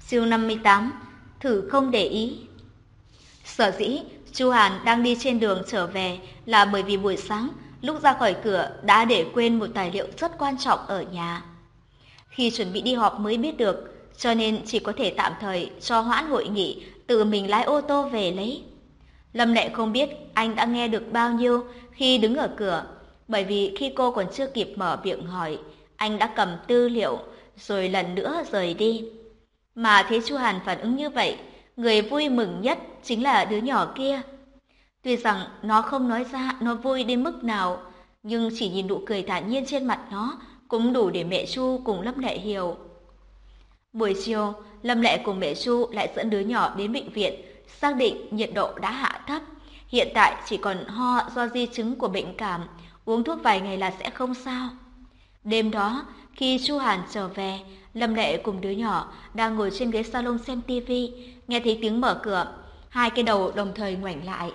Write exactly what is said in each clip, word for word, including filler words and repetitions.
Chương năm mươi tám, thử không để ý. Sở dĩ Chu Hàn đang đi trên đường trở về là bởi vì buổi sáng lúc ra khỏi cửa đã để quên một tài liệu rất quan trọng ở nhà. Khi chuẩn bị đi họp mới biết được, cho nên chỉ có thể tạm thời cho hoãn hội nghị, tự mình lái ô tô về lấy. Lâm Lệ không biết anh đã nghe được bao nhiêu khi đứng ở cửa, bởi vì khi cô còn chưa kịp mở miệng hỏi, anh đã cầm tư liệu rồi lần nữa rời đi. Mà thấy Chu Hàn phản ứng như vậy, người vui mừng nhất chính là đứa nhỏ kia. Tuy rằng nó không nói ra nó vui đến mức nào, nhưng chỉ nhìn nụ cười thản nhiên trên mặt nó cũng đủ để mẹ Chu cùng Lâm Lệ hiểu. Buổi chiều, Lâm Lệ cùng mẹ Chu lại dẫn đứa nhỏ đến bệnh viện, xác định nhiệt độ đã hạ thấp. Hiện tại chỉ còn ho do di chứng của bệnh cảm, uống thuốc vài ngày là sẽ không sao. Đêm đó, khi Chu Hàn trở về, Lâm Lệ cùng đứa nhỏ đang ngồi trên ghế salon xem tivi, nghe thấy tiếng mở cửa, hai cái đầu đồng thời ngoảnh lại.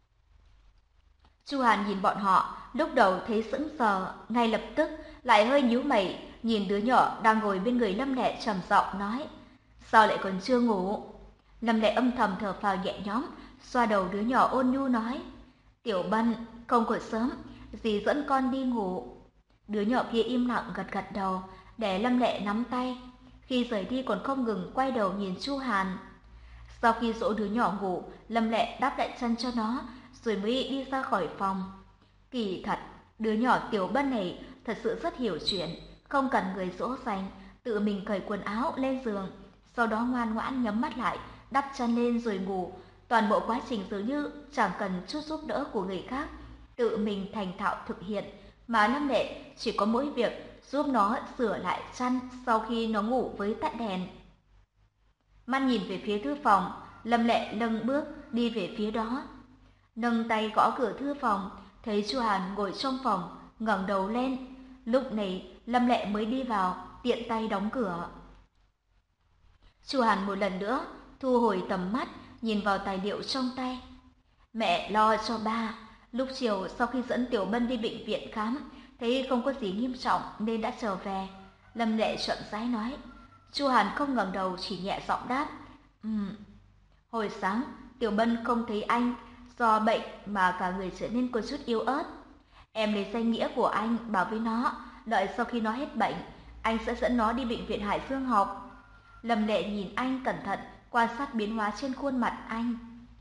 Chu Hàn nhìn bọn họ, lúc đầu thấy sững sờ, ngay lập tức lại hơi nhíu mày, nhìn đứa nhỏ đang ngồi bên người Lâm Lệ trầm giọng nói: "Sao lại còn chưa ngủ?" Lâm Lệ âm thầm thở phào nhẹ nhõm, xoa đầu đứa nhỏ ôn nhu nói: "Tiểu Bân, không còn sớm, dì dẫn con đi ngủ." Đứa nhỏ kia im lặng gật gật đầu, để Lâm Lệ nắm tay. Khi rời đi còn không ngừng quay đầu nhìn Chu Hàn. Sau khi dỗ đứa nhỏ ngủ, Lâm Lệ đắp lại chân cho nó, rồi mới đi ra khỏi phòng. Kỳ thật, đứa nhỏ Tiểu Bân này thật sự rất hiểu chuyện, không cần người dỗ dành, tự mình cởi quần áo lên giường, sau đó ngoan ngoãn nhắm mắt lại, đắp chân lên rồi ngủ. Toàn bộ quá trình dường như chẳng cần chút giúp đỡ của người khác, tự mình thành thạo thực hiện, mà Lâm Lệ chỉ có mỗi việc giúp nó sửa lại chăn sau khi nó ngủ với tắt đèn. Mắt nhìn về phía thư phòng, Lâm Lệ nâng bước đi về phía đó. Nâng tay gõ cửa thư phòng, thấy Chu Hàn ngồi trong phòng, ngẩng đầu lên. Lúc này Lâm Lệ mới đi vào, tiện tay đóng cửa. Chu Hàn một lần nữa thu hồi tầm mắt, nhìn vào tài liệu trong tay. Mẹ lo cho ba. Lúc chiều sau khi dẫn Tiểu Bân đi bệnh viện khám, thấy không có gì nghiêm trọng nên đã trở về. Lâm Lệ chậm rãi nói. Chu Hàn không ngẩng đầu, chỉ nhẹ giọng đáp: "Ừm." Hồi sáng Tiểu Bân không thấy anh, do bệnh mà cả người trở nên có chút yếu ớt. Em lấy danh nghĩa của anh bảo với nó, đợi sau khi nó hết bệnh, anh sẽ dẫn nó đi bệnh viện Hải Dương học. Lâm Lệ nhìn anh cẩn thận, quan sát biến hóa trên khuôn mặt anh.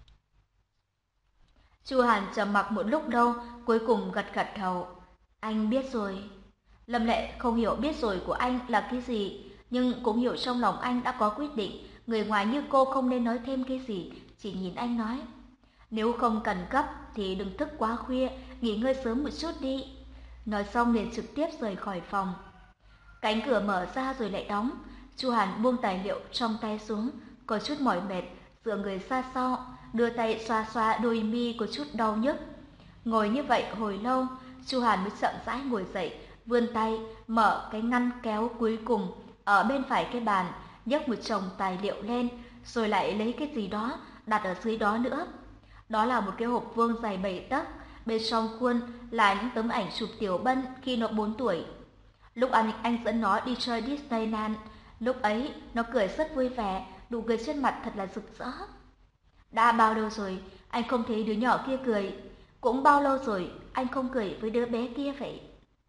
Chu Hàn trầm mặc một lúc lâu, cuối cùng gật gật đầu. Anh biết rồi. Lâm Lệ không hiểu biết rồi của anh là cái gì, nhưng cũng hiểu trong lòng anh đã có quyết định. Người ngoài như cô không nên nói thêm cái gì, chỉ nhìn anh nói: "Nếu không cần gấp thì đừng thức quá khuya, nghỉ ngơi sớm một chút đi." Nói xong liền trực tiếp rời khỏi phòng. Cánh cửa mở ra rồi lại đóng. Chu Hàn buông tài liệu trong tay xuống, có chút mỏi mệt, dựa người ra sau, đưa tay xoa xoa đôi mi có chút đau nhức. Ngồi như vậy hồi lâu, Chu Hàn mới chậm rãi ngồi dậy, vươn tay mở cái ngăn kéo cuối cùng ở bên phải cái bàn, nhấc một chồng tài liệu lên, rồi lại lấy cái gì đó đặt ở dưới đó nữa. Đó là một cái hộp vuông dày bảy tấc, bên trong khuôn là những tấm ảnh chụp Tiểu Bân khi nó bốn tuổi. Lúc anh anh dẫn nó đi chơi Disneyland, lúc ấy nó cười rất vui vẻ, nụ cười trên mặt thật là rực rỡ. Đã bao lâu rồi anh không thấy đứa nhỏ kia cười, cũng bao lâu rồi anh không cười với đứa bé kia vậy?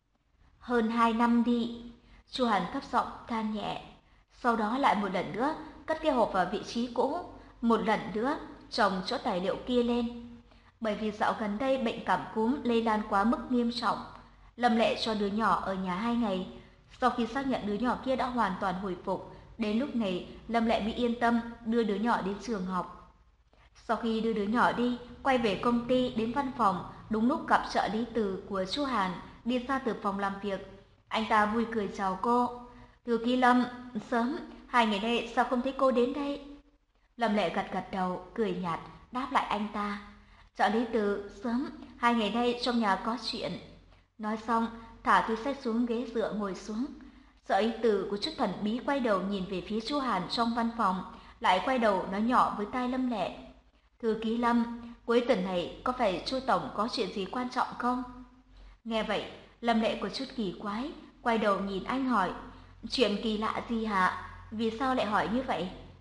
Hơn hai năm đi. Chu Hàn thấp giọng than nhẹ, sau đó lại một lần nữa cất cái hộp vào vị trí cũ, một lần nữa chồng chỗ tài liệu kia lên. Bởi vì dạo gần đây bệnh cảm cúm lây lan quá mức nghiêm trọng, Lâm Lệ cho đứa nhỏ ở nhà hai ngày. Sau khi xác nhận đứa nhỏ kia đã hoàn toàn hồi phục, đến lúc này Lâm Lệ mới yên tâm đưa đứa nhỏ đến trường học. Sau khi đưa đứa nhỏ đi, quay về công ty đến văn phòng, đúng lúc gặp trợ lý Từ của Chu Hàn đi ra từ phòng làm việc. Anh ta vui cười chào cô. Thư ký Lâm, sớm, hai ngày nay sao không thấy cô đến đây? Lâm Lệ gật gật đầu, cười nhạt, đáp lại anh ta. Trợ lý Từ, sớm, hai ngày nay trong nhà có chuyện. Nói xong, thả túi xách xuống ghế dựa ngồi xuống. Trợ lý Từ có chút thần bí quay đầu nhìn về phía Chu Hàn trong văn phòng, lại quay đầu nói nhỏ với tai Lâm Lệ. Thư ký Lâm, cuối tuần này có phải Chu tổng có chuyện gì quan trọng không? Nghe vậy, Lâm Lệ có chút kỳ quái, quay đầu nhìn anh hỏi, chuyện kỳ lạ gì hả? Vì sao lại hỏi như vậy?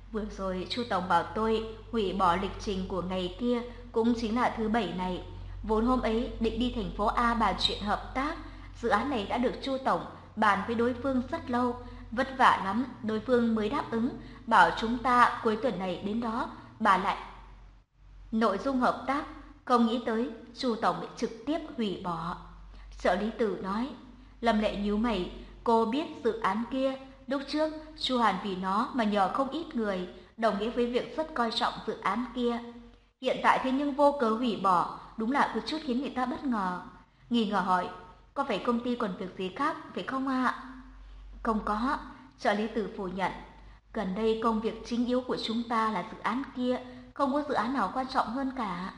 Vừa rồi Chu Tổng bảo tôi hủy bỏ lịch trình của ngày kia, cũng chính là thứ bảy này. Vốn hôm ấy định đi thành phố A bàn chuyện hợp tác, dự án này đã được Chu Tổng bàn với đối phương rất lâu, vất vả lắm đối phương mới đáp ứng, bảo chúng ta cuối tuần này đến đó bàn lại nội dung hợp tác. Không nghĩ tới Chu Tổng bị trực tiếp hủy bỏ. Trợ lý Tử nói. Lâm Lệ nhíu mày, cô biết dự án kia lúc trước Chu Hàn vì nó mà nhờ không ít người, đồng nghĩa với việc rất coi trọng dự án kia. Hiện tại thế nhưng vô cớ hủy bỏ, đúng là có chút khiến người ta bất ngờ. Nghi ngờ hỏi, có phải công ty còn việc gì khác phải không ạ? Không có, trợ lý Tử phủ nhận. Gần đây công việc chính yếu của chúng ta là dự án kia, không có dự án nào quan trọng hơn cả.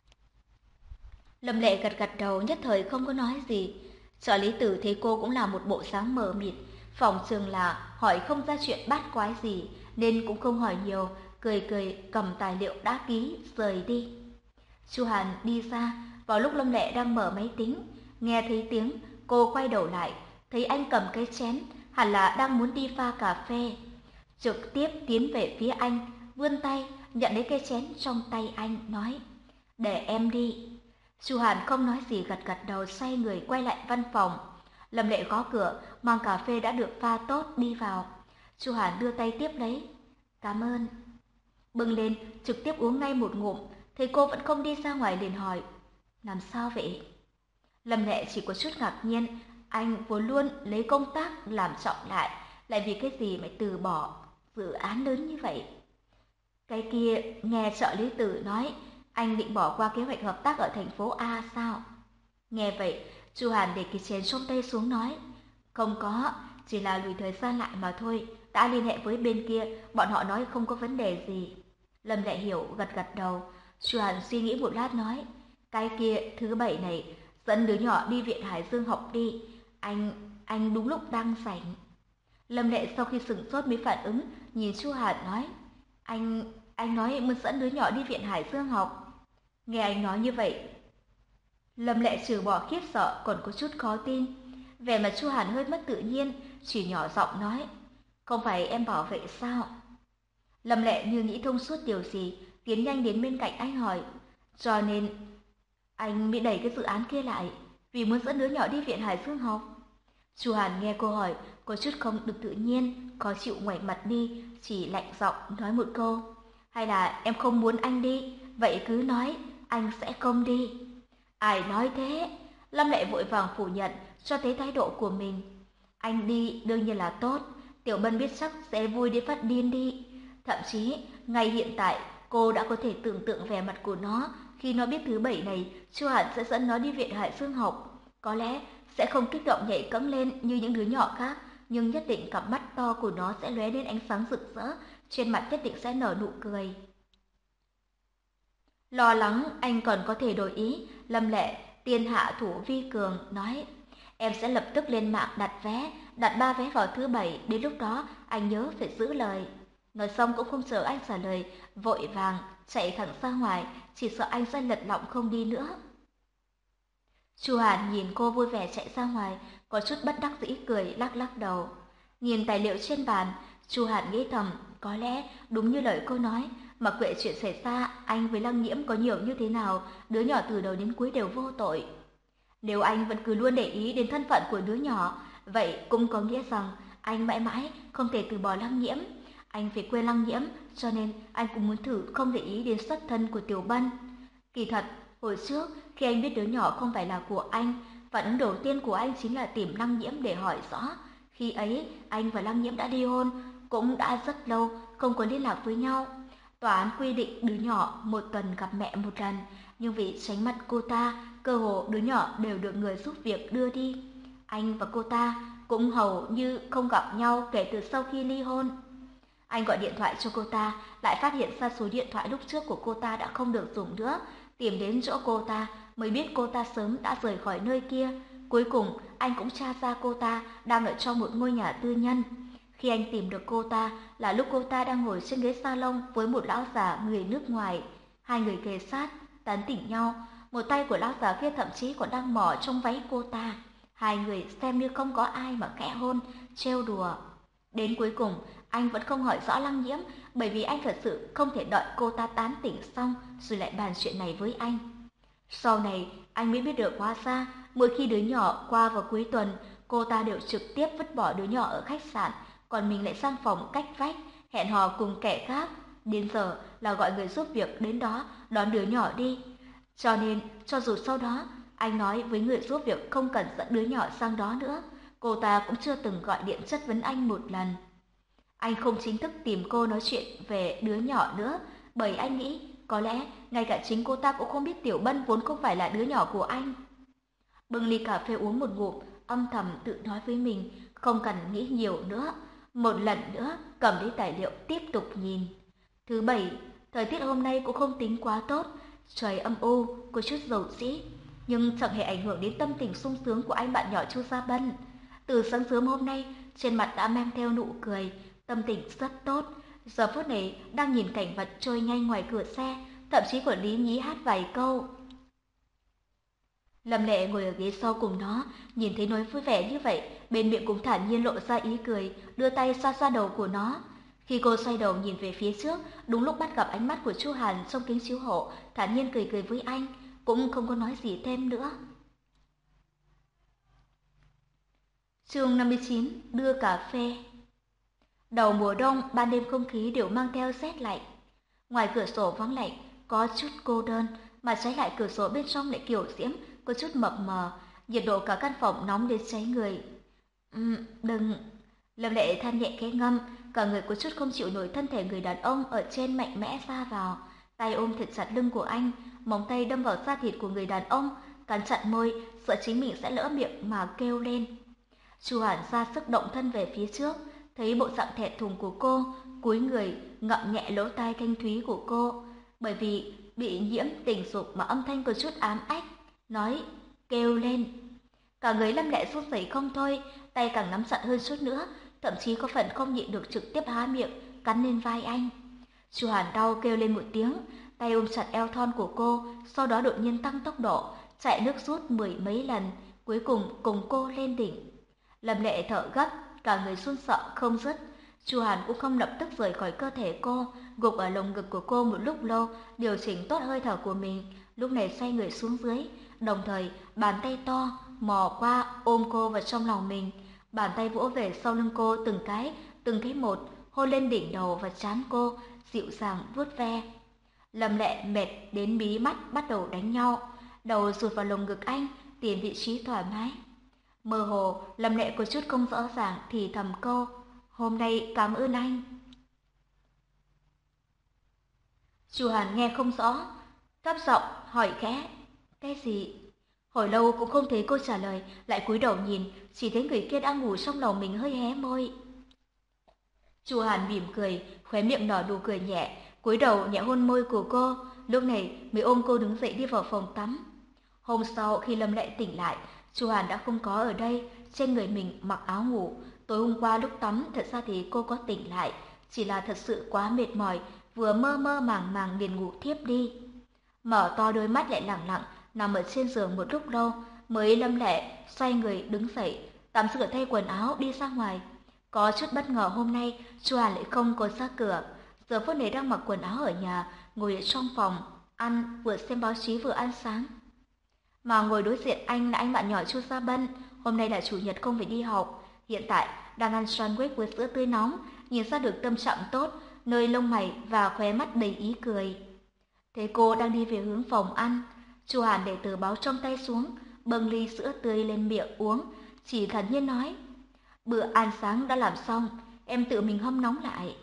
Lâm Lệ gật gật đầu, nhất thời không có nói gì. Trợ lý Tử thấy cô cũng là một bộ dáng mờ mịt, phỏng chừng là hỏi không ra chuyện bát quái gì, nên cũng không hỏi nhiều, cười cười cầm tài liệu đã ký rời đi. Chu Hàn đi ra, vào lúc Lâm Lệ đang mở máy tính, nghe thấy tiếng, cô quay đầu lại, thấy anh cầm cái chén, hẳn là đang muốn đi pha cà phê. Trực tiếp tiến về phía anh, vươn tay, nhận lấy cái chén trong tay anh, nói, để em đi. Chu Hàn không nói gì, gật gật đầu, xoay người quay lại văn phòng. Lâm Lệ gõ cửa, mang cà phê đã được pha tốt đi vào. Chu Hàn đưa tay tiếp lấy. Cảm ơn. Bưng lên, trực tiếp uống ngay một ngụm, thấy cô vẫn không đi ra ngoài liền hỏi, làm sao vậy? Lâm Lệ chỉ có chút ngạc nhiên, anh vốn luôn lấy công tác làm trọng lại, lại vì cái gì mà từ bỏ dự án lớn như vậy? Cái kia, nghe trợ lý Tử nói, anh định bỏ qua kế hoạch hợp tác ở thành phố A sao? Nghe vậy, Chu Hàn để cái chén trong tay xuống nói, không có, chỉ là lùi thời gian lại mà thôi, đã liên hệ với bên kia, bọn họ nói không có vấn đề gì. Lâm Lệ hiểu, gật gật đầu. Chu Hàn suy nghĩ một lát nói, cái kia thứ bảy này dẫn đứa nhỏ đi viện Hải Dương học đi, anh anh đúng lúc đang rảnh. Lâm Lệ sau khi sửng sốt mới phản ứng, nhìn Chu Hàn nói, anh anh nói muốn dẫn đứa nhỏ đi viện Hải Dương học. Nghe anh nói như vậy, Lâm Lệ trừ bỏ khiếp sợ còn có chút khó tin. Vẻ mặt Chu Hàn hơi mất tự nhiên, chỉ nhỏ giọng nói, không phải em bảo vậy sao? Lâm Lệ như nghĩ thông suốt điều gì, tiến nhanh đến bên cạnh anh hỏi, cho nên anh mới đẩy cái dự án kia lại, vì muốn dẫn đứa nhỏ đi viện Hải Dương học. Chu Hàn nghe cô hỏi, có chút không được tự nhiên, khó chịu ngoảnh mặt đi, chỉ lạnh giọng nói một câu, hay là em không muốn anh đi, vậy cứ nói, anh sẽ không đi. Ai nói thế? Lâm Lệ vội vàng phủ nhận, cho thấy thái độ của mình. Anh đi đương nhiên là tốt, Tiểu Bân biết chắc sẽ vui đến phát điên đi. Thậm chí, ngay hiện tại, cô đã có thể tưởng tượng vẻ mặt của nó khi nó biết thứ bảy này, Chu Hàn sẽ dẫn nó đi viện Hải Dương học. Có lẽ sẽ không kích động nhảy cẫng lên như những đứa nhỏ khác, nhưng nhất định cặp mắt to của nó sẽ lóe lên ánh sáng rực rỡ, trên mặt nhất định sẽ nở nụ cười. Lo lắng anh còn có thể đổi ý, Lâm Lệ tiên hạ thủ vi cường nói, em sẽ lập tức lên mạng đặt vé, đặt ba vé vào thứ bảy, đến lúc đó anh nhớ phải giữ lời. Nói xong cũng không chờ anh trả lời, vội vàng chạy thẳng ra ngoài, chỉ sợ anh sẽ lật lọng không đi nữa. Chu Hàn nhìn cô vui vẻ chạy ra ngoài, có chút bất đắc dĩ cười lắc lắc đầu. Nhìn tài liệu trên bàn, Chu Hàn nghĩ thầm, có lẽ đúng như lời cô nói, mặc kệ chuyện xảy ra, anh với Lăng Nhiễm có nhiều như thế nào, đứa nhỏ từ đầu đến cuối đều vô tội. Nếu anh vẫn cứ luôn để ý đến thân phận của đứa nhỏ, vậy cũng có nghĩa rằng anh mãi mãi không thể từ bỏ Lăng Nhiễm. Anh phải quên Lăng Nhiễm, cho nên anh cũng muốn thử không để ý đến xuất thân của Tiểu Bân. Kỳ thật, hồi trước khi anh biết đứa nhỏ không phải là của anh, phản ứng đầu tiên của anh chính là tìm Lăng Nhiễm để hỏi rõ. Khi ấy, anh và Lăng Nhiễm đã ly hôn, cũng đã rất lâu không có liên lạc với nhau. Tòa án quy định đứa nhỏ một tuần gặp mẹ một lần, nhưng vì tránh mặt cô ta, cơ hồ đứa nhỏ đều được người giúp việc đưa đi. Anh và cô ta cũng hầu như không gặp nhau kể từ sau khi ly hôn. Anh gọi điện thoại cho cô ta, lại phát hiện ra số điện thoại lúc trước của cô ta đã không được dùng nữa. Tìm đến chỗ cô ta mới biết cô ta sớm đã rời khỏi nơi kia. Cuối cùng anh cũng tra ra cô ta đang ở trong một ngôi nhà tư nhân. Khi anh tìm được cô ta là lúc cô ta đang ngồi trên ghế salon với một lão già người nước ngoài. Hai người kề sát, tán tỉnh nhau. Một tay của lão già kia thậm chí còn đang mò trong váy cô ta. Hai người xem như không có ai mà khẽ hôn, trêu đùa. Đến cuối cùng, anh vẫn không hỏi rõ Lăng Nhiễm, bởi vì anh thật sự không thể đợi cô ta tán tỉnh xong rồi lại bàn chuyện này với anh. Sau này, anh mới biết được hóa ra, mỗi khi đứa nhỏ qua vào cuối tuần, cô ta đều trực tiếp vứt bỏ đứa nhỏ ở khách sạn, còn mình lại sang phòng cách vách, hẹn hò cùng kẻ khác. Đến giờ là gọi người giúp việc đến đó đón đứa nhỏ đi. Cho nên, cho dù sau đó, anh nói với người giúp việc không cần dẫn đứa nhỏ sang đó nữa, cô ta cũng chưa từng gọi điện chất vấn anh một lần. Anh không chính thức tìm cô nói chuyện về đứa nhỏ nữa, bởi anh nghĩ có lẽ ngay cả chính cô ta cũng không biết Tiểu Bân vốn không phải là đứa nhỏ của anh. Bưng ly cà phê uống một ngụm, âm thầm tự nói với mình, không cần nghĩ nhiều nữa. Một lần nữa, cầm lấy tài liệu tiếp tục nhìn. Thứ bảy, thời tiết hôm nay cũng không tính quá tốt, trời âm u, có chút dầu dĩ, nhưng chẳng hề ảnh hưởng đến tâm tình sung sướng của anh bạn nhỏ Chu Gia Bân. Từ sáng sớm hôm nay, trên mặt đã mang theo nụ cười, tâm tình rất tốt. Giờ phút này đang nhìn cảnh vật trôi nhanh ngoài cửa xe, thậm chí còn lý nhí hát vài câu. Lâm Lệ ngồi ở ghế sau cùng nó, nhìn thấy nó vui vẻ như vậy, bên miệng cũng thản nhiên lộ ra ý cười, đưa tay xoa xoa đầu của nó. Khi cô xoay đầu nhìn về phía trước, đúng lúc bắt gặp ánh mắt của Chu Hàn trong kính chiếu hậu, thản nhiên cười cười với anh, cũng không có nói gì thêm nữa. Chương năm mươi chín, đưa cà phê. Đầu mùa đông, ban đêm không khí đều mang theo rét lạnh. Ngoài cửa sổ vắng lạnh, có chút cô đơn, mà trái lại cửa sổ bên trong lại kiểu diễm, có chút mập mờ, nhiệt độ cả căn phòng nóng đến cháy người. Uhm, đừng... Lâm Lệ than nhẹ khẽ ngâm, cả người có chút không chịu nổi thân thể người đàn ông ở trên mạnh mẽ ra vào, tay ôm thật chặt lưng của anh, móng tay đâm vào da thịt của người đàn ông, cắn chặt môi, sợ chính mình sẽ lỡ miệng mà kêu lên. Chu Hàn ra sức động thân về phía trước, thấy bộ dạng thẹn thùng của cô, cúi người ngậm nhẹ lỗ tai thanh thúy của cô, bởi vì bị nhiễm tình dục mà âm thanh có chút ám ách, nói kêu lên. Cả người Lâm Lệ run rẩy không thôi, tay càng nắm chặt hơn chút nữa, thậm chí có phần không nhịn được trực tiếp há miệng cắn lên vai anh. Chu Hàn đau kêu lên một tiếng, tay ôm chặt eo thon của cô, sau đó đột nhiên tăng tốc độ, chạy nước rút mười mấy lần, cuối cùng cùng cô lên đỉnh. Lâm Lệ thở gấp, cả người run sợ không dứt. Chu Hàn cũng không lập tức rời khỏi cơ thể cô, gục ở lồng ngực của cô một lúc lâu, điều chỉnh tốt hơi thở của mình, lúc này xoay người xuống dưới, đồng thời bàn tay to mò qua ôm cô vào trong lòng mình, bàn tay vỗ về sau lưng cô từng cái, từng cái một, hôn lên đỉnh đầu và trán cô, dịu dàng vuốt ve. Lâm Lệ mệt đến mí mắt bắt đầu đánh nhau, đầu rụt vào lồng ngực anh, tìm vị trí thoải mái. Mơ hồ, Lâm Lệ có chút không rõ ràng thì thầm câu, hôm nay cảm ơn anh. Chu Hàn nghe không rõ, thấp giọng hỏi khẽ, cái gì? Hồi lâu cũng không thấy cô trả lời, lại cúi đầu nhìn, chỉ thấy người kia đang ngủ trong lòng mình hơi hé môi. Chu Hàn mỉm cười, khóe miệng nở nụ cười nhẹ, cúi đầu nhẹ hôn môi của cô, lúc này mới ôm cô đứng dậy đi vào phòng tắm. Hôm sau khi Lâm Lệ tỉnh lại, Chu Hàn đã không có ở đây, trên người mình mặc áo ngủ. Tối hôm qua lúc tắm, thật ra thì cô có tỉnh lại, chỉ là thật sự quá mệt mỏi, vừa mơ mơ màng màng liền ngủ thiếp đi. Mở to đôi mắt lại lẳng lặng, nằm ở trên giường một lúc lâu, mới Lâm Lệ xoay người đứng dậy, tắm rửa thay quần áo đi ra ngoài. Có chút bất ngờ hôm nay, Chu Hàn lại không có ra cửa. Giờ phút này đang mặc quần áo ở nhà, ngồi ở trong phòng, ăn, vừa xem báo chí vừa ăn sáng. Mà ngồi đối diện anh là anh bạn nhỏ Chu Gia Bân, hôm nay là chủ nhật không phải đi học, hiện tại đang ăn sandwich với sữa tươi nóng, nhìn ra được tâm trạng tốt, nơi lông mày và khóe mắt đầy ý cười. Thấy cô đang đi về hướng phòng ăn, Chu Hàn để tờ báo trong tay xuống, bưng ly sữa tươi lên miệng uống, chỉ thản nhiên nói, bữa ăn sáng đã làm xong, em tự mình hâm nóng lại.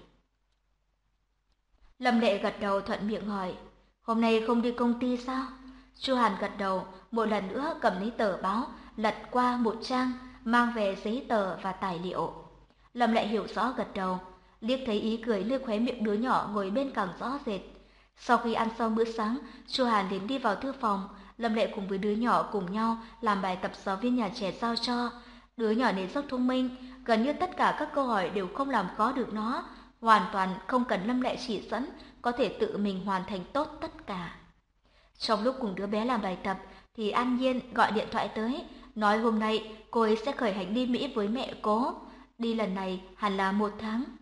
Lâm Lệ gật đầu thuận miệng hỏi, hôm nay không đi công ty sao? Chu Hàn gật đầu, một lần nữa cầm lấy tờ báo, lật qua một trang, mang về giấy tờ và tài liệu. Lâm Lệ hiểu rõ gật đầu, liếc thấy ý cười lên khóe miệng đứa nhỏ ngồi bên càng rõ rệt. Sau khi ăn xong bữa sáng, Chu Hàn đến đi vào thư phòng, Lâm Lệ cùng với đứa nhỏ cùng nhau làm bài tập giáo viên nhà trẻ giao cho. Đứa nhỏ này rất thông minh, gần như tất cả các câu hỏi đều không làm khó được nó, hoàn toàn không cần Lâm Lệ chỉ dẫn, có thể tự mình hoàn thành tốt tất cả. Trong lúc cùng đứa bé làm bài tập thì An Nhiên gọi điện thoại tới, nói hôm nay cô ấy sẽ khởi hành đi Mỹ với mẹ cô. Đi lần này hẳn là một tháng.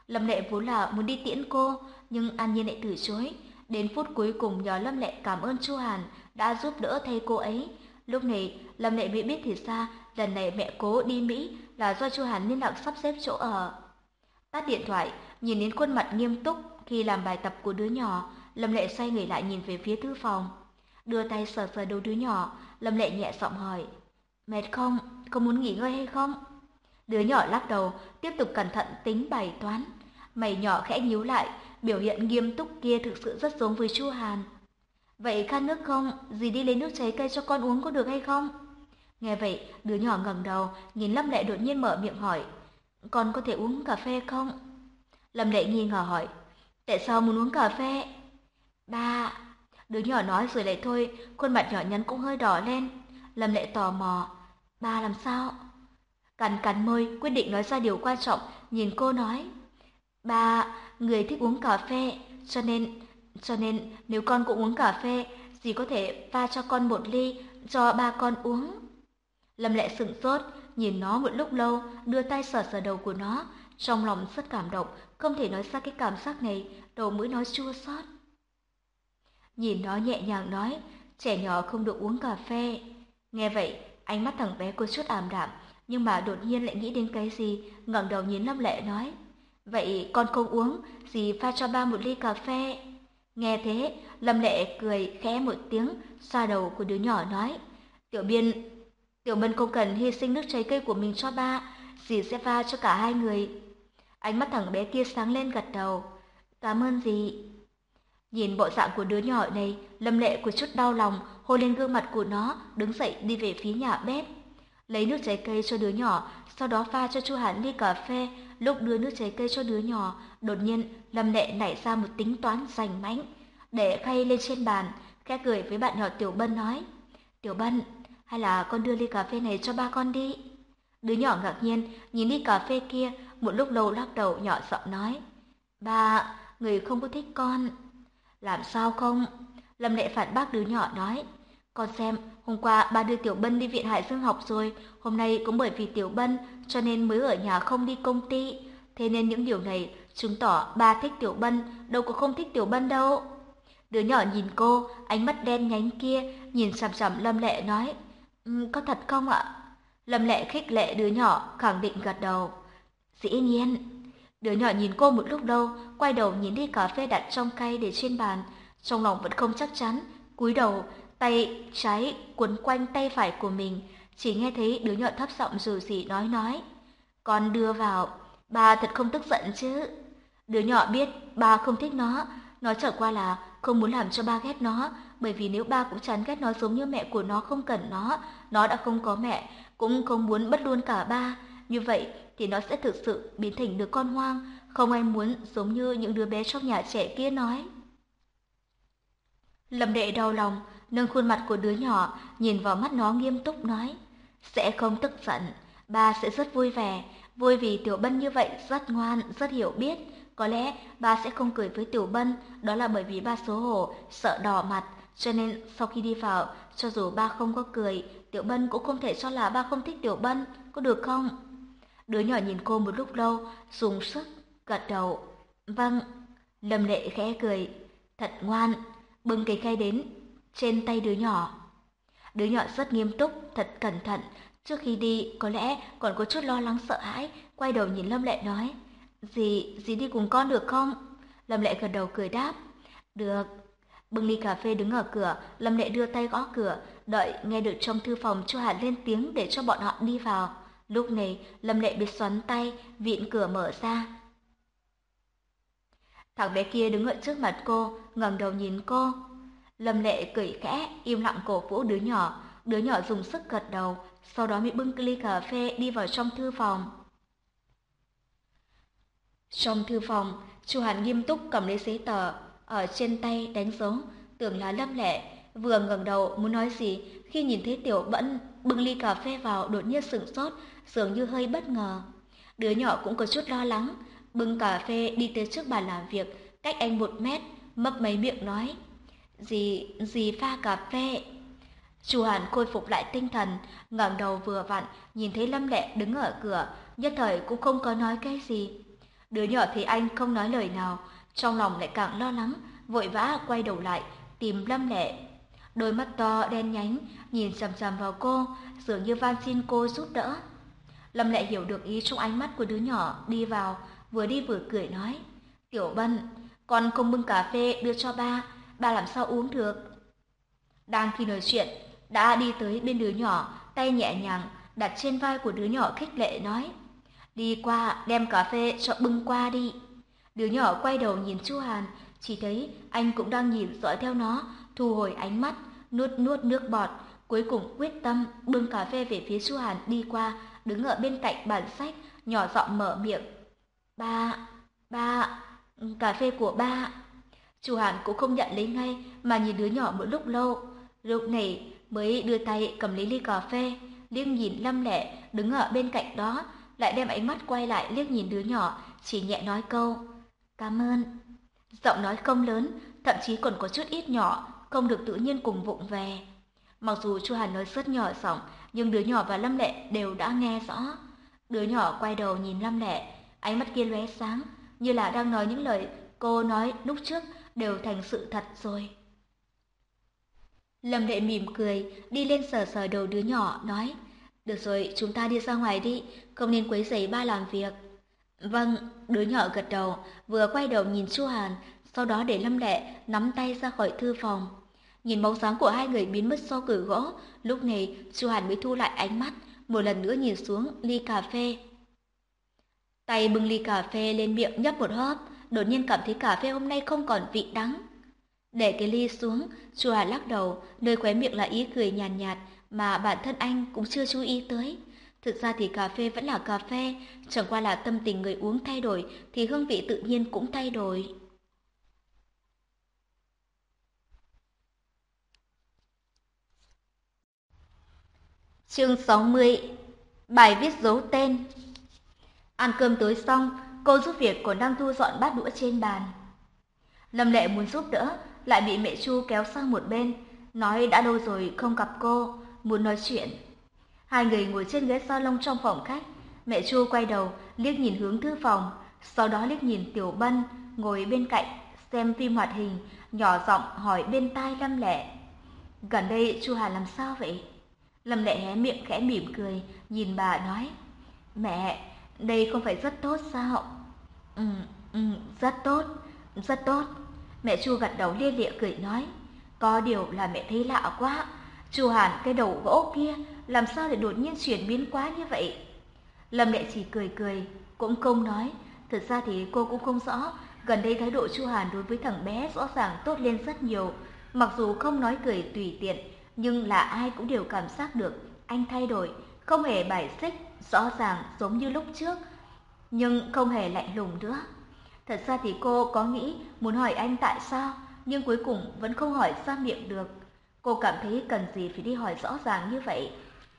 Lâm Lệ vốn là muốn đi tiễn cô, nhưng An Nhiên lại từ chối. Đến phút cuối cùng nhờ Lâm Lệ cảm ơn Chu Hàn đã giúp đỡ thay cô ấy. Lúc này Lâm Lệ mới biết thì ra lần này mẹ cố đi Mỹ là do Chu Hàn liên lạc sắp xếp chỗ ở. Tắt điện thoại, nhìn đến khuôn mặt nghiêm túc khi làm bài tập của đứa nhỏ, Lâm Lệ xoay người lại nhìn về phía thư phòng. Đưa tay sờ sờ đầu đứa nhỏ, Lâm Lệ nhẹ giọng hỏi, mệt không? Có muốn nghỉ ngơi hay không? Đứa nhỏ lắc đầu, tiếp tục cẩn thận tính bài toán. Mày nhỏ khẽ nhíu lại, biểu hiện nghiêm túc kia thực sự rất giống với Chu Hàn. Vậy khát nước không? Dì đi lấy nước trái cây cho con uống có được hay không? Nghe vậy, đứa nhỏ ngẩng đầu, nhìn Lâm Lệ đột nhiên mở miệng hỏi, con có thể uống cà phê không? Lâm Lệ nghi ngờ hỏi, tại sao muốn uống cà phê? Ba, đứa nhỏ nói rồi lại thôi, khuôn mặt nhỏ nhắn cũng hơi đỏ lên. Lâm Lệ tò mò, ba làm sao? Cắn cắn môi, quyết định nói ra điều quan trọng, nhìn cô nói, ba, người thích uống cà phê, cho nên, cho nên nếu con cũng uống cà phê, dì có thể pha cho con một ly, cho ba con uống. Lâm Lệ sững sốt, nhìn nó một lúc lâu, đưa tay sờ sờ đầu của nó, trong lòng rất cảm động, không thể nói ra cái cảm giác này, đầu mũi nó chua xót. Nhìn nó nhẹ nhàng nói, trẻ nhỏ không được uống cà phê. Nghe vậy, ánh mắt thằng bé có chút ảm đạm, nhưng mà đột nhiên lại nghĩ đến cái gì, ngẩng đầu nhìn Lâm Lệ nói, vậy con không uống, dì pha cho ba một ly cà phê. Nghe thế, Lâm Lệ cười khẽ một tiếng, xoa đầu của đứa nhỏ nói, Tiểu Biên, Tiểu Bân không cần hy sinh nước trái cây của mình cho ba, dì sẽ pha cho cả hai người. Ánh mắt thằng bé kia sáng lên gật đầu, cảm ơn dì. Nhìn bộ dạng của đứa nhỏ này, Lâm Lệ có chút đau lòng, hôn lên gương mặt của nó, đứng dậy đi về phía nhà bếp. Lấy nước trái cây cho đứa nhỏ, sau đó pha cho Chu Hàn ly cà phê. Lúc đưa nước trái cây cho đứa nhỏ, đột nhiên Lâm Lệ nảy ra một tính toán rành mãnh, để khay lên trên bàn, khẽ cười với bạn nhỏ Tiểu Bân nói, Tiểu Bân, hay là con đưa ly cà phê này cho ba con đi. Đứa nhỏ ngạc nhiên nhìn ly cà phê kia, một lúc lâu lắc đầu nhỏ giọng nói, ba, người không có thích con. Làm sao không? Lâm Lệ phản bác đứa nhỏ nói, con xem, hôm qua ba đưa Tiểu Bân đi viện Hải Dương học rồi, hôm nay cũng bởi vì Tiểu Bân cho nên mới ở nhà không đi công ty. Thế nên những điều này chứng tỏ ba thích Tiểu Bân, đâu có không thích Tiểu Bân đâu. Đứa nhỏ nhìn cô, ánh mắt đen nhánh kia, nhìn chằm chằm Lâm Lệ nói, um, có thật không ạ? Lâm Lệ khích lệ đứa nhỏ, khẳng định gật đầu. Dĩ nhiên. Đứa nhỏ nhìn cô một lúc lâu, quay đầu nhìn đi cà phê đặt trong khay để trên bàn, trong lòng vẫn không chắc chắn, cúi đầu, tay trái quấn quanh tay phải của mình, chỉ nghe thấy đứa nhỏ thấp giọng dù gì nói nói. Con đưa vào, ba thật không tức giận chứ. Đứa nhỏ biết ba không thích nó, nó chẳng qua là không muốn làm cho ba ghét nó, bởi vì nếu ba cũng chán ghét nó giống như mẹ của nó không cần nó, nó đã không có mẹ, cũng không muốn mất luôn cả ba. Như vậy thì nó sẽ thực sự biến thành đứa con hoang, không ai muốn giống như những đứa bé trong nhà trẻ kia nói. Lâm Đệ đau lòng, nâng khuôn mặt của đứa nhỏ, nhìn vào mắt nó nghiêm túc nói, sẽ không tức giận, ba sẽ rất vui vẻ, vui vì Tiểu Bân như vậy rất ngoan, rất hiểu biết. Có lẽ ba sẽ không cười với Tiểu Bân, đó là bởi vì ba xấu hổ, sợ đỏ mặt, cho nên sau khi đi vào, cho dù ba không có cười, Tiểu Bân cũng không thể cho là ba không thích Tiểu Bân, có được không? Đứa nhỏ nhìn cô một lúc lâu, dùng sức, gật đầu. Vâng. Lâm Lệ khẽ cười, thật ngoan, bưng cái khay đến trên tay đứa nhỏ. Đứa nhỏ rất nghiêm túc, thật cẩn thận, trước khi đi có lẽ còn có chút lo lắng sợ hãi, quay đầu nhìn Lâm Lệ nói, dì, dì đi cùng con được không? Lâm Lệ gật đầu cười đáp, được. Bưng ly cà phê đứng ở cửa, Lâm Lệ đưa tay gõ cửa, đợi nghe được trong thư phòng Chu Hàn lên tiếng để cho bọn họ đi vào. Lúc này, Lâm Lệ biết xoắn tay, vịn cửa mở ra. Thằng bé kia đứng ở trước mặt cô, ngẩng đầu nhìn cô. Lâm Lệ cười khẽ, im lặng cổ vũ đứa nhỏ. Đứa nhỏ dùng sức gật đầu, sau đó mới bưng cái ly cà phê đi vào trong thư phòng. Trong thư phòng, Chu Hàn nghiêm túc cầm lấy giấy tờ, ở trên tay đánh dấu, tưởng là Lâm Lệ. Vừa ngẩng đầu muốn nói gì, khi nhìn thấy Tiểu Bân bưng ly cà phê vào đột nhiên sửng sốt, dường như hơi bất ngờ. Đứa nhỏ cũng có chút lo lắng, bưng cà phê đi tới trước bàn làm việc, cách anh một mét, mấp mấy miệng nói, dì, dì pha cà phê. Chu Hàn khôi phục lại tinh thần, ngẩng đầu vừa vặn, nhìn thấy Lâm Lệ đứng ở cửa, nhất thời cũng không có nói cái gì. Đứa nhỏ thấy anh không nói lời nào, trong lòng lại càng lo lắng, vội vã quay đầu lại, tìm Lâm Lệ. Đôi mắt to đen nhánh, nhìn chằm chằm vào cô, dường như van xin cô giúp đỡ. Lâm Lệ hiểu được ý trong ánh mắt của đứa nhỏ, đi vào, vừa đi vừa cười nói. Tiểu Bân, con không bưng cà phê đưa cho ba, ba làm sao uống được. Đang khi nói chuyện, đã đi tới bên đứa nhỏ, tay nhẹ nhàng đặt trên vai của đứa nhỏ khích lệ nói. Đi qua, đem cà phê cho bưng qua đi. Đứa nhỏ quay đầu nhìn Chu Hàn, chỉ thấy anh cũng đang nhìn dõi theo nó, thu hồi ánh mắt, nuốt nuốt nước bọt, cuối cùng quyết tâm bưng cà phê về phía Chu Hàn đi qua, đứng ở bên cạnh bàn sách, nhỏ giọng mở miệng. Ba, ba, cà phê của ba. Chu Hàn cũng không nhận lấy ngay mà nhìn đứa nhỏ một lúc lâu, lúc này mới đưa tay cầm lấy ly cà phê, liếc nhìn Lâm Lệ đứng ở bên cạnh đó, lại đem ánh mắt quay lại liếc nhìn đứa nhỏ, chỉ nhẹ nói câu cảm ơn. Giọng nói không lớn, thậm chí còn có chút ít nhỏ, không được tự nhiên cùng vụng về. Mặc dù Chu Hàn nói rất nhỏ giọng, nhưng đứa nhỏ và Lâm Lệ đều đã nghe rõ. Đứa nhỏ quay đầu nhìn Lâm Lệ, ánh mắt kia lóe sáng, như là đang nói những lời cô nói lúc trước đều thành sự thật rồi. Lâm Lệ mỉm cười, đi lên sờ sờ đầu đứa nhỏ, nói, được rồi, chúng ta đi ra ngoài đi, không nên quấy rầy ba làm việc. Vâng, đứa nhỏ gật đầu, vừa quay đầu nhìn Chu Hàn, sau đó để Lâm Lệ nắm tay ra khỏi thư phòng. Nhìn bóng dáng của hai người biến mất sau cửa gỗ, lúc này Chu Hàn mới thu lại ánh mắt, một lần nữa nhìn xuống ly cà phê. Tay bưng ly cà phê lên miệng nhấp một hớp, đột nhiên cảm thấy cà phê hôm nay không còn vị đắng. Để cái ly xuống, Chu Hàn lắc đầu, nơi khóe miệng là ý cười nhàn nhạt, nhạt mà bản thân anh cũng chưa chú ý tới. Thực ra thì cà phê vẫn là cà phê, chẳng qua là tâm tình người uống thay đổi thì hương vị tự nhiên cũng thay đổi. Chương sáu mươi. Bài viết dấu tên. Ăn cơm tối xong, cô giúp việc còn đang thu dọn bát đũa trên bàn. Lâm Lệ muốn giúp đỡ, lại bị mẹ Chu kéo sang một bên, nói đã lâu rồi không gặp cô, muốn nói chuyện. Hai người ngồi trên ghế salon trong phòng khách, mẹ Chu quay đầu liếc nhìn hướng thư phòng, sau đó liếc nhìn Tiểu Bân ngồi bên cạnh xem phim hoạt hình, nhỏ giọng hỏi bên tai Lâm Lệ. Gần đây Chu Hà làm sao vậy? Lâm Lệ hé miệng khẽ mỉm cười, nhìn bà nói, mẹ, đây không phải rất tốt sao? Ừ, ừ, rất tốt, rất tốt. Mẹ Chu gật đầu lia lịa cười nói, có điều là mẹ thấy lạ quá, Chu Hàn cái đầu gỗ kia làm sao lại đột nhiên chuyển biến quá như vậy? Lâm Lệ chỉ cười cười, cũng không nói. Thực ra thì cô cũng không rõ, gần đây thái độ Chu Hàn đối với thằng bé rõ ràng tốt lên rất nhiều. Mặc dù không nói cười tùy tiện, nhưng là ai cũng đều cảm giác được anh thay đổi, không hề bài xích, rõ ràng giống như lúc trước, nhưng không hề lạnh lùng nữa. Thật ra thì cô có nghĩ muốn hỏi anh tại sao, nhưng cuối cùng vẫn không hỏi ra miệng được. Cô cảm thấy cần gì phải đi hỏi rõ ràng như vậy.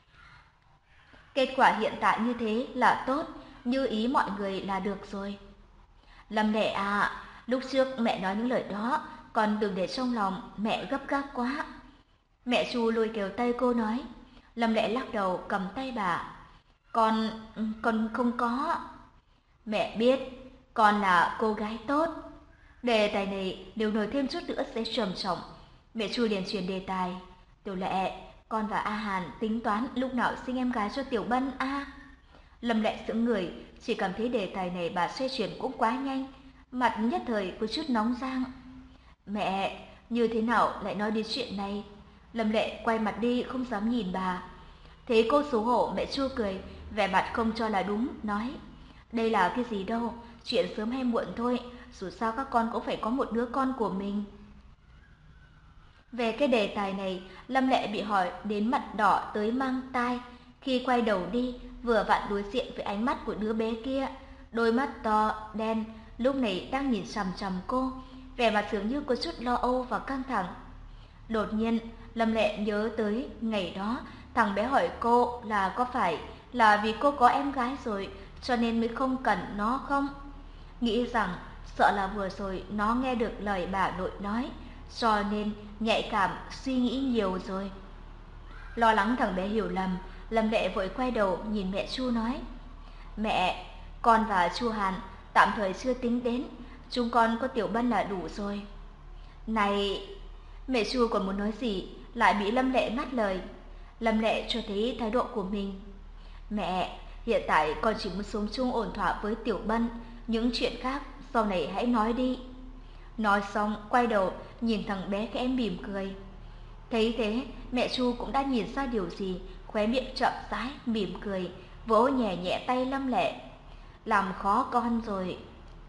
Kết quả hiện tại như thế là tốt, như ý mọi người là được rồi. Lâm Lệ à, lúc trước mẹ nói những lời đó, con đừng để trong lòng, mẹ gấp gáp quá. Mẹ Chu lôi kéo tay cô nói. Lâm Lệ lắc đầu cầm tay bà. Con, con không có. Mẹ biết, con là cô gái tốt. Đề tài này nếu nói thêm chút nữa sẽ trầm trọng. Mẹ Chu liền chuyển đề tài. Tiểu Lệ, con và A Hàn tính toán lúc nào sinh em gái cho Tiểu Bân a? Lâm Lệ sững người, chỉ cảm thấy đề tài này bà xoay chuyển cũng quá nhanh, mặt nhất thời có chút nóng rang. Mẹ, như thế nào lại nói đến chuyện này? Lâm Lệ quay mặt đi không dám nhìn bà. Thế cô xấu hổ, mẹ Chu cười, vẻ mặt không cho là đúng, nói. Đây là cái gì đâu, chuyện sớm hay muộn thôi, dù sao các con cũng phải có một đứa con của mình. Về cái đề tài này, Lâm Lệ bị hỏi đến mặt đỏ tới mang tai. Khi quay đầu đi, vừa vặn đối diện với ánh mắt của đứa bé kia. Đôi mắt to, đen, lúc này đang nhìn chằm chằm cô, vẻ mặt dường như có chút lo âu và căng thẳng. Đột nhiên, Lâm Lệ nhớ tới ngày đó, thằng bé hỏi cô là có phải là vì cô có em gái rồi, cho nên mới không cần nó không? Nghĩ rằng, sợ là vừa rồi nó nghe được lời bà nội nói, cho nên nhạy cảm suy nghĩ nhiều rồi. Lo lắng thằng bé hiểu lầm, Lâm Lệ vội quay đầu nhìn mẹ Chu nói. Mẹ, con và Chu Hàn tạm thời chưa tính đến, chúng con có Tiểu Bân là đủ rồi. Này, mẹ Chu còn muốn nói gì, lại bị Lâm Lệ ngắt lời. Lâm Lệ cho thấy thái độ của mình. Mẹ, hiện tại con chỉ muốn sống chung ổn thỏa với Tiểu Bân, những chuyện khác sau này hãy nói đi. Nói xong, quay đầu nhìn thằng bé khẽ mỉm cười. Thấy thế, mẹ Chu cũng đã nhìn ra điều gì, khóe miệng chậm rãi mỉm cười, vỗ nhẹ nhẹ tay Lâm Lệ. Làm khó con rồi.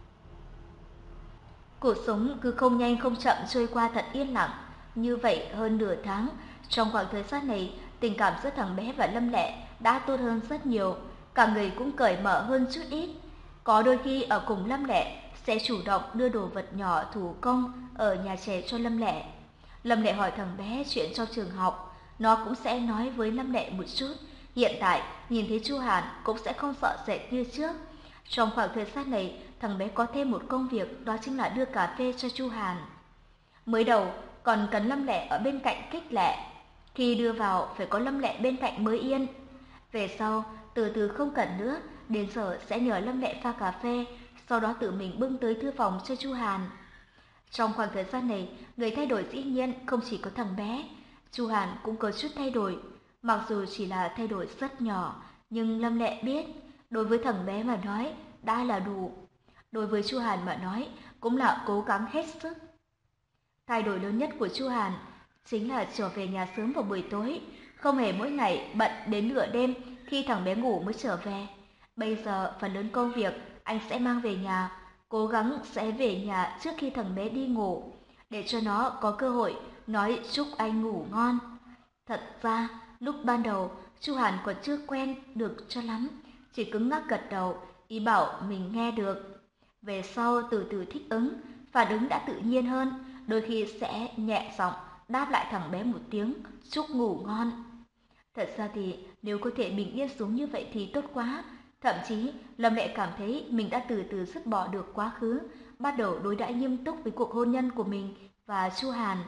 Cuộc sống cứ không nhanh không chậm trôi qua thật yên lặng. Như vậy hơn nửa tháng, trong khoảng thời gian này, tình cảm giữa thằng bé và Lâm Lệ đã tốt hơn rất nhiều, cả người cũng cởi mở hơn chút ít. Có đôi khi ở cùng Lâm Lệ sẽ chủ động đưa đồ vật nhỏ thủ công ở nhà trẻ cho Lâm Lệ. Lâm Lệ hỏi thằng bé chuyện trong trường học, nó cũng sẽ nói với Lâm Lệ một chút. Hiện tại nhìn thấy Chu Hàn cũng sẽ không sợ sệt như trước. Trong khoảng thời gian này, thằng bé có thêm một công việc, đó chính là đưa cà phê cho Chu Hàn. Mới đầu còn cần Lâm Lệ ở bên cạnh khích lệ, khi đưa vào phải có Lâm Lệ bên cạnh mới yên. Về sau, từ từ không cần nữa, đến giờ sẽ nhờ Lâm Lệ pha cà phê, sau đó tự mình bưng tới thư phòng cho Chu Hàn. Trong khoảng thời gian này, người thay đổi dĩ nhiên không chỉ có thằng bé, Chu Hàn cũng có chút thay đổi. Mặc dù chỉ là thay đổi rất nhỏ, nhưng Lâm Lệ biết, đối với thằng bé mà nói, đã là đủ. Đối với Chu Hàn mà nói, cũng là cố gắng hết sức. Thay đổi lớn nhất của Chu Hàn chính là trở về nhà sớm vào buổi tối, không hề mỗi ngày bận đến nửa đêm khi thằng bé ngủ mới trở về. Bây giờ phần lớn công việc anh sẽ mang về nhà, cố gắng sẽ về nhà trước khi thằng bé đi ngủ, để cho nó có cơ hội nói chúc anh ngủ ngon. Thật ra, lúc ban đầu, Chu Hàn còn chưa quen được cho lắm, chỉ cứng ngắc gật đầu, ý bảo mình nghe được. Về sau từ từ thích ứng, phản ứng đã tự nhiên hơn, đôi khi sẽ nhẹ giọng đáp lại thằng bé một tiếng chúc ngủ ngon. Thật ra thì nếu có thể bình yên xuống như vậy thì tốt quá. Thậm chí Lâm Lệ cảm thấy mình đã từ từ dứt bỏ được quá khứ, bắt đầu đối đãi nghiêm túc với cuộc hôn nhân của mình và Chu Hàn.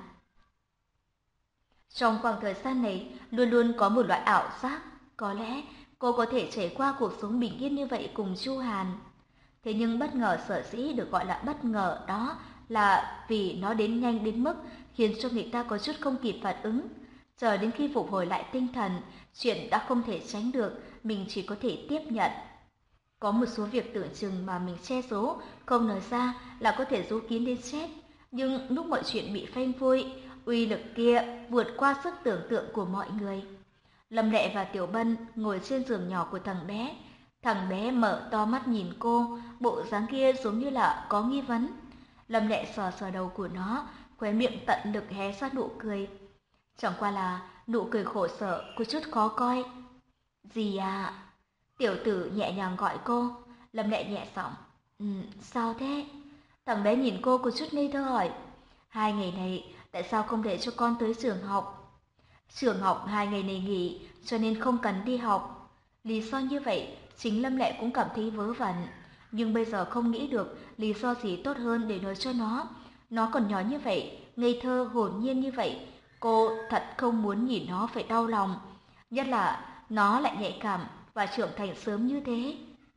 Trong khoảng thời gian này, luôn luôn có một loại ảo giác, có lẽ cô có thể trải qua cuộc sống bình yên như vậy cùng Chu Hàn. Thế nhưng bất ngờ sở dĩ được gọi là bất ngờ đó là vì nó đến nhanh đến mức khiến cho người ta có chút không kịp phản ứng. Chờ đến khi phục hồi lại tinh thần, chuyện đã không thể tránh được, mình chỉ có thể tiếp nhận. Có một số việc tưởng chừng mà mình che giấu, không nói ra là có thể giấu kín đến chết. Nhưng lúc mọi chuyện bị phanh phui, uy lực kia vượt qua sức tưởng tượng của mọi người. Lâm Lệ và Tiểu Bân ngồi trên giường nhỏ của thằng bé. Thằng bé mở to mắt nhìn cô, bộ dáng kia giống như là có nghi vấn. Lâm Lệ sờ sờ đầu của nó, khóe miệng tận lực hé ra nụ cười. Chẳng qua là nụ cười khổ sở, có chút khó coi. Gì à? Tiểu tử nhẹ nhàng gọi cô. Lâm Lệ nhẹ giọng. Ừ, sao thế? Thằng bé nhìn cô có chút ngây thơ hỏi. Hai ngày này, tại sao không để cho con tới trường học? Trường học hai ngày này nghỉ, cho nên không cần đi học. Lý do như vậy, chính Lâm Lệ cũng cảm thấy vớ vẩn. Nhưng bây giờ không nghĩ được lý do gì tốt hơn để nói cho nó. Nó còn nhỏ như vậy, ngây thơ hồn nhiên như vậy. Cô thật không muốn nhìn nó phải đau lòng. Nhất là nó lại nhạy cảm và trưởng thành sớm như thế.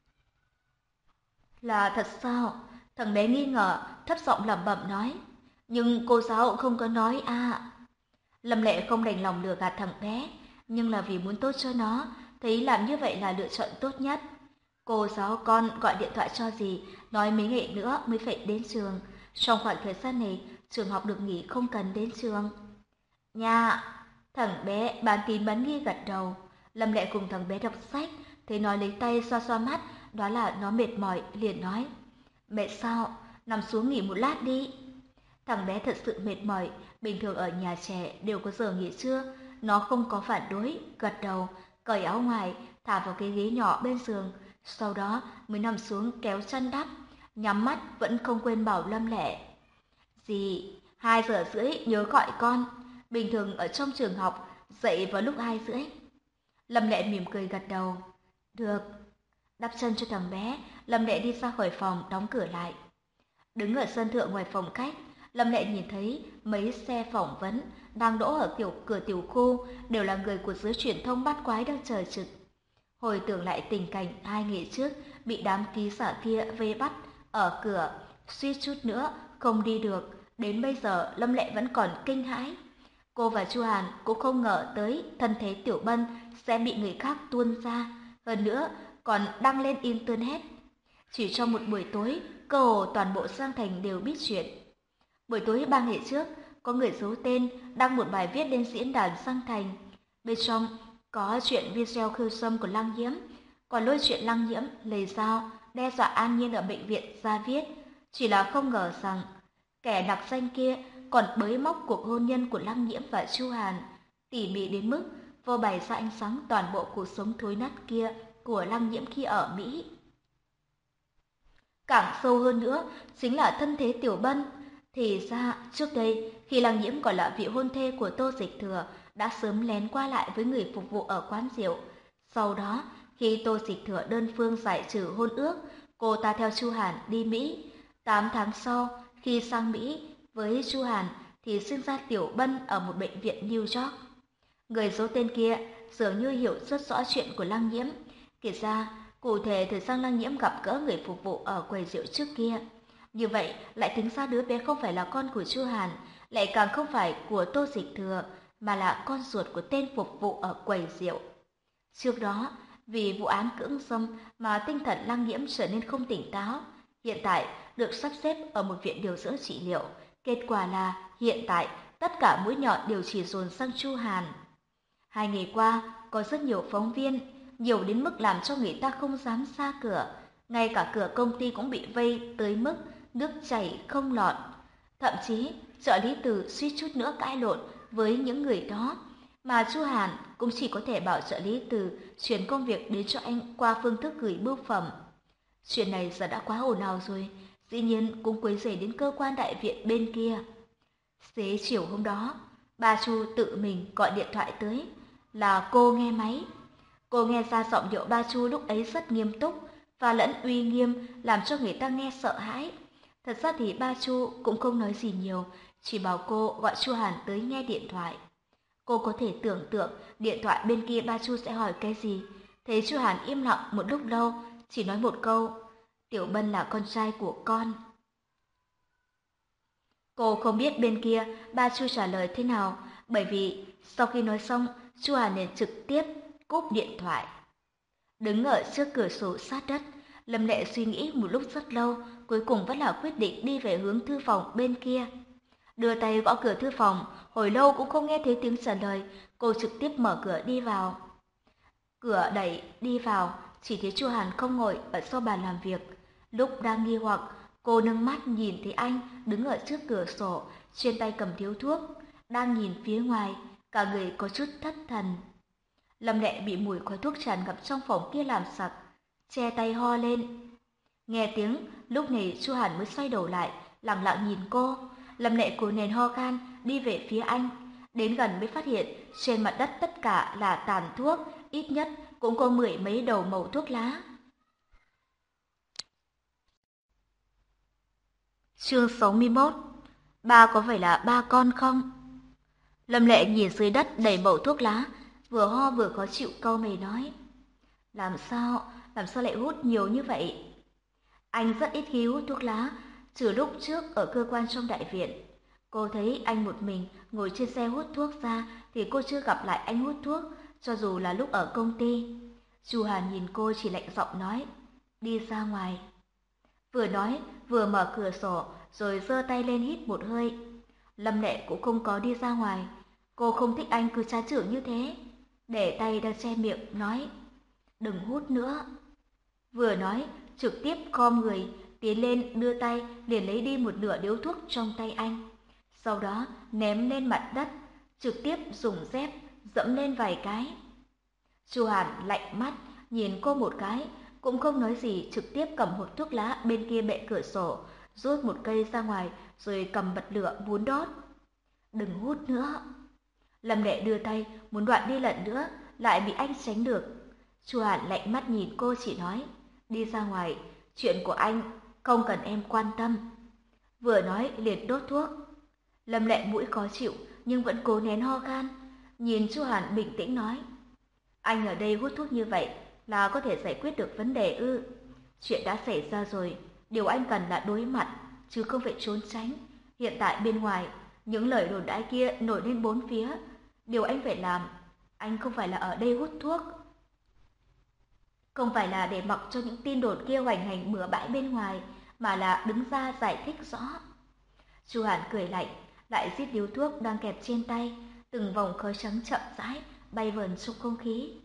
Là thật sao? Thằng bé nghi ngờ, thấp giọng lẩm bẩm nói. Nhưng cô giáo không có nói à. Lâm Lệ không đành lòng lừa gạt thằng bé, nhưng là vì muốn tốt cho nó, thấy làm như vậy là lựa chọn tốt nhất. Cô giáo con gọi điện thoại cho dì, nói mấy ngày nữa mới phải đến trường. Trong khoảng thời gian này, trường học được nghỉ không cần đến trường. Nha, thằng bé bán tín bán nghi gật đầu. Lâm Lệ cùng thằng bé đọc sách, thấy nó lấy tay xoa xoa mắt, đó là nó mệt mỏi, liền nói. Mệt sao? Nằm xuống nghỉ một lát đi. Thằng bé thật sự mệt mỏi, bình thường ở nhà trẻ đều có giờ nghỉ trưa, nó không có phản đối, gật đầu, cởi áo ngoài, thả vào cái ghế nhỏ bên giường, sau đó mới nằm xuống kéo chăn đắp, nhắm mắt vẫn không quên bảo Lâm Lệ. Dì, hai giờ rưỡi nhớ gọi con, bình thường ở trong trường học, dậy vào lúc hai rưỡi. Lâm Lệ mỉm cười gật đầu. Được. Đắp chân cho thằng bé, Lâm Lệ đi ra khỏi phòng, đóng cửa lại. Đứng ở sân thượng ngoài phòng khách, Lâm Lệ nhìn thấy mấy xe phỏng vấn đang đỗ ở kiểu cửa tiểu khu, đều là người của giới truyền thông bắt quái đang chờ trực. Hồi tưởng lại tình cảnh hai ngày trước bị đám ký giả kia vây bắt, ở cửa, suýt chút nữa không đi được. Đến bây giờ Lâm Lệ vẫn còn kinh hãi. Cô và Chu Hàn cũng không ngờ tới thân thế Tiểu Bân sẽ bị người khác tuôn ra, hơn nữa còn đăng lên internet. Chỉ trong một buổi tối, cơ hồ toàn bộ Giang Thành đều biết chuyện. Buổi tối ba ngày trước, có người giấu tên đăng một bài viết lên diễn đàn Giang Thành. Bên trong có chuyện video khiêu dâm của Lăng Nhiễm, còn lôi chuyện Lăng Nhiễm lấy dao đe dọa An Nhiên ở bệnh viện ra viết. Chỉ là không ngờ rằng kẻ đặc danh kia còn bới móc cuộc hôn nhân của Lăng Nhiễm và Chu Hàn, tỉ mỉ đến mức vô bày ra ánh sáng toàn bộ cuộc sống thối nát kia của Lăng Nhiễm khi ở Mỹ. Càng sâu hơn nữa chính là thân thế Tiểu Bân. Thì ra trước đây khi Lăng Nhiễm còn là vị hôn thê của Tô Dịch Thừa đã sớm lén qua lại với người phục vụ ở quán rượu. Sau đó khi Tô Dịch Thừa đơn phương giải trừ hôn ước, cô ta theo Chu Hàn đi Mỹ. Tám tháng sau khi sang Mỹ với Chu Hàn thì sinh ra Tiểu Bân ở một bệnh viện New York. Người giấu tên kia dường như hiểu rất rõ chuyện của Lăng Nhiễm, kể ra cụ thể thời gian Lăng Nhiễm gặp gỡ người phục vụ ở quầy rượu trước kia. Như vậy lại tính ra đứa bé không phải là con của Chu Hàn, lại càng không phải của Tô Dịch Thừa, mà là con ruột của tên phục vụ ở quầy rượu. Trước đó, vì vụ án cưỡng dâm mà tinh thần Lăng Nhiễm trở nên không tỉnh táo, hiện tại được sắp xếp ở một viện điều dưỡng trị liệu. Kết quả là hiện tại tất cả mũi nhọn đều chỉ dồn sang Chu Hàn. Hai ngày qua có rất nhiều phóng viên, nhiều đến mức làm cho người ta không dám ra cửa. Ngay cả cửa công ty cũng bị vây tới mức nước chảy không lọt. Thậm chí trợ lý Từ suýt chút nữa cãi lộn với những người đó, mà Chu Hàn cũng chỉ có thể bảo trợ lý Từ chuyển công việc đến cho anh qua phương thức gửi bưu phẩm. Chuyện này giờ đã quá ồn ào rồi, dĩ nhiên cũng quấy rầy đến cơ quan đại viện bên kia. Xế chiều hôm đó, bà Chu tự mình gọi điện thoại tới, là cô nghe máy. Cô nghe ra giọng điệu ba Chu lúc ấy rất nghiêm túc và lẫn uy nghiêm, làm cho người ta nghe sợ hãi. Thật ra thì ba Chu cũng không nói gì nhiều, chỉ bảo cô gọi Chu Hàn tới nghe điện thoại. Cô có thể tưởng tượng điện thoại bên kia ba Chu sẽ hỏi cái gì. Thấy Chu Hàn im lặng một lúc lâu, chỉ nói một câu: Tiểu Bân là con trai của con. Cô không biết bên kia ba Chu trả lời thế nào, bởi vì sau khi nói xong, Chu Hàn liền trực tiếp cúp điện thoại. Đứng ở trước cửa sổ sát đất, Lâm Lệ suy nghĩ một lúc rất lâu, cuối cùng vẫn là quyết định đi về hướng thư phòng bên kia. Đưa tay gõ cửa thư phòng, hồi lâu cũng không nghe thấy tiếng trả lời, cô trực tiếp mở cửa đi vào. Cửa đẩy đi vào, chỉ thấy Chu Hàn không ngồi ở sau bàn làm việc. Lúc đang nghi hoặc, cô nâng mắt nhìn thấy anh đứng ở trước cửa sổ, trên tay cầm điếu thuốc, đang nhìn phía ngoài, cả người có chút thất thần. Lâm Lệ bị mùi khói thuốc tràn ngập trong phòng kia làm sặc, che tay ho lên. Nghe tiếng, lúc này Chu Hàn mới xoay đầu lại, lặng lặng nhìn cô. Lâm Lệ cố nén ho khan đi về phía anh, đến gần mới phát hiện trên mặt đất tất cả là tàn thuốc, ít nhất cũng có mười mấy đầu mẩu thuốc lá. Chương sáu mươi mốt. Ba có phải là ba con không? Lâm Lệ nhìn dưới đất đầy mẩu thuốc lá, vừa ho vừa khó chịu cau mày nói: Làm sao, làm sao lại hút nhiều như vậy? Anh rất ít khi hút thuốc lá, trừ lúc trước ở cơ quan trong đại viện. Cô thấy anh một mình ngồi trên xe hút thuốc ra thì cô chưa gặp lại anh hút thuốc, cho dù là lúc ở công ty. Chu Hàn nhìn cô chỉ lạnh giọng nói: Đi ra ngoài. Vừa nói vừa mở cửa sổ rồi giơ tay lên hít một hơi. Lâm Lệ cũng không có đi ra ngoài, cô không thích anh cứ trá trưởng như thế, để tay đang che miệng nói: Đừng hút nữa. Vừa nói trực tiếp khom người tiến lên đưa tay liền lấy đi một nửa điếu thuốc trong tay anh, sau đó ném lên mặt đất, trực tiếp dùng dép dẫm lên vài cái. Chu Hàn lạnh mắt nhìn cô một cái, cũng không nói gì, trực tiếp cầm hộp thuốc lá bên kia bệ cửa sổ, rút một cây ra ngoài rồi cầm bật lửa muốn đốt. Đừng hút nữa. Lâm Lệ đưa tay muốn đoạn đi lần nữa, lại bị anh tránh được. Chu Hàn lạnh mắt nhìn cô chỉ nói: Đi ra ngoài, chuyện của anh không cần em quan tâm. Vừa nói liền đốt thuốc. Lâm Lệ mũi khó chịu nhưng vẫn cố nén ho khan, nhìn Chu Hàn bình tĩnh nói: Anh ở đây hút thuốc như vậy là có thể giải quyết được vấn đề ư? Chuyện đã xảy ra rồi, Điều anh cần là đối mặt, chứ không phải trốn tránh. Hiện tại bên ngoài, những lời đồn đãi kia nổi lên bốn phía. Điều anh phải làm, anh không phải là ở đây hút thuốc. Không phải là để mặc cho những tin đồn kia hoành hành bừa bãi bên ngoài, mà là đứng ra giải thích rõ. Chu Hàn cười lạnh, lại rít điếu thuốc đang kẹp trên tay, từng vòng khói trắng chậm rãi bay vờn trong không khí.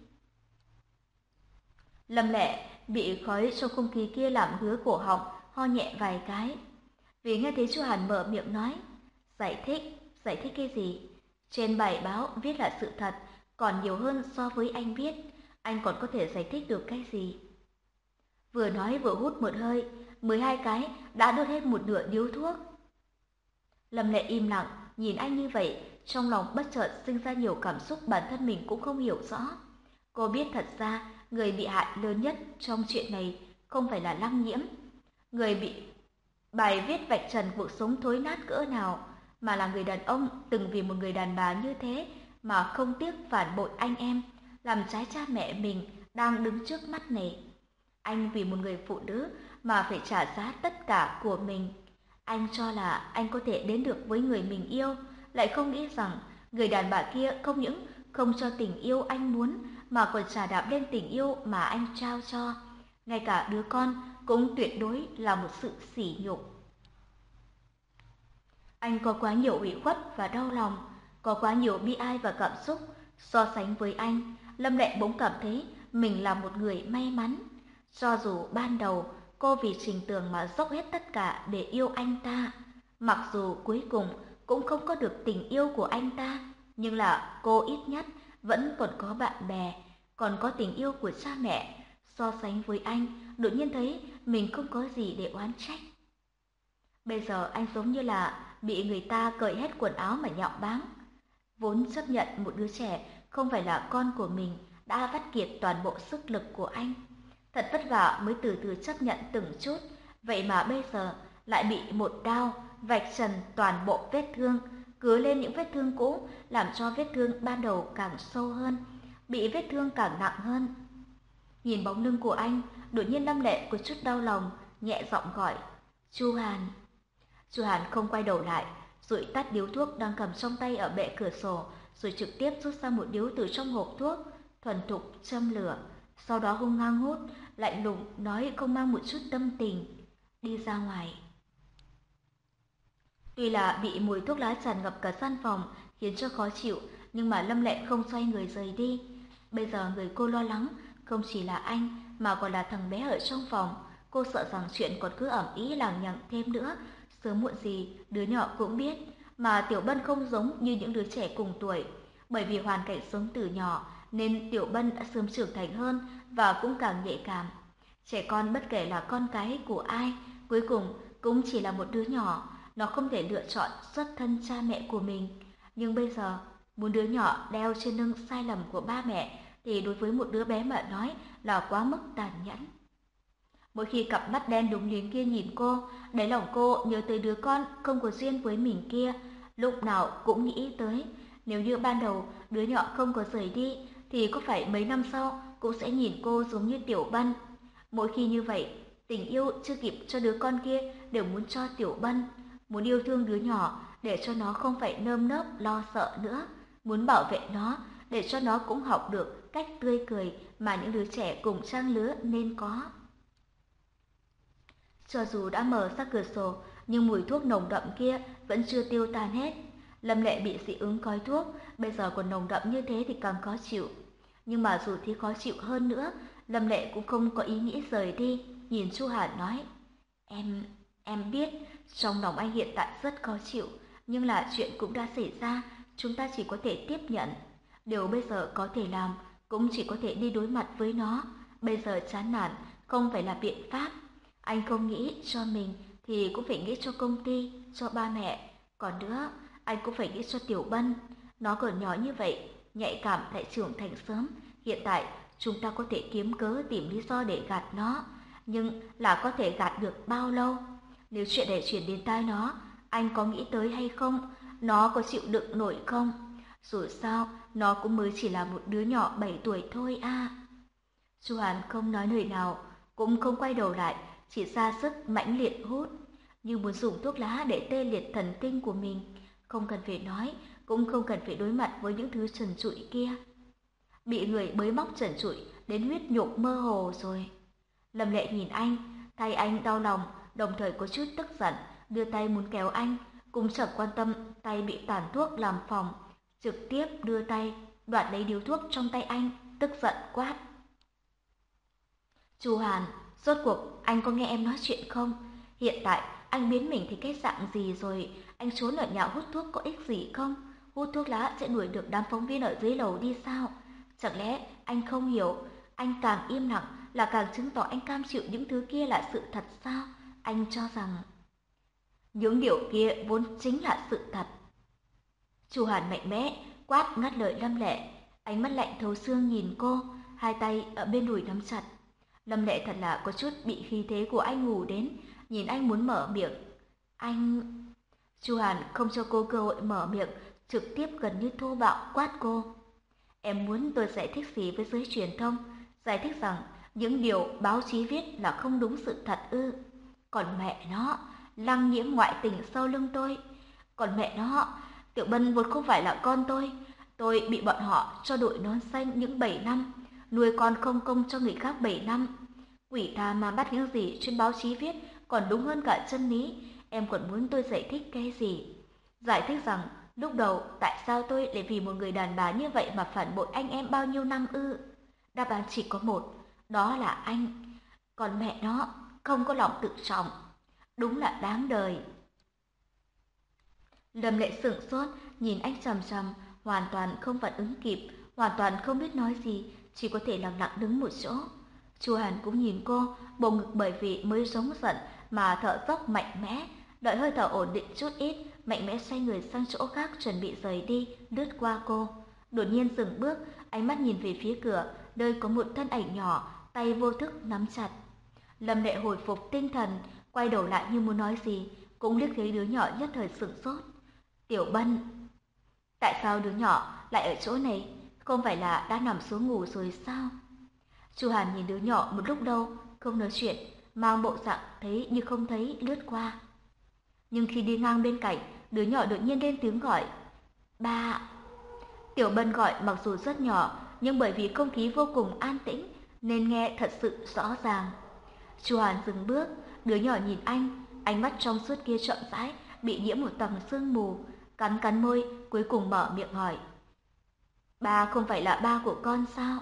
Lâm Lệ bị khói trong không khí kia làm ngứa cổ họng, ho nhẹ vài cái. Vì nghe thấy Chu Hàn mở miệng nói, giải thích, giải thích cái gì? Trên bài báo viết là sự thật, còn nhiều hơn so với anh biết, anh còn có thể giải thích được cái gì? Vừa nói vừa hút một hơi, mười hai cái đã đốt hết một nửa điếu thuốc. Lâm Lệ im lặng, nhìn anh như vậy, trong lòng bất chợt sinh ra nhiều cảm xúc bản thân mình cũng không hiểu rõ. Cô biết thật ra, người bị hại lớn nhất trong chuyện này không phải là Lăng Nhiễm. Người bị bài viết vạch trần cuộc sống thối nát cỡ nào, mà là người đàn ông từng vì một người đàn bà như thế mà không tiếc phản bội anh em, làm trái cha mẹ mình đang đứng trước mắt này. Anh vì một người phụ nữ mà phải trả giá tất cả của mình. Anh cho là anh có thể đến được với người mình yêu, lại không nghĩ rằng người đàn bà kia không những không cho tình yêu anh muốn, mà còn trà đạp lên tình yêu mà anh trao cho. Ngay cả đứa con cũng tuyệt đối là một sự sỉ nhục. Anh có quá nhiều ủy khuất và đau lòng, có quá nhiều bi ai và cảm xúc. So sánh với anh, Lâm Lệ bỗng cảm thấy mình là một người may mắn. Cho dù ban đầu cô vì Trình Tường mà dốc hết tất cả để yêu anh ta, mặc dù cuối cùng cũng không có được tình yêu của anh ta, nhưng là cô ít nhất vẫn còn có bạn bè, còn có tình yêu của cha mẹ. So sánh với anh, đột nhiên thấy mình không có gì để oán trách. Bây giờ anh giống như là bị người ta cởi hết quần áo mà nhạo báng. Vốn chấp nhận một đứa trẻ không phải là con của mình đã vắt kiệt toàn bộ sức lực của anh. Thật vất vả mới từ từ chấp nhận từng chút, vậy mà bây giờ lại bị một đao vạch trần toàn bộ vết thương, cứ lên những vết thương cũ, làm cho vết thương ban đầu càng sâu hơn, bị vết thương càng nặng hơn. Nhìn bóng lưng của anh, đột nhiên Lâm Lệ có chút đau lòng, nhẹ giọng gọi, Chu Hàn. Chu Hàn không quay đầu lại, dụi tắt điếu thuốc đang cầm trong tay ở bệ cửa sổ, rồi trực tiếp rút ra một điếu từ trong hộp thuốc, thuần thục châm lửa, sau đó hung hăng hút, lạnh lùng nói không mang một chút tâm tình, đi ra ngoài. Tuy là bị mùi thuốc lá tràn ngập cả gian phòng, khiến cho khó chịu, nhưng mà Lâm Lệ không xoay người rời đi. Bây giờ người cô lo lắng không chỉ là anh, mà còn là thằng bé ở trong phòng. Cô sợ rằng chuyện còn cứ ẩm ý lằng nhằng thêm nữa, sớm muộn gì đứa nhỏ cũng biết. Mà Tiểu Bân không giống như những đứa trẻ cùng tuổi, bởi vì hoàn cảnh sống từ nhỏ nên Tiểu Bân đã sớm trưởng thành hơn và cũng càng nhạy cảm. Trẻ con bất kể là con cái của ai, cuối cùng cũng chỉ là một đứa nhỏ, nó không thể lựa chọn xuất thân cha mẹ của mình. Nhưng bây giờ, muốn đứa nhỏ đeo trên lưng sai lầm của ba mẹ thì đối với một đứa bé mà nói là quá mức tàn nhẫn. Mỗi khi cặp mắt đen đúng liếng kia nhìn cô, đáy lòng cô nhớ tới đứa con không có duyên với mình kia, lúc nào cũng nghĩ tới, nếu như ban đầu đứa nhỏ không có rời đi, thì có phải mấy năm sau cũng sẽ nhìn cô giống như Tiểu Bân. Mỗi khi như vậy, tình yêu chưa kịp cho đứa con kia đều muốn cho Tiểu Bân, muốn yêu thương đứa nhỏ để cho nó không phải nơm nớp lo sợ nữa, muốn bảo vệ nó để cho nó cũng học được cách tươi cười mà những đứa trẻ cùng trang lứa nên có. Cho dù đã mở ra cửa sổ, nhưng mùi thuốc nồng đậm kia vẫn chưa tiêu tan hết. Lâm Lệ bị dị ứng khói thuốc, bây giờ còn nồng đậm như thế thì càng khó chịu. Nhưng mà dù thì khó chịu hơn nữa, Lâm Lệ cũng không có ý nghĩ rời đi, nhìn Chu Hàn nói, Em, em biết, trong lòng anh hiện tại rất khó chịu, nhưng là chuyện cũng đã xảy ra, chúng ta chỉ có thể tiếp nhận. Điều bây giờ có thể làm, cũng chỉ có thể đi đối mặt với nó. Bây giờ chán nản không phải là biện pháp. Anh không nghĩ cho mình thì cũng phải nghĩ cho công ty, cho ba mẹ. Còn nữa, anh cũng phải nghĩ cho Tiểu Bân. Nó còn nhỏ như vậy, nhạy cảm lại trưởng thành sớm. Hiện tại, chúng ta có thể kiếm cớ tìm lý do để gạt nó. Nhưng là có thể gạt được bao lâu? Nếu chuyện này chuyển đến tai nó, anh có nghĩ tới hay không? Nó có chịu đựng nổi không? Dù sao, nó cũng mới chỉ là một đứa nhỏ bảy tuổi thôi à. Chu Hàn không nói lời nào, cũng không quay đầu lại, chỉ ra sức mãnh liệt hút, như muốn dùng thuốc lá để tê liệt thần kinh của mình. Không cần phải nói, cũng không cần phải đối mặt với những thứ trần trụi kia. Bị người bới móc trần trụi đến huyết nhục mơ hồ rồi. Lâm Lệ nhìn anh, thay anh đau lòng, đồng thời có chút tức giận, đưa tay muốn kéo anh, cũng chẳng quan tâm tay bị tàn thuốc làm phòng, trực tiếp đưa tay đoạt lấy điếu thuốc trong tay anh, tức giận quát: Chu Hàn, rốt cuộc anh có nghe em nói chuyện không? Hiện tại anh biến mình thì cái dạng gì rồi? Anh trốn ở nhà hút thuốc có ích gì không? Hút thuốc lá sẽ đuổi được đám phóng viên ở dưới lầu đi sao? Chẳng lẽ anh không hiểu, anh càng im lặng là càng chứng tỏ anh cam chịu những thứ kia là sự thật sao? Anh cho rằng những điều kia vốn chính là sự thật. Chu Hàn mạnh mẽ quát ngắt lời Lâm Lệ, ánh mắt lạnh thấu xương nhìn cô, hai tay ở bên đùi nắm chặt. Lâm Lệ thật là có chút bị khí thế của anh ngủ đến, nhìn anh muốn mở miệng. Anh... Chu Hàn không cho cô cơ hội mở miệng, trực tiếp gần như thô bạo quát cô. Em muốn tôi giải thích gì với giới truyền thông? Giải thích rằng những điều báo chí viết là không đúng sự thật ư? Còn mẹ nó, Lăng Nhiễm ngoại tình sau lưng tôi. Còn mẹ nó, Tiểu Bân vốn không phải là con tôi. Tôi bị bọn họ cho đội nón xanh những bảy năm, nuôi con không công cho người khác bảy năm. Quỷ tha mà bắt những gì trên báo chí viết còn đúng hơn cả chân lý. Em còn muốn tôi giải thích cái gì? Giải thích rằng lúc đầu tại sao tôi lại vì một người đàn bà như vậy mà phản bội anh em bao nhiêu năm ư? Đáp án chỉ có một, đó là anh. Còn mẹ nó không có lòng tự trọng. Đúng là đáng đời. Lâm Lệ sững sốt, nhìn anh chằm chằm, hoàn toàn không phản ứng kịp, hoàn toàn không biết nói gì, chỉ có thể lặng lặng đứng một chỗ. Chu Hàn cũng nhìn cô, bộ ngực bởi vì mới giống giận mà thở dốc mạnh mẽ, đợi hơi thở ổn định chút ít, mạnh mẽ xoay người sang chỗ khác chuẩn bị rời đi, lướt qua cô. Đột nhiên dừng bước, ánh mắt nhìn về phía cửa, nơi có một thân ảnh nhỏ, tay vô thức nắm chặt. Lâm Lệ hồi phục tinh thần, quay đầu lại như muốn nói gì, cũng liếc thấy đứa nhỏ nhất thời sửng sốt. Tiểu Bân. Tại sao đứa nhỏ lại ở chỗ này? Không phải là đã nằm xuống ngủ rồi sao? Chu Hàn nhìn đứa nhỏ một lúc lâu, không nói chuyện, mang bộ dạng thấy như không thấy lướt qua. Nhưng khi đi ngang bên cạnh, đứa nhỏ đột nhiên lên tiếng gọi. Ba. Tiểu Bân gọi mặc dù rất nhỏ, nhưng bởi vì không khí vô cùng an tĩnh, nên nghe thật sự rõ ràng. Chu Hàn dừng bước, đứa nhỏ nhìn anh, ánh mắt trong suốt kia chậm rãi, bị nhiễm một tầng sương mù, cắn cắn môi, cuối cùng mở miệng hỏi. Ba không phải là ba của con sao?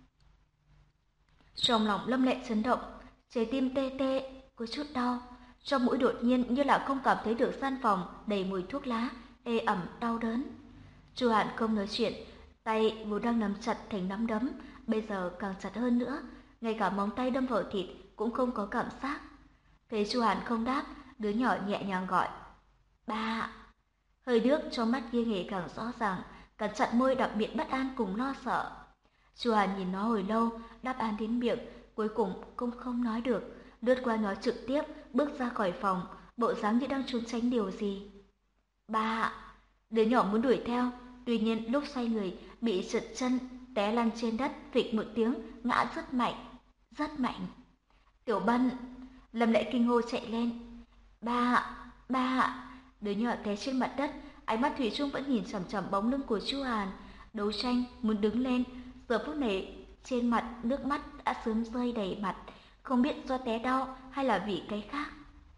Trong lòng Lâm Lệ chấn động, trái tim tê tê, có chút đau. Trong mũi đột nhiên như là không cảm thấy được gian phòng đầy mùi thuốc lá, ê ẩm đau đớn. Chu Hàn không nói chuyện, tay vốn đang nắm chặt thành nắm đấm, bây giờ càng chặt hơn nữa, ngay cả móng tay đâm vào thịt cũng không có cảm giác. Thấy Chu Hàn không đáp, đứa nhỏ nhẹ nhàng gọi. Ba. Hơi nước trong mắt kia nghề càng rõ ràng, cắn chặt môi đặc biệt bất an cùng lo sợ. Chu Hàn nhìn nó hồi lâu, đáp án đến miệng, cuối cùng cũng không nói được, lướt qua nó trực tiếp, bước ra khỏi phòng, bộ dáng như đang trốn tránh điều gì. Ba. Đứa nhỏ muốn đuổi theo, tuy nhiên lúc xoay người, bị trượt chân, té lăn trên đất, phịch một tiếng, ngã rất mạnh, rất mạnh. Tiểu Bân. Lâm Lệ kinh hô chạy lên. Ba, ba. Đứa nhỏ té trên mặt đất, ánh mắt thủy chung vẫn nhìn chằm chằm bóng lưng của Chu Hàn, đấu tranh muốn đứng lên. Giờ phút này trên mặt nước mắt đã sớm rơi đầy mặt, không biết do té đau hay là vì cái khác.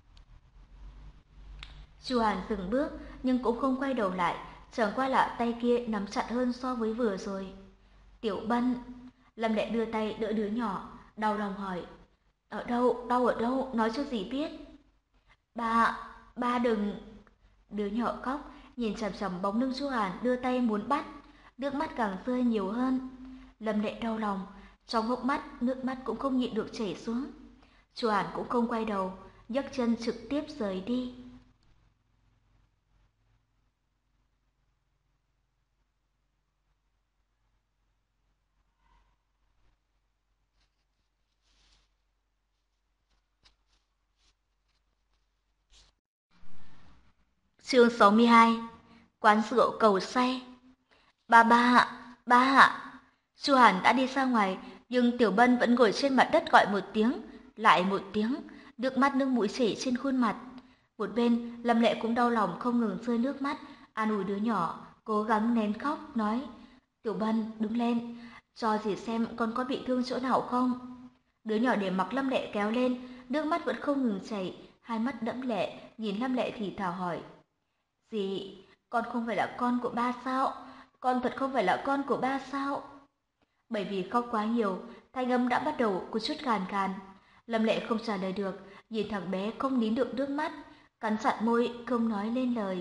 Chu Hàn dừng bước nhưng cũng không quay đầu lại, chẳng qua là tay kia nắm chặt hơn so với vừa rồi. Tiểu Bân. Lâm Lệ đưa tay đỡ đứa nhỏ, đau lòng hỏi. Ở đâu, đau ở đâu, nói cho dì biết. Ba, ba đừng. Đứa nhỏ khóc, nhìn chằm chằm bóng lưng Chu Hàn đưa tay muốn bắt, nước mắt càng rơi nhiều hơn. Lâm Lệ đau lòng, trong hốc mắt nước mắt cũng không nhịn được chảy xuống. Chu Hàn cũng không quay đầu, nhấc chân trực tiếp rời đi. Chương sáu mươi hai. Quán rượu Cầu Say. Ba ba ạ, ba ạ. Chu Hàn đã đi ra ngoài, nhưng Tiểu Bân vẫn ngồi trên mặt đất gọi một tiếng, lại một tiếng. nước mắt nước mũi chảy trên khuôn mặt. Một bên, Lâm Lệ cũng đau lòng không ngừng rơi nước mắt, an ủi đứa nhỏ, cố gắng nén khóc, nói, Tiểu Bân, đứng lên, cho dì xem con có bị thương chỗ nào không. Đứa nhỏ để mặc Lâm Lệ kéo lên, nước mắt vẫn không ngừng chảy, hai mắt đẫm lệ, nhìn Lâm Lệ thì thào hỏi. Dì, con không phải là con của ba sao? Con thật không phải là con của ba sao? Bởi vì khóc quá nhiều, thanh âm đã bắt đầu có chút khàn khàn. Lâm Lệ không trả lời được, nhìn thằng bé không nín được nước mắt, cắn chặt môi không nói lên lời.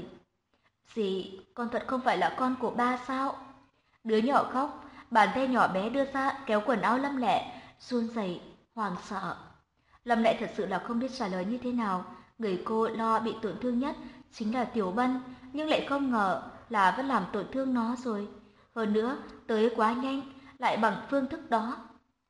Dì, con thật không phải là con của ba sao? Đứa nhỏ khóc, bàn tay nhỏ bé đưa ra kéo quần áo Lâm Lệ, run rẩy, hoảng sợ. Lâm Lệ thật sự là không biết trả lời như thế nào. Người cô lo bị tổn thương nhất chính là Tiểu Bân, nhưng lại không ngờ là vẫn làm tổn thương nó rồi. Hơn nữa, tới quá nhanh, lại bằng phương thức đó.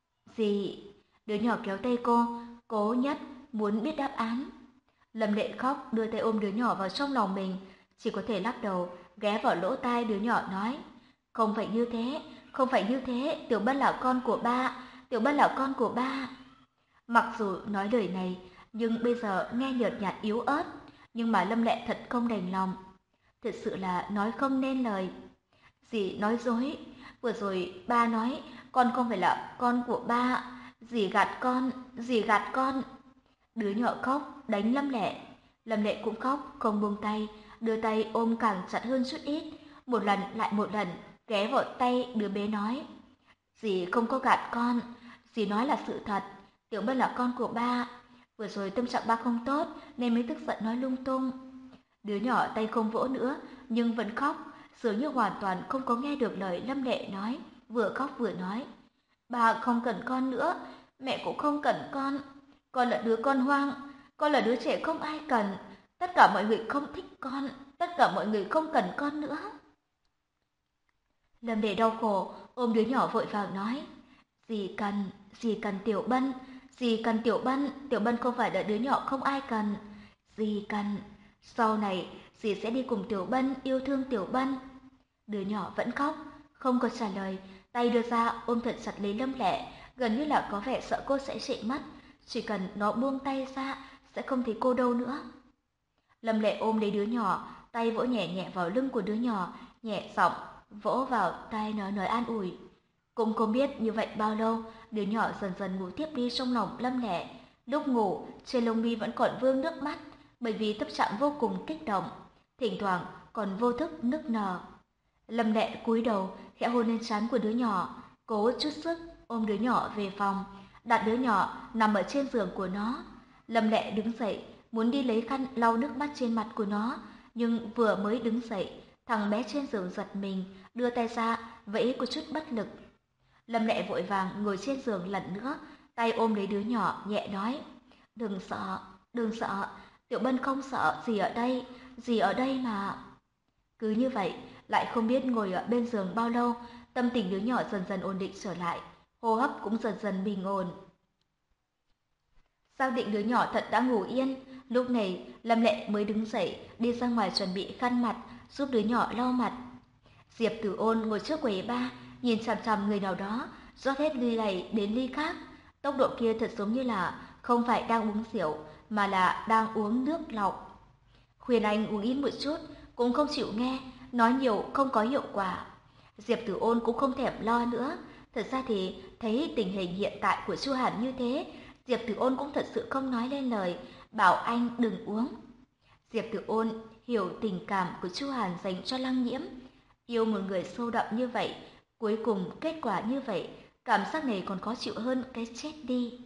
Dì, đứa nhỏ kéo tay cô, cố nhất muốn biết đáp án. Lâm Lệ khóc đưa tay ôm đứa nhỏ vào trong lòng mình, chỉ có thể lắc đầu, ghé vào lỗ tai đứa nhỏ nói. Không phải như thế, không phải như thế, Tiểu Bân là con của ba, Tiểu Bân là con của ba. Mặc dù nói lời này, nhưng bây giờ nghe nhợt nhạt yếu ớt, nhưng mà Lâm Lệ thật không đành lòng. Thật sự là nói không nên lời. Dì nói dối, vừa rồi ba nói con không phải là con của ba, dì gạt con, dì gạt con. Đứa nhỏ khóc, đánh Lâm Lệ. Lâm Lệ cũng khóc, không buông tay, đưa tay ôm càng chặt hơn chút ít, một lần lại một lần, ghé vào tay đứa bé nói. Dì không có gạt con, dì nói là sự thật, Tiểu Bân là con của ba. Vừa rồi tâm trạng ba không tốt nên mới tức giận nói lung tung. Đứa nhỏ tay không vỗ nữa, nhưng vẫn khóc, dường như hoàn toàn không có nghe được lời Lâm Lệ nói, vừa khóc vừa nói. Ba không cần con nữa, mẹ cũng không cần con. Con là đứa con hoang, con là đứa trẻ không ai cần. Tất cả mọi người không thích con, tất cả mọi người không cần con nữa. Lâm Lệ đau khổ, ôm đứa nhỏ vội vàng nói. Dì cần, dì cần Tiểu Bân, dì cần Tiểu Bân, Tiểu Bân không phải là đứa nhỏ không ai cần. Dì cần, sau này dì sẽ đi cùng Tiểu Bân, yêu thương Tiểu Bân. Đứa nhỏ vẫn khóc, không có trả lời, tay đưa ra ôm thật chặt lấy Lâm Lệ, gần như là có vẻ sợ cô sẽ chạy mất. Chỉ cần nó buông tay ra, sẽ không thấy cô đâu nữa. Lâm Lệ ôm lấy đứa nhỏ, tay vỗ nhẹ nhẹ vào lưng của đứa nhỏ, nhẹ giọng vỗ vào tai nó nói an ủi. Cũng không biết như vậy bao lâu, đứa nhỏ dần dần ngủ tiếp đi trong lòng Lâm Lệ. Lúc ngủ, trên lông mi vẫn còn vương nước mắt, bởi vì tâm trạng vô cùng kích động, thỉnh thoảng còn vô thức nức nở. Lâm Lệ cúi đầu, khẽ hôn lên trán của đứa nhỏ, cố chút sức ôm đứa nhỏ về phòng, đặt đứa nhỏ nằm ở trên giường của nó. Lâm Lệ đứng dậy, muốn đi lấy khăn lau nước mắt trên mặt của nó, nhưng vừa mới đứng dậy, thằng bé trên giường giật mình, đưa tay ra, vẫy có chút bất lực. Lâm Lệ vội vàng ngồi trên giường lần nữa, tay ôm lấy đứa nhỏ, nhẹ nói, đừng sợ, đừng sợ, Tiểu Bân không sợ, gì ở đây, gì ở đây mà. Cứ như vậy, lại không biết ngồi ở bên giường bao lâu, tâm tình đứa nhỏ dần dần ổn định trở lại, hô hấp cũng dần dần bình ổn. Xác định đứa nhỏ thật đã ngủ yên, lúc này Lâm Lệ mới đứng dậy, đi ra ngoài chuẩn bị khăn mặt, giúp đứa nhỏ lau mặt. Diệp Tử Ôn ngồi trước quầy ba, nhìn chằm chằm người nào đó, rót hết ly này đến ly khác. Tốc độ kia thật giống như là không phải đang uống rượu, mà là đang uống nước lọc. Khuyên anh uống ít một chút, cũng không chịu nghe, nói nhiều không có hiệu quả. Diệp Tử Ôn cũng không thèm lo nữa. Thật ra thì thấy tình hình hiện tại của Chu Hàn như thế, Diệp Tử Ôn cũng thật sự không nói lên lời, bảo anh đừng uống. Diệp Tử Ôn hiểu tình cảm của Chu Hàn dành cho Lăng Nhiễm, yêu một người sâu đậm như vậy, cuối cùng kết quả như vậy, cảm giác này còn khó chịu hơn cái chết đi.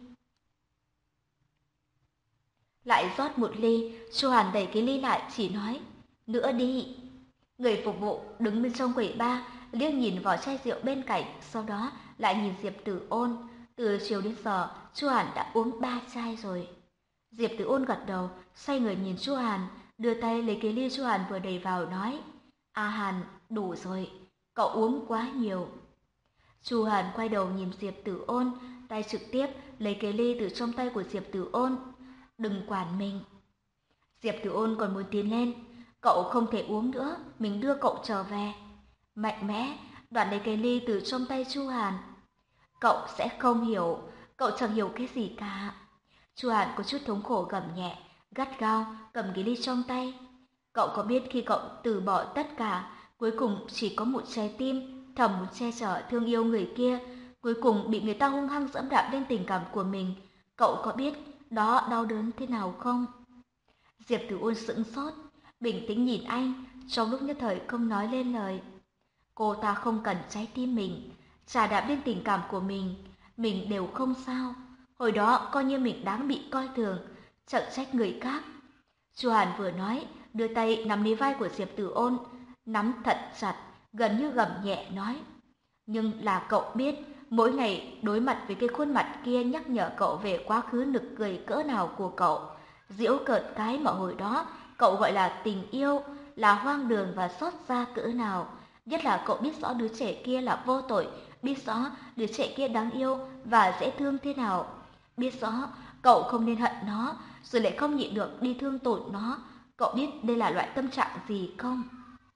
Lại rót một ly, Chu Hàn đẩy cái ly lại chỉ nói, nữa đi. Người phục vụ đứng bên trong quầy ba, liếc nhìn vỏ chai rượu bên cạnh, sau đó lại nhìn Diệp Tử Ôn. Từ chiều đến giờ, Chu Hàn đã uống ba chai rồi. Diệp Tử Ôn gật đầu, xoay người nhìn Chu Hàn, đưa tay lấy cái ly Chu Hàn vừa đầy vào nói, A Hàn, đủ rồi, cậu uống quá nhiều. Chu Hàn quay đầu nhìn Diệp Tử Ôn, tay trực tiếp lấy cái ly từ trong tay của Diệp Tử Ôn. Đừng quản mình. Diệp Tử Ôn còn muốn tiến lên, cậu không thể uống nữa, mình đưa cậu trở về. Mạnh mẽ đoạt lấy cái ly từ trong tay Chu Hàn. Cậu sẽ không hiểu, cậu chẳng hiểu cái gì cả. Chu Hàn có chút thống khổ gầm nhẹ, gắt gao cầm cái ly trong tay. Cậu có biết khi cậu từ bỏ tất cả, cuối cùng chỉ có một trái tim thầm muốn che chở thương yêu người kia, cuối cùng bị người ta hung hăng dẫm đạp lên tình cảm của mình, cậu có biết đó đau đớn thế nào không? Diệp Tử Ôn sững sốt, bình tĩnh nhìn anh, trong lúc nhất thời không nói lên lời. Cô ta không cần trái tim mình, trà đạp lên tình cảm của mình, mình đều không sao. Hồi đó coi như mình đáng bị coi thường, chẳng trách người khác. Chu Hàn vừa nói, đưa tay nắm lấy vai của Diệp Tử Ôn, nắm thật chặt, gần như gầm nhẹ nói. Nhưng là cậu biết, mỗi ngày đối mặt với cái khuôn mặt kia nhắc nhở cậu về quá khứ nực cười cỡ nào của cậu. Giễu cợt cái mà hồi đó cậu gọi là tình yêu, là hoang đường và xót xa cỡ nào. Nhất là cậu biết rõ đứa trẻ kia là vô tội, biết rõ đứa trẻ kia đáng yêu và dễ thương thế nào. Biết rõ cậu không nên hận nó, rồi lại không nhịn được đi thương tổn nó. Cậu biết đây là loại tâm trạng gì không?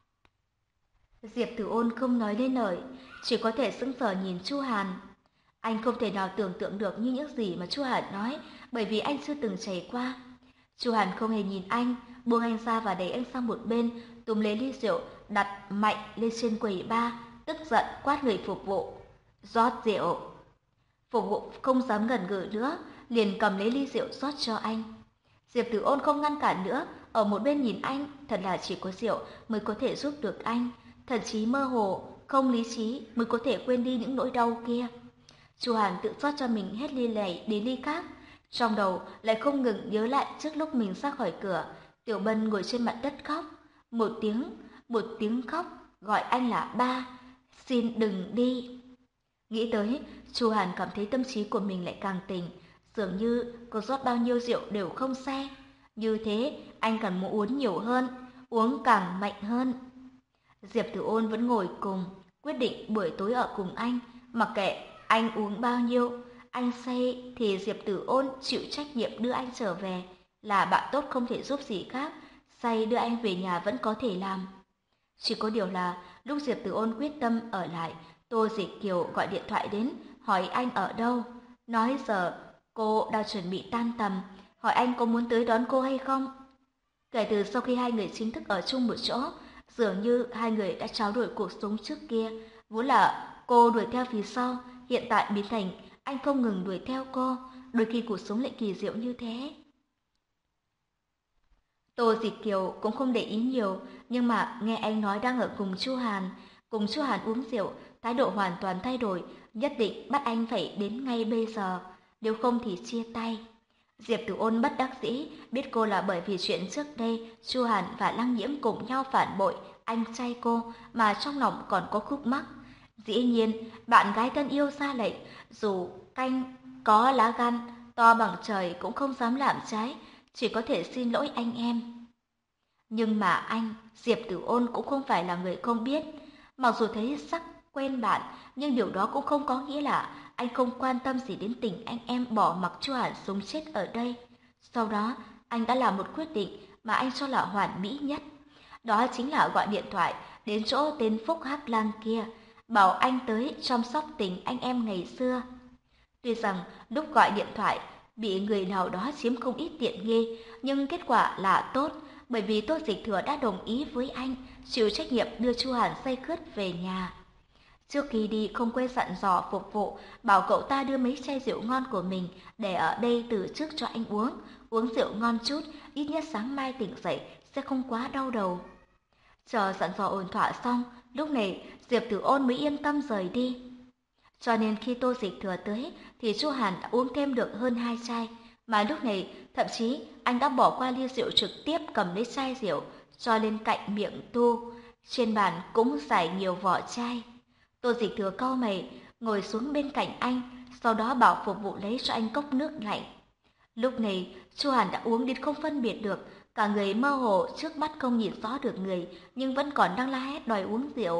Diệp Tử Ôn không nói nên lời, chỉ có thể sững sờ nhìn Chu Hàn. Anh không thể nào tưởng tượng được như những gì mà Chu Hàn nói, bởi vì anh chưa từng trải qua. Chu Hàn không hề nhìn anh, buông anh ra và đẩy anh sang một bên, túm lấy ly rượu, đặt mạnh lên trên quầy bar, tức giận quát người phục vụ. Rót rượu. Phục vụ không dám gần gũi nữa, liền cầm lấy ly rượu rót cho anh. Diệp Tử Ôn không ngăn cản nữa, ở một bên nhìn anh, thật là chỉ có rượu mới có thể giúp được anh. Thần trí mơ hồ, không lý trí mới có thể quên đi những nỗi đau kia. Chu Hàn tự rót cho mình hết ly này đến ly khác, trong đầu lại không ngừng nhớ lại trước lúc mình ra khỏi cửa, Tiểu Bân ngồi trên mặt đất khóc, một tiếng, một tiếng khóc gọi anh là ba, xin đừng đi. Nghĩ tới, Chu Hàn cảm thấy tâm trí của mình lại càng tỉnh, dường như có rót bao nhiêu rượu đều không sai. Như thế, anh cần muốn uống nhiều hơn, uống càng mạnh hơn. Diệp Tử Ôn vẫn ngồi cùng, quyết định buổi tối ở cùng anh, mặc kệ anh uống bao nhiêu, anh say thì Diệp Tử Ôn chịu trách nhiệm đưa anh trở về, là bạn tốt không thể giúp gì khác, say đưa anh về nhà vẫn có thể làm. Chỉ có điều là lúc Diệp Tử Ôn quyết tâm ở lại, Tô Dịch Kiều gọi điện thoại đến, hỏi anh ở đâu, nói giờ cô đang chuẩn bị tan tầm, hỏi anh có muốn tới đón cô hay không. Kể từ sau khi hai người chính thức ở chung một chỗ, dường như hai người đã trao đổi cuộc sống trước kia, vốn là cô đuổi theo phía sau, hiện tại biến thành anh không ngừng đuổi theo cô, đôi khi cuộc sống lại kỳ diệu như thế. Tô Dịch Kiều cũng không để ý nhiều, nhưng mà nghe anh nói đang ở cùng Chu Hàn, cùng Chu Hàn uống rượu, thái độ hoàn toàn thay đổi, nhất định bắt anh phải đến ngay bây giờ, nếu không thì chia tay. Diệp Tử Ôn bất đắc dĩ, biết cô là bởi vì chuyện trước đây Chu Hàn và Lăng Nhiễm cùng nhau phản bội anh trai cô mà trong lòng còn có khúc mắc. Dĩ nhiên, bạn gái thân yêu ra lệnh, dù canh có lá gan to bằng trời cũng không dám làm trái, chỉ có thể xin lỗi anh em. Nhưng mà anh, Diệp Tử Ôn cũng không phải là người không biết. Mặc dù thấy sắc quen bạn, nhưng điều đó cũng không có nghĩa là anh không quan tâm gì đến tình anh em bỏ mặc Chu Hàn sống chết ở đây. Sau đó, anh đã làm một quyết định mà anh cho là hoàn mỹ nhất. Đó chính là gọi điện thoại đến chỗ tên Phúc Hắc Lang kia, bảo anh tới chăm sóc tình anh em ngày xưa. Tuy rằng lúc gọi điện thoại bị người nào đó chiếm không ít tiện nghi, nhưng kết quả là tốt, bởi vì Tô Dịch Thừa đã đồng ý với anh, chịu trách nhiệm đưa Chu Hàn say khướt về nhà. Trước khi đi không quên dặn dò phục vụ, bảo cậu ta đưa mấy chai rượu ngon của mình để ở đây từ trước cho anh uống, uống rượu ngon chút, ít nhất sáng mai tỉnh dậy sẽ không quá đau đầu. Chờ dặn dò ổn thỏa xong, lúc này Diệp Tử Ôn mới yên tâm rời đi. Cho nên khi Tô Dịch Thừa tới thì Chu Hàn đã uống thêm được hơn hai chai, mà lúc này thậm chí anh đã bỏ qua ly rượu trực tiếp cầm lấy chai rượu cho lên cạnh miệng tu, trên bàn cũng giải nhiều vỏ chai. Tô Dịch Thừa cau mày, ngồi xuống bên cạnh anh, sau đó bảo phục vụ lấy cho anh cốc nước lạnh. Lúc này, Chu Hàn đã uống đến không phân biệt được, cả người mơ hồ, trước mắt không nhìn rõ được người, nhưng vẫn còn đang la hét đòi uống rượu.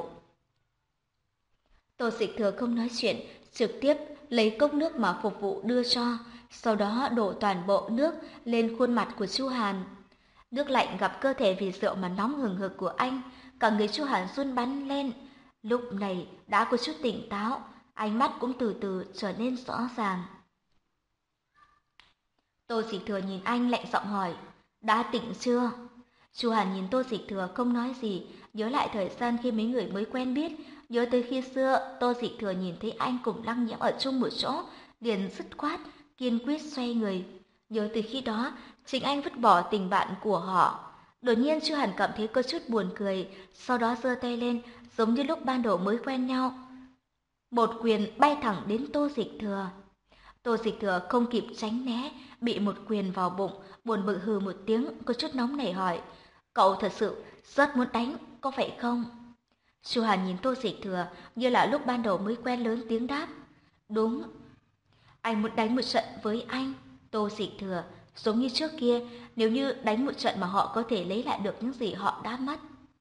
Tô Dịch Thừa không nói chuyện, trực tiếp lấy cốc nước mà phục vụ đưa cho, sau đó đổ toàn bộ nước lên khuôn mặt của Chu Hàn. Nước lạnh gặp cơ thể vì rượu mà nóng hừng hực của anh, cả người Chu Hàn run bắn lên. Lúc này đã có chút tỉnh táo, ánh mắt cũng từ từ trở nên rõ ràng. Tô Dịch Thừa nhìn anh lạnh giọng hỏi, đã tỉnh chưa? Chu Hàn nhìn Tô Dịch Thừa không nói gì, nhớ lại thời gian khi mấy người mới quen biết, nhớ tới khi xưa Tô Dịch Thừa nhìn thấy anh cùng Lăng Nhiễm ở chung một chỗ, liền dứt khoát, kiên quyết xoay người. Nhớ từ khi đó, chính anh vứt bỏ tình bạn của họ. Đột nhiên Chu Hàn cảm thấy có chút buồn cười, sau đó giơ tay lên, giống như lúc ban đầu mới quen nhau. Một quyền bay thẳng đến Tô Dịch Thừa. Tô Dịch Thừa không kịp tránh né, bị một quyền vào bụng, buồn bực hừ một tiếng, có chút nóng nảy hỏi, cậu thật sự rất muốn đánh, có phải không? Chu Hàn nhìn Tô Dịch Thừa như là lúc ban đầu mới quen, lớn tiếng đáp, đúng. Anh muốn đánh một trận với anh, Tô Dịch Thừa, giống như trước kia, nếu như đánh một trận mà họ có thể lấy lại được những gì họ đã mất.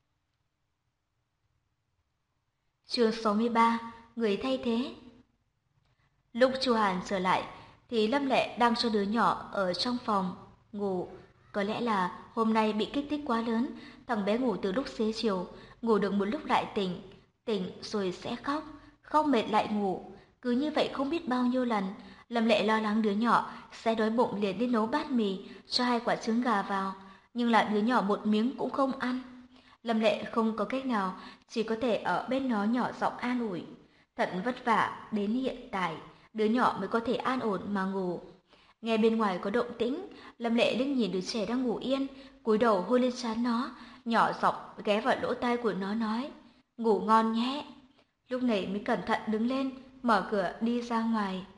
Chương sáu mươi ba, người thay thế. Lúc Chu Hàn trở lại, thì Lâm Lệ đang cho đứa nhỏ ở trong phòng ngủ. Có lẽ là hôm nay bị kích thích quá lớn, thằng bé ngủ từ lúc xế chiều, ngủ được một lúc lại tỉnh, tỉnh rồi sẽ khóc, khóc mệt lại ngủ. Cứ như vậy không biết bao nhiêu lần, Lâm Lệ lo lắng đứa nhỏ sẽ đói bụng liền đi nấu bát mì, cho hai quả trứng gà vào, nhưng là đứa nhỏ một miếng cũng không ăn. Lâm Lệ không có cách nào, chỉ có thể ở bên nó nhỏ giọng an ủi. Thật vất vả đến hiện tại, đứa nhỏ mới có thể an ổn mà ngủ. Nghe bên ngoài có động tĩnh, Lâm Lệ liếc nhìn đứa trẻ đang ngủ yên, cúi đầu hôn lên trán nó, nhỏ giọng ghé vào lỗ tai của nó nói, ngủ ngon nhé. Lúc này mới cẩn thận đứng lên, mở cửa đi ra ngoài.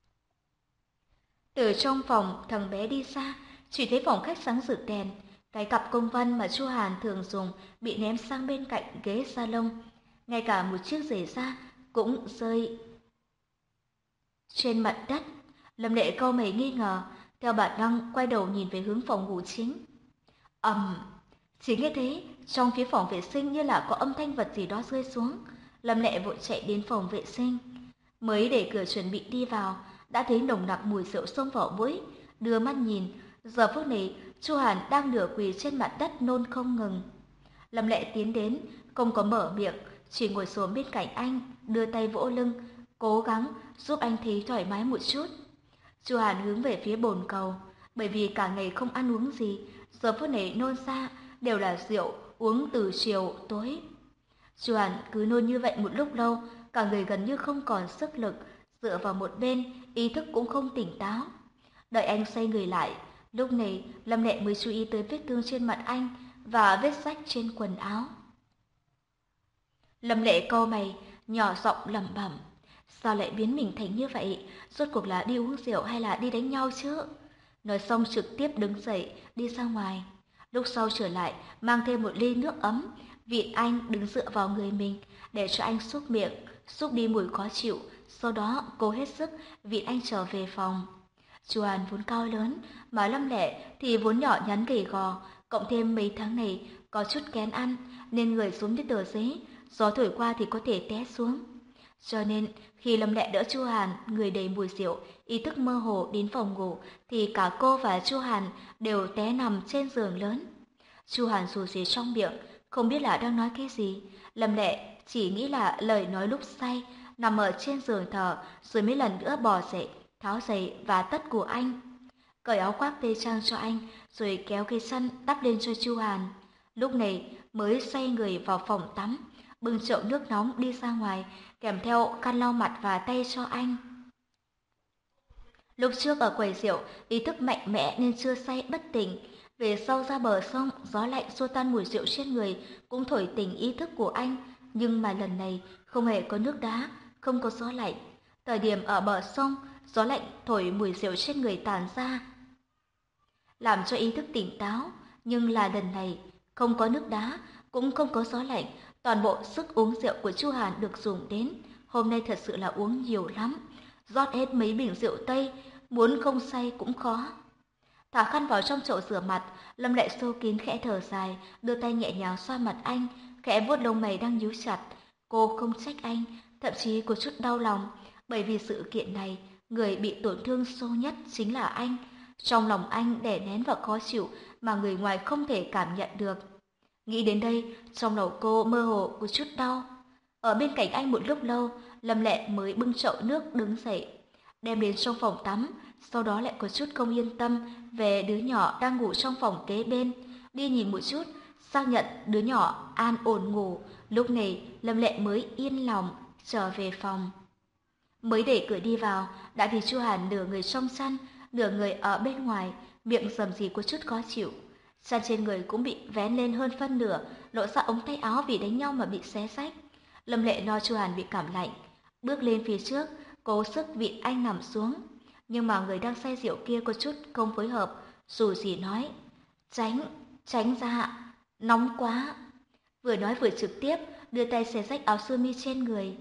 Từ trong phòng, thằng bé đi xa, chỉ thấy phòng khách sáng rực đèn. Cái cặp công văn mà Chu Hàn thường dùng bị ném sang bên cạnh ghế salon. Ngay cả một chiếc giày da cũng rơi trên mặt đất. Lâm Lệ cau mày nghi ngờ, theo bản năng quay đầu nhìn về hướng phòng ngủ chính. Ầm, chỉ nghe thấy trong phía phòng vệ sinh như là có âm thanh vật gì đó rơi xuống. Lâm Lệ vội chạy đến phòng vệ sinh, mới để cửa chuẩn bị đi vào, đã thấy nồng nặc mùi rượu xông vào mũi. Đưa mắt nhìn, giờ phút này Chu Hàn đang nửa quỳ trên mặt đất nôn không ngừng. Lâm Lệ tiến đến, không có mở miệng, chỉ ngồi xổm bên cạnh anh, đưa tay vỗ lưng, cố gắng giúp anh thấy thoải mái một chút. Chu Hàn hướng về phía bồn cầu, bởi vì cả ngày không ăn uống gì, giờ phút này nôn ra đều là rượu uống từ chiều tối. Chu Hàn cứ nôn như vậy một lúc lâu, cả người gần như không còn sức lực, dựa vào một bên, ý thức cũng không tỉnh táo. Đợi anh xoay người lại, lúc này Lâm Lệ mới chú ý tới vết thương trên mặt anh và vết rách trên quần áo. Lâm Lệ cau mày, nhỏ giọng lẩm bẩm, sao lại biến mình thành như vậy? Rốt cuộc là đi uống rượu hay là đi đánh nhau chứ? Nói xong trực tiếp đứng dậy đi ra ngoài. Lúc sau trở lại mang thêm một ly nước ấm, vịn anh đứng dựa vào người mình để cho anh xúc miệng, xúc đi mùi khó chịu. Sau đó cố hết sức vịn anh trở về phòng. Chu Hàn vốn cao lớn, mà Lâm Lệ thì vốn nhỏ nhắn gầy gò, cộng thêm mấy tháng này có chút kén ăn nên người xuống như tờ giấy, gió thổi qua thì có thể té xuống. Cho nên khi Lâm Lệ đỡ Chu Hàn, người đầy mùi rượu, ý thức mơ hồ đến phòng ngủ, thì cả cô và Chu Hàn đều té nằm trên giường lớn. Chu Hàn rủ rỉ trong miệng, không biết là đang nói cái gì. Lâm Lệ chỉ nghĩ là lời nói lúc say, nằm ở trên giường thở, rồi mấy lần nữa bò dậy, tháo giày và tất của anh, cởi áo khoác tây trang cho anh, rồi kéo cây chăn đắp lên cho Chu Hàn. Lúc này mới xoay người vào phòng tắm, bưng chậu nước nóng đi ra ngoài, kèm theo khăn lau mặt và tay cho anh. Lúc trước ở quầy rượu, ý thức mạnh mẽ nên chưa say bất tỉnh. Về sau ra bờ sông, gió lạnh xua tan mùi rượu trên người, cũng thổi tỉnh ý thức của anh. Nhưng mà lần này không hề có nước đá, không có gió lạnh. Thời điểm ở bờ sông, gió lạnh thổi mùi rượu trên người tàn ra, làm cho ý thức tỉnh táo. Nhưng là lần này, không có nước đá, cũng không có gió lạnh. Toàn bộ sức uống rượu của Chu Hàn được dùng đến. Hôm nay thật sự là uống nhiều lắm. Rót hết mấy bình rượu Tây, muốn không say cũng khó. Thả khăn vào trong chậu rửa mặt, Lâm Lệ sâu kín khẽ thở dài, đưa tay nhẹ nhàng xoa mặt anh, khẽ vuốt lông mày đang nhíu chặt. Cô không trách anh, thậm chí có chút đau lòng, bởi vì sự kiện này, người bị tổn thương sâu nhất chính là anh. Trong lòng anh đè nén và khó chịu mà người ngoài không thể cảm nhận được. Nghĩ đến đây, trong đầu cô mơ hồ có chút đau. Ở bên cạnh anh một lúc lâu, Lâm Lệ mới bưng chậu nước đứng dậy, đem đến trong phòng tắm, sau đó lại có chút không yên tâm về đứa nhỏ đang ngủ trong phòng kế bên. Đi nhìn một chút, xác nhận đứa nhỏ an ổn ngủ, lúc này Lâm Lệ mới yên lòng trở về phòng. Mới đẩy cửa đi vào, đã thấy Chu Hàn nửa người trong chăn, nửa người ở bên ngoài, miệng rầm rì có chút khó chịu. Chăn trên người cũng bị vén lên hơn phân nửa, lộ ra ống tay áo vì đánh nhau mà bị xé rách. Lâm Lệ lo Chu Hàn bị cảm lạnh, bước lên phía trước, cố sức vịn anh nằm xuống. Nhưng mà người đang say rượu kia có chút không phối hợp, dù gì nói, tránh, tránh ra, nóng quá. Vừa nói vừa trực tiếp đưa tay xé rách áo sơ mi trên người.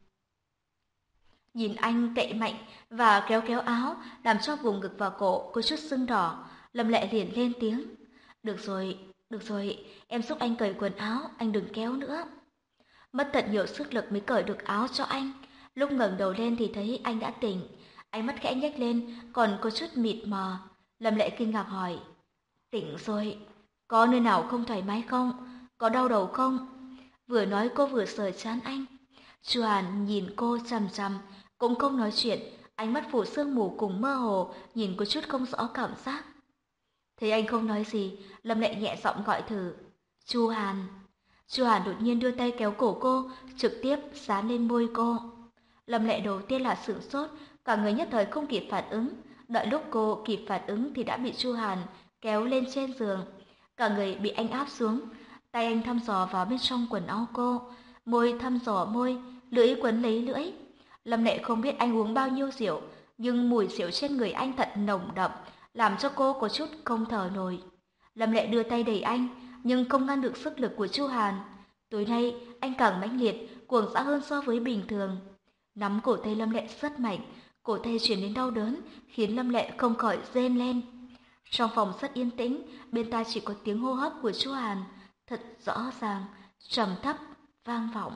Nhìn anh cậy mạnh và kéo kéo áo, làm cho vùng ngực và cổ có chút sưng đỏ, Lâm Lệ liền lên tiếng. Được rồi, được rồi, em giúp anh cởi quần áo, anh đừng kéo nữa. Mất tận nhiều sức lực mới cởi được áo cho anh. Lúc ngẩng đầu lên thì thấy anh đã tỉnh. Ánh mắt khẽ nhếch lên, còn có chút mịt mờ. Lâm Lệ kinh ngạc hỏi. Tỉnh rồi, có nơi nào không thoải mái không? Có đau đầu không? Vừa nói cô vừa sờ trán anh. Chu Hàn nhìn cô chằm chằm, cũng không nói chuyện, ánh mắt phủ sương mù cùng mơ hồ, nhìn có chút không rõ cảm giác. Thấy anh không nói gì, Lâm Lệ nhẹ giọng gọi thử. Chu Hàn. Chu Hàn đột nhiên đưa tay kéo cổ cô, trực tiếp dán lên môi cô. Lâm Lệ đầu tiên là sửng sốt, cả người nhất thời không kịp phản ứng. Đợi lúc cô kịp phản ứng thì đã bị Chu Hàn kéo lên trên giường. Cả người bị anh áp xuống, tay anh thăm dò vào bên trong quần áo cô, môi thăm dò môi, lưỡi quấn lấy lưỡi. Lâm Lệ không biết anh uống bao nhiêu rượu, nhưng mùi rượu trên người anh thật nồng đậm, làm cho cô có chút không thở nổi. Lâm Lệ đưa tay đẩy anh, nhưng không ngăn được sức lực của Chu Hàn. Tối nay, anh càng mãnh liệt, cuồng dã hơn so với bình thường. Nắm cổ tay Lâm Lệ rất mạnh, cổ tay truyền đến đau đớn, khiến Lâm Lệ không khỏi rên lên. Trong phòng rất yên tĩnh, bên tai chỉ có tiếng hô hấp của Chu Hàn, thật rõ ràng, trầm thấp, vang vọng.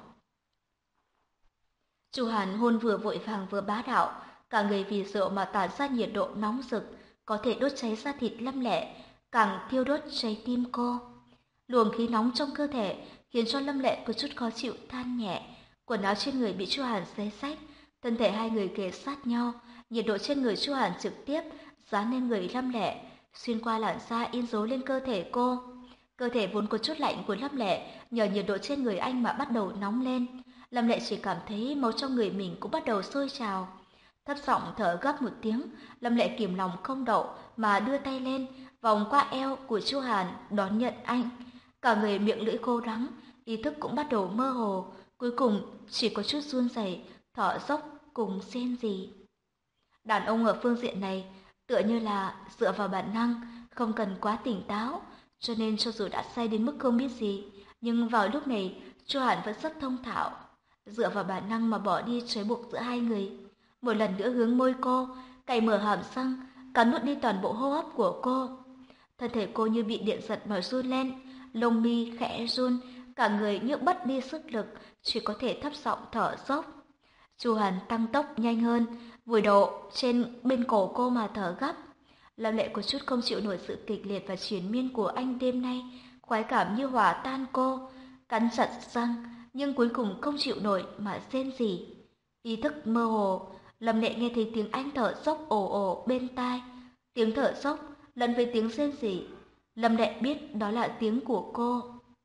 Chu Hàn hôn vừa vội vàng vừa bá đạo, cả người vì rượu mà tản ra nhiệt độ nóng rực, có thể đốt cháy da thịt Lâm Lệ, càng thiêu đốt trái tim cô. Luồng khí nóng trong cơ thể khiến cho Lâm Lệ có chút khó chịu than nhẹ, quần áo trên người bị Chu Hàn xé xách, thân thể hai người kề sát nhau, nhiệt độ trên người Chu Hàn trực tiếp dán lên người Lâm Lệ, xuyên qua làn da in dấu lên cơ thể cô. Cơ thể vốn có chút lạnh của Lâm Lệ nhờ nhiệt độ trên người anh mà bắt đầu nóng lên. Lâm Lệ chỉ cảm thấy máu trong người mình cũng bắt đầu sôi trào. Thấp giọng thở gấp một tiếng, Lâm Lệ kìm lòng không đậu mà đưa tay lên, vòng qua eo của Chu Hàn đón nhận anh. Cả người miệng lưỡi khô đắng, ý thức cũng bắt đầu mơ hồ, cuối cùng chỉ có chút run rẩy, thở dốc cùng rên rỉ. Đàn ông ở phương diện này tựa như là dựa vào bản năng, không cần quá tỉnh táo, cho nên cho dù đã say đến mức không biết gì, nhưng vào lúc này Chu Hàn vẫn rất thông thạo, dựa vào bản năng mà bỏ đi trói buộc giữa hai người. Một lần nữa hướng môi cô, cày mở hàm răng, cắn nuốt đi toàn bộ hô hấp của cô. Thân thể cô như bị điện giật mà run lên, lông mi khẽ run, cả người như mất đi sức lực, chỉ có thể thấp giọng thở dốc. Chu Hàn tăng tốc nhanh hơn, vùi đầu trên bên cổ cô mà thở gấp. Lâm Lệ có chút không chịu nổi sự kịch liệt và triền miên của anh đêm nay, khoái cảm như hòa tan cô, cắn chặt răng, nhưng cuối cùng không chịu nổi mà rên rỉ. Ý thức mơ hồ, Lâm Lệ nghe thấy tiếng anh thở dốc ồ ồ bên tai, tiếng thở dốc lẫn với tiếng rên rỉ. Lâm Lệ biết đó là tiếng của cô.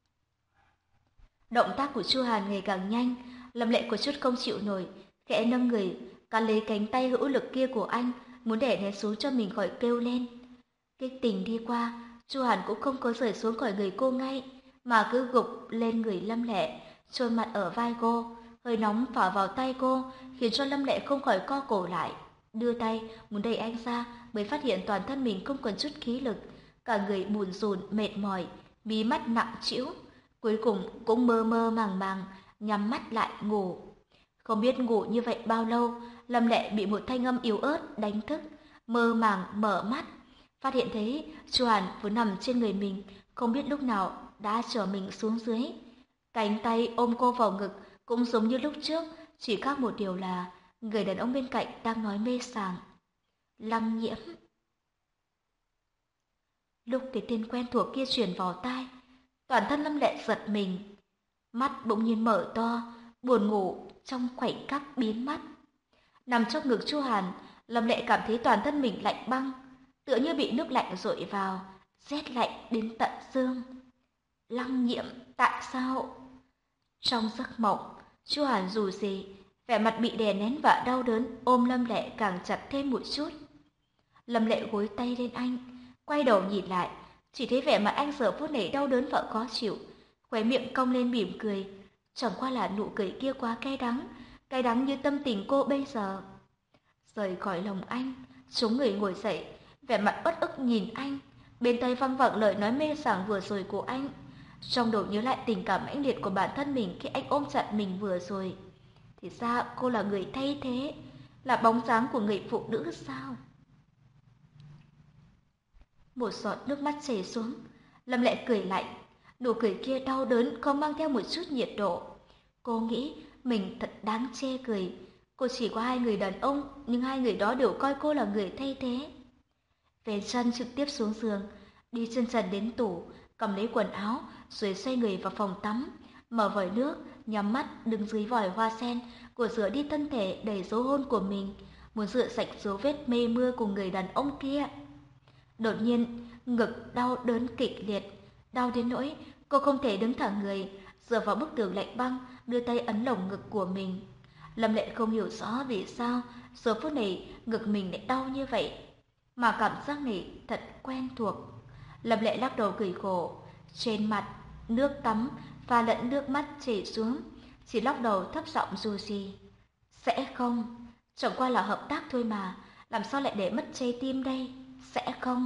Động tác của Chu Hàn ngày càng nhanh, Lâm Lệ có chút không chịu nổi, khẽ nâng người, cắn lấy cánh tay hữu lực kia của anh, muốn đè nén xuống cho mình khỏi kêu lên. Kích tình đi qua, Chu Hàn cũng không có rời xuống khỏi người cô ngay, mà cứ gục lên người Lâm Lệ, chôn mặt ở vai cô, hơi nóng phả vào tay cô, khiến cho Lâm Lệ không khỏi co cổ lại. Đưa tay muốn đẩy anh ra, mới phát hiện toàn thân mình không còn chút khí lực, cả người bùn rùn mệt mỏi, mí mắt nặng trĩu, cuối cùng cũng mơ mơ màng màng nhắm mắt lại ngủ. Không biết ngủ như vậy bao lâu, Lâm Lệ bị một thanh âm yếu ớt đánh thức, mơ màng mở mắt, phát hiện thấy Chu Hàn vừa nằm trên người mình, không biết lúc nào đã trở mình xuống dưới. Cánh tay ôm cô vào ngực cũng giống như lúc trước, chỉ khác một điều là người đàn ông bên cạnh đang nói mê sảng. Lăng Nhiễm. Lúc cái tên quen thuộc kia truyền vào tai, toàn thân Lâm Lệ giật mình, mắt bỗng nhiên mở to, buồn ngủ trong khoảnh khắc biến mất. Nằm trong ngực Chu Hàn, Lâm Lệ cảm thấy toàn thân mình lạnh băng, tựa như bị nước lạnh dội vào, rét lạnh đến tận xương. Lăng Nhiễm, tại sao? Trong giấc mộng, Chu Hàn dù gì, vẻ mặt bị đè nén và đau đớn ôm Lâm Lệ càng chặt thêm một chút. Lâm Lệ gối tay lên anh, quay đầu nhìn lại, chỉ thấy vẻ mặt anh giờ phút này đau đớn và khó chịu, khóe miệng cong lên mỉm cười, chẳng qua là nụ cười kia quá cay đắng, cay đắng như tâm tình cô bây giờ. Rời khỏi lòng anh, chúng người ngồi dậy, vẻ mặt uất ức nhìn anh, bên tai văng vẳng lời nói mê sảng vừa rồi của anh. Trong đầu nhớ lại tình cảm mãnh liệt của bản thân mình khi anh ôm chặt mình vừa rồi. Thì ra cô là người thay thế, là bóng dáng của người phụ nữ sao? Một giọt nước mắt chảy xuống, Lâm Lệ cười lạnh, nụ cười kia đau đớn không mang theo một chút nhiệt độ. Cô nghĩ mình thật đáng chê cười. Cô chỉ có hai người đàn ông, nhưng hai người đó đều coi cô là người thay thế. Về chân trực tiếp xuống giường, đi chân trần đến tủ, cầm lấy quần áo, rồi xoay người vào phòng tắm, mở vòi nước, nhắm mắt đứng dưới vòi hoa sen, của rửa đi thân thể đầy dấu hôn của mình, muốn rửa sạch dấu vết mê mưa của người đàn ông kia. Đột nhiên, ngực đau đớn kịch liệt, đau đến nỗi cô không thể đứng thẳng người, dựa vào bức tường lạnh băng, đưa tay ấn lồng ngực của mình. Lâm Lệ không hiểu rõ vì sao giờ phút này ngực mình lại đau như vậy, mà cảm giác này thật quen thuộc. Lâm Lệ lắc đầu cười khổ, trên mặt nước tắm pha lẫn nước mắt chảy xuống, chỉ lắc đầu thấp giọng dù gì. Sẽ không, chẳng qua là hợp tác thôi mà, làm sao lại để mất trái tim đây, sẽ không.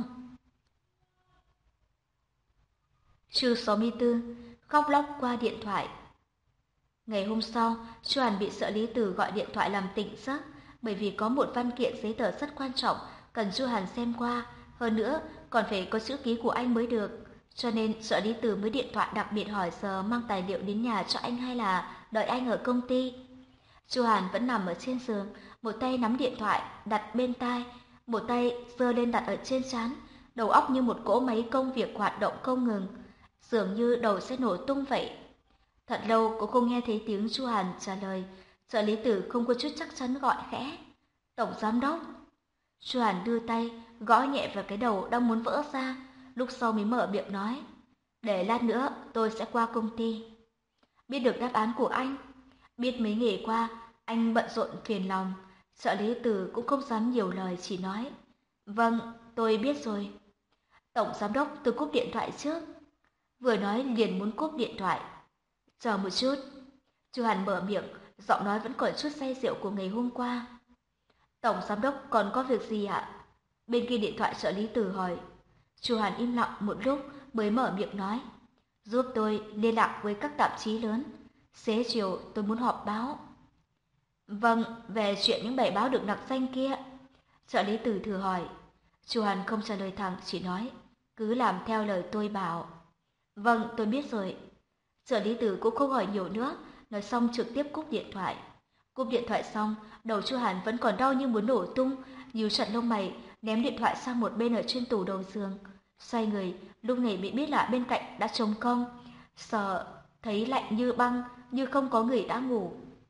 Chương sáu mươi tư, khóc lóc qua điện thoại. Ngày hôm sau, Chu Hàn bị trợ lý Từ gọi điện thoại làm tỉnh giấc, bởi vì có một văn kiện giấy tờ rất quan trọng cần Chu Hàn xem qua, hơn nữa còn phải có chữ ký của anh mới được, cho nên trợ lý Từ mới điện thoại đặc biệt hỏi giờ mang tài liệu đến nhà cho anh hay là đợi anh ở công ty. Chu Hàn vẫn nằm ở trên giường, một tay nắm điện thoại đặt bên tai, một tay giơ lên đặt ở trên trán, đầu óc như một cỗ máy công việc hoạt động không ngừng, dường như đầu sẽ nổ tung vậy. Thật lâu cũng không nghe thấy tiếng Chu Hàn trả lời, trợ lý Tử không có chút chắc chắn gọi khẽ. Tổng giám đốc. Chu Hàn đưa tay, gõ nhẹ vào cái đầu đang muốn vỡ ra, lúc sau mới mở miệng nói. Để lát nữa tôi sẽ qua công ty. Biết được đáp án của anh, biết mấy ngày qua anh bận rộn phiền lòng, trợ lý Tử cũng không dám nhiều lời, chỉ nói. Vâng, tôi biết rồi. Tổng giám đốc, tôi cúp điện thoại trước. Vừa nói liền muốn cúp điện thoại. Chờ một chút. Chu Hàn mở miệng, giọng nói vẫn còn chút say rượu của ngày hôm qua. Tổng giám đốc còn có việc gì ạ? Bên kia điện thoại trợ lý Từ hỏi. Chu Hàn im lặng một lúc mới mở miệng nói. Giúp tôi liên lạc với các tạp chí lớn. Xế chiều tôi muốn họp báo. Vâng, về chuyện những bài báo được nặc danh kia. Trợ lý Từ thử hỏi. Chu Hàn không trả lời thẳng, chỉ nói. Cứ làm theo lời tôi bảo. Vâng, tôi biết rồi. Trợ lý Tử cũng không hỏi nhiều nữa, nói xong trực tiếp cúp điện thoại. Cúp điện thoại xong, đầu Chu Hàn vẫn còn đau như muốn nổ tung, nhíu chặt lông mày, ném điện thoại sang một bên ở trên tủ đầu giường. Xoay người, lúc này mới biết là bên cạnh đã trống không, sợ thấy lạnh như băng, như không có người đã ngủ.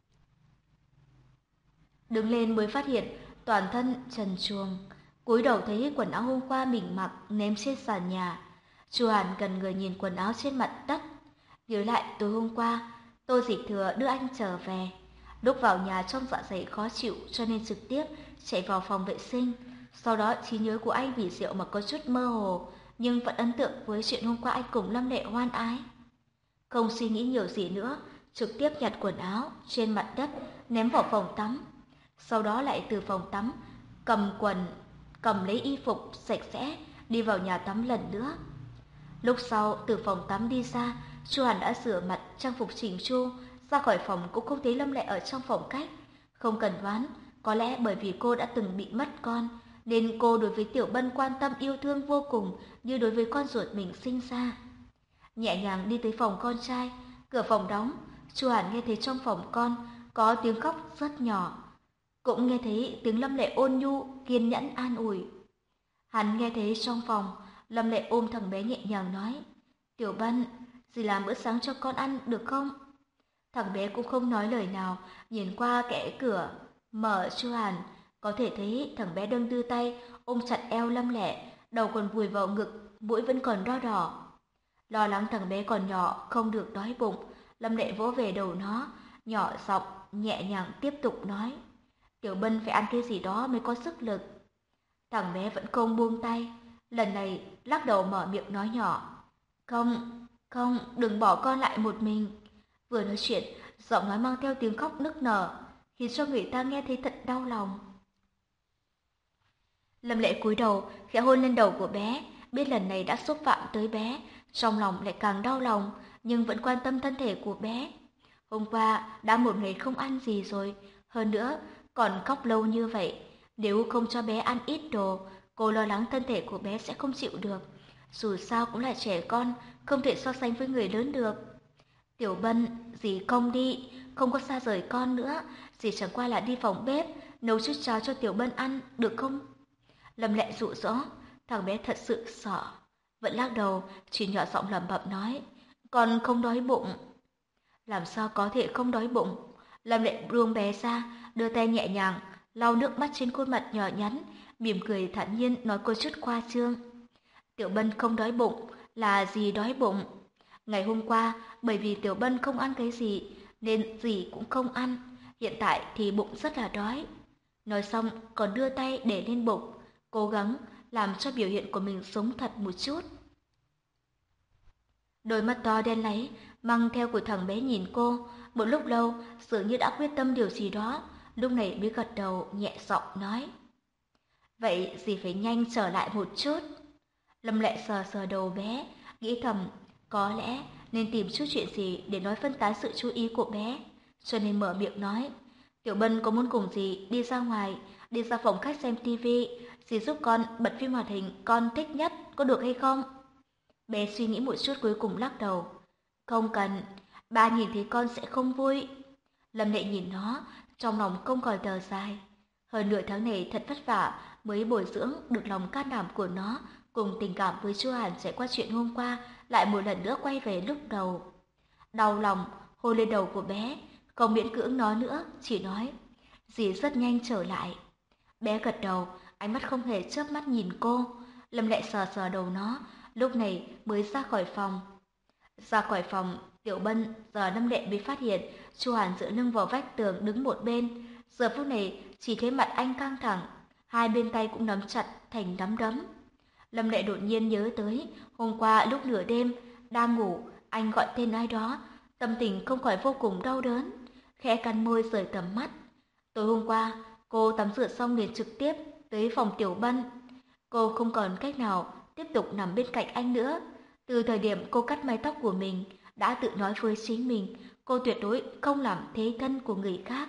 Đứng lên mới phát hiện toàn thân trần truồng, cúi đầu thấy quần áo hôm qua mình mặc ném trên sàn nhà. Chu Hàn gần người nhìn quần áo trên mặt đất. Nhớ lại tối hôm qua, Tô Dịch Thừa đưa anh trở về. Lúc vào nhà trong dạ dày khó chịu cho nên trực tiếp chạy vào phòng vệ sinh. Sau đó trí nhớ của anh vì rượu mà có chút mơ hồ, nhưng vẫn ấn tượng với chuyện hôm qua anh cùng Lâm Lệ hoan ái. Không suy nghĩ nhiều gì nữa, trực tiếp nhặt quần áo trên mặt đất ném vào phòng tắm. Sau đó lại từ phòng tắm cầm quần, cầm lấy y phục sạch sẽ đi vào nhà tắm lần nữa. Lúc sau từ phòng tắm đi ra, Chu Hàn đã rửa mặt, trang phục chỉnh chu, ra khỏi phòng cũng không thấy Lâm Lệ ở trong phòng khách. Không cần đoán, có lẽ bởi vì cô đã từng bị mất con, nên cô đối với Tiểu Bân quan tâm yêu thương vô cùng như đối với con ruột mình sinh ra. Nhẹ nhàng đi tới phòng con trai, cửa phòng đóng, Chu Hàn nghe thấy trong phòng con có tiếng khóc rất nhỏ, cũng nghe thấy tiếng Lâm Lệ ôn nhu, kiên nhẫn an ủi. Hắn nghe thấy trong phòng, Lâm Lệ ôm thằng bé nhẹ nhàng nói, Tiểu Bân, dì làm bữa sáng cho con ăn được không? Thằng bé cũng không nói lời nào, nhìn qua kẽ cửa, mở Chu Hàn Có thể thấy thằng bé đang đưa tay ôm chặt eo Lâm Lệ, đầu còn vùi vào ngực, mũi vẫn còn đỏ đỏ. Lo lắng thằng bé còn nhỏ không được đói bụng, Lâm Lệ vỗ về đầu nó, nhỏ giọng nhẹ nhàng tiếp tục nói: Tiểu Bân phải ăn cái gì đó mới có sức lực. Thằng bé vẫn không buông tay, lần này lắc đầu mở miệng nói nhỏ: Không, không, đừng bỏ con lại một mình. Vừa nói chuyện, giọng nói mang theo tiếng khóc nức nở, khiến cho người ta nghe thấy thật đau lòng. Lâm Lệ cúi đầu, khẽ hôn lên đầu của bé, biết lần này đã xúc phạm tới bé, trong lòng lại càng đau lòng, nhưng vẫn quan tâm thân thể của bé. Hôm qua đã một ngày không ăn gì rồi, hơn nữa còn khóc lâu như vậy. Nếu không cho bé ăn ít đồ, cô lo lắng thân thể của bé sẽ không chịu được. Dù sao cũng là trẻ con, không thể so sánh với người lớn được. Tiểu Bân, dì không đi, không có xa rời con nữa, dì chẳng qua là đi phòng bếp, nấu chút cháo cho Tiểu Bân ăn, được không? Lâm Lệ dụ dỗ, thằng bé thật sự sợ, vẫn lắc đầu, chỉ nhỏ giọng lẩm bẩm nói, con không đói bụng. Làm sao có thể không đói bụng? Lâm Lệ buông bé ra, đưa tay nhẹ nhàng lau nước mắt trên khuôn mặt nhỏ nhắn, mỉm cười thản nhiên nói cô chút khoa trương. Tiểu Bân không đói bụng, là dì đói bụng. Ngày hôm qua, bởi vì Tiểu Bân không ăn cái gì, nên dì cũng không ăn. Hiện tại thì bụng rất là đói. Nói xong, còn đưa tay để lên bụng, cố gắng làm cho biểu hiện của mình sống thật một chút. Đôi mắt to đen láy, mang theo của thằng bé nhìn cô, một lúc lâu dường như đã quyết tâm điều gì đó, lúc này mới gật đầu nhẹ giọng nói. Vậy dì phải nhanh trở lại một chút. Lâm Lệ sờ sờ đầu bé, nghĩ thầm, có lẽ nên tìm chút chuyện gì để nói phân tán sự chú ý của bé, cho nên mở miệng nói. Tiểu Bân có muốn cùng dì đi ra ngoài, đi ra phòng khách xem tivi, dì giúp con bật phim hoạt hình con thích nhất, có được hay không? Bé suy nghĩ một chút cuối cùng lắc đầu. Không cần, ba nhìn thấy con sẽ không vui. Lâm Lệ nhìn nó, trong lòng không khỏi thở dài. Hơn nửa tháng này thật vất vả mới bồi dưỡng được lòng can đảm của nó, cùng tình cảm với Chu Hàn trải qua chuyện hôm qua, lại một lần nữa quay về lúc đầu. Đau lòng, hôn lên đầu của bé, không miễn cưỡng nó nữa, chỉ nói, dì rất nhanh trở lại. Bé gật đầu, ánh mắt không hề chớp mắt nhìn cô. Lâm Lệ sờ sờ đầu nó, lúc này mới ra khỏi phòng. Ra khỏi phòng, Tiểu Bân giờ Lâm Lệ mới phát hiện Chu Hàn dựa lưng vào vách tường đứng một bên. Giờ phút này chỉ thấy mặt anh căng thẳng, hai bên tay cũng nắm chặt thành nắm đấm. Lâm Lệ đột nhiên nhớ tới hôm qua lúc nửa đêm đang ngủ, anh gọi tên ai đó, tâm tình không khỏi vô cùng đau đớn, khẽ cắn môi rời tầm mắt. Tối hôm qua, cô tắm rửa xong liền trực tiếp tới phòng Tiểu Bân. Cô không còn cách nào tiếp tục nằm bên cạnh anh nữa. Từ thời điểm cô cắt mái tóc của mình, đã tự nói với chính mình, cô tuyệt đối không làm thế thân của người khác.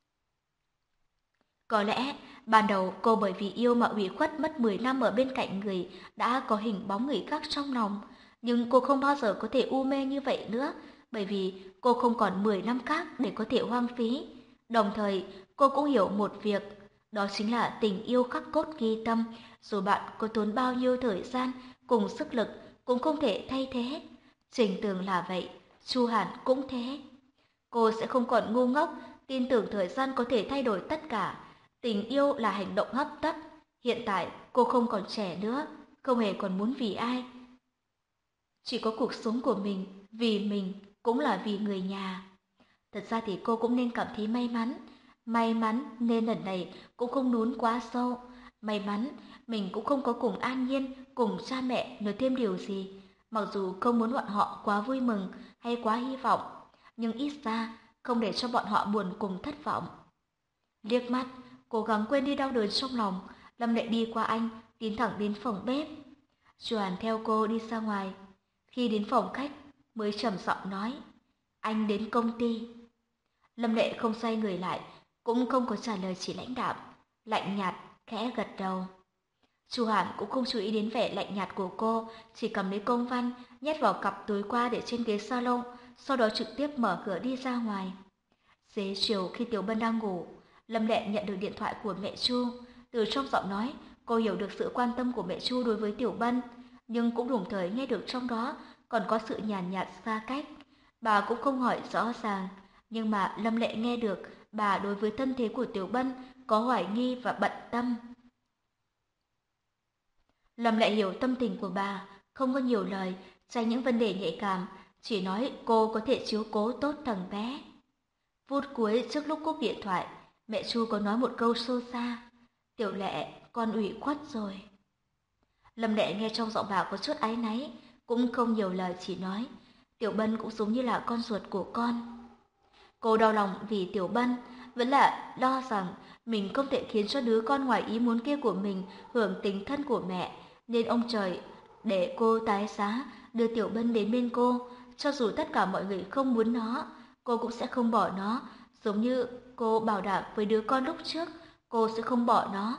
Có lẽ, ban đầu cô bởi vì yêu mà ủy khuất mất mười năm ở bên cạnh người đã có hình bóng người khác trong lòng. Nhưng cô không bao giờ có thể u mê như vậy nữa, bởi vì cô không còn mười năm khác để có thể hoang phí. Đồng thời, cô cũng hiểu một việc, đó chính là tình yêu khắc cốt ghi tâm, dù bạn có tốn bao nhiêu thời gian cùng sức lực cũng không thể thay thế. Trình Tường là vậy, Chu Hàn cũng thế. Cô sẽ không còn ngu ngốc, tin tưởng thời gian có thể thay đổi tất cả. Tình yêu là hành động hấp tấp. Hiện tại cô không còn trẻ nữa, không hề còn muốn vì ai. Chỉ có cuộc sống của mình, vì mình, cũng là vì người nhà. Thật ra thì cô cũng nên cảm thấy may mắn. May mắn nên lần này cũng không lún quá sâu. May mắn mình cũng không có cùng An Nhiên, cùng cha mẹ nói thêm điều gì. Mặc dù không muốn bọn họ quá vui mừng hay quá hy vọng, nhưng ít ra không để cho bọn họ buồn cùng thất vọng. Liếc mắt, cố gắng quên đi đau đớn trong lòng, Lâm Lệ đi qua anh, tiến thẳng đến phòng bếp. Chu Hàn theo cô đi ra ngoài. Khi đến phòng khách, mới trầm giọng nói, anh đến công ty. Lâm Lệ không xoay người lại, cũng không có trả lời, chỉ lãnh đạm, lạnh nhạt, khẽ gật đầu. Chu Hàn cũng không chú ý đến vẻ lạnh nhạt của cô, chỉ cầm lấy công văn, nhét vào cặp túi qua để trên ghế salon, sau đó trực tiếp mở cửa đi ra ngoài. Xế chiều khi Tiểu Bân đang ngủ, Lâm Lệ nhận được điện thoại của mẹ Chu. Từ trong giọng nói, cô hiểu được sự quan tâm của mẹ Chu đối với Tiểu Bân, nhưng cũng đồng thời nghe được trong đó còn có sự nhàn nhạt xa cách. Bà cũng không hỏi rõ ràng, nhưng mà Lâm Lệ nghe được bà đối với thân thế của Tiểu Bân có hoài nghi và bận tâm. Lâm Lệ hiểu tâm tình của bà, không có nhiều lời, tránh những vấn đề nhạy cảm, chỉ nói cô có thể chiếu cố tốt thằng bé. Phút cuối trước lúc cúp điện thoại, mẹ Chu có nói một câu xô xa. Tiểu Lệ, con ủy khuất rồi. Lâm Lệ nghe trong giọng bà có chút áy náy, cũng không nhiều lời chỉ nói. Tiểu Bân cũng giống như là con ruột của con. Cô đau lòng vì Tiểu Bân, vẫn là lo rằng mình không thể khiến cho đứa con ngoài ý muốn kia của mình hưởng tình thân của mẹ, nên ông trời để cô tái giá đưa Tiểu Bân đến bên cô, cho dù tất cả mọi người không muốn nó, cô cũng sẽ không bỏ nó, giống như cô bảo đảm với đứa con lúc trước, cô sẽ không bỏ nó.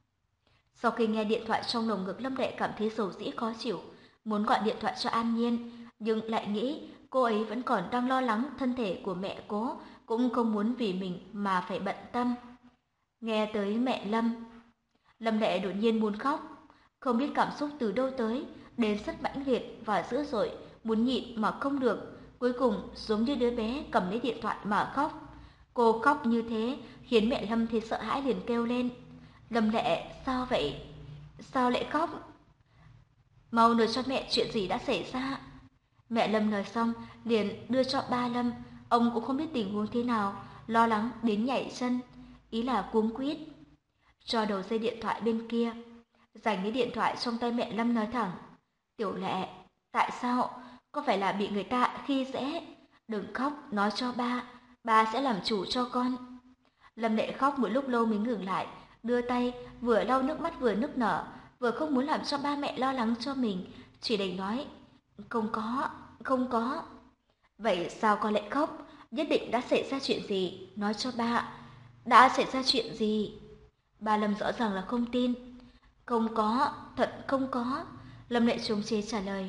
Sau khi nghe điện thoại trong lồng ngực, Lâm Lệ cảm thấy dầu dĩ khó chịu, muốn gọi điện thoại cho An Nhiên, nhưng lại nghĩ cô ấy vẫn còn đang lo lắng thân thể của mẹ cô, cũng không muốn vì mình mà phải bận tâm. Nghe tới mẹ Lâm, Lâm Lệ đột nhiên muốn khóc, không biết cảm xúc từ đâu tới, đến rất mãnh liệt và dữ dội, muốn nhịn mà không được, cuối cùng giống như đứa bé cầm lấy điện thoại mà khóc. Cô khóc như thế khiến mẹ Lâm thấy sợ hãi, liền kêu lên: Lâm Lệ, sao vậy? Sao lại khóc? Mau nói cho mẹ chuyện gì đã xảy ra. Mẹ Lâm nói xong liền đưa cho ba Lâm, ông cũng không biết tình huống thế nào, lo lắng đến nhảy chân, ý là cuống quýt. Cho đầu dây điện thoại bên kia, giành lấy điện thoại trong tay mẹ Lâm nói thẳng: Tiểu Lệ, tại sao? Có phải là bị người ta khi dễ? Đừng khóc, nói cho ba, ba sẽ làm chủ cho con. Lâm Lệ khóc một lúc lâu mới ngừng lại, đưa tay vừa lau nước mắt vừa nức nở, vừa không muốn làm cho ba mẹ lo lắng cho mình, chỉ đành nói: Không có, không có. Vậy sao con lại khóc? Nhất định đã xảy ra chuyện gì? Nói cho ba. Đã xảy ra chuyện gì? Ba Lâm rõ ràng là không tin. Không có, thật không có. Lâm Lệ chống chế trả lời.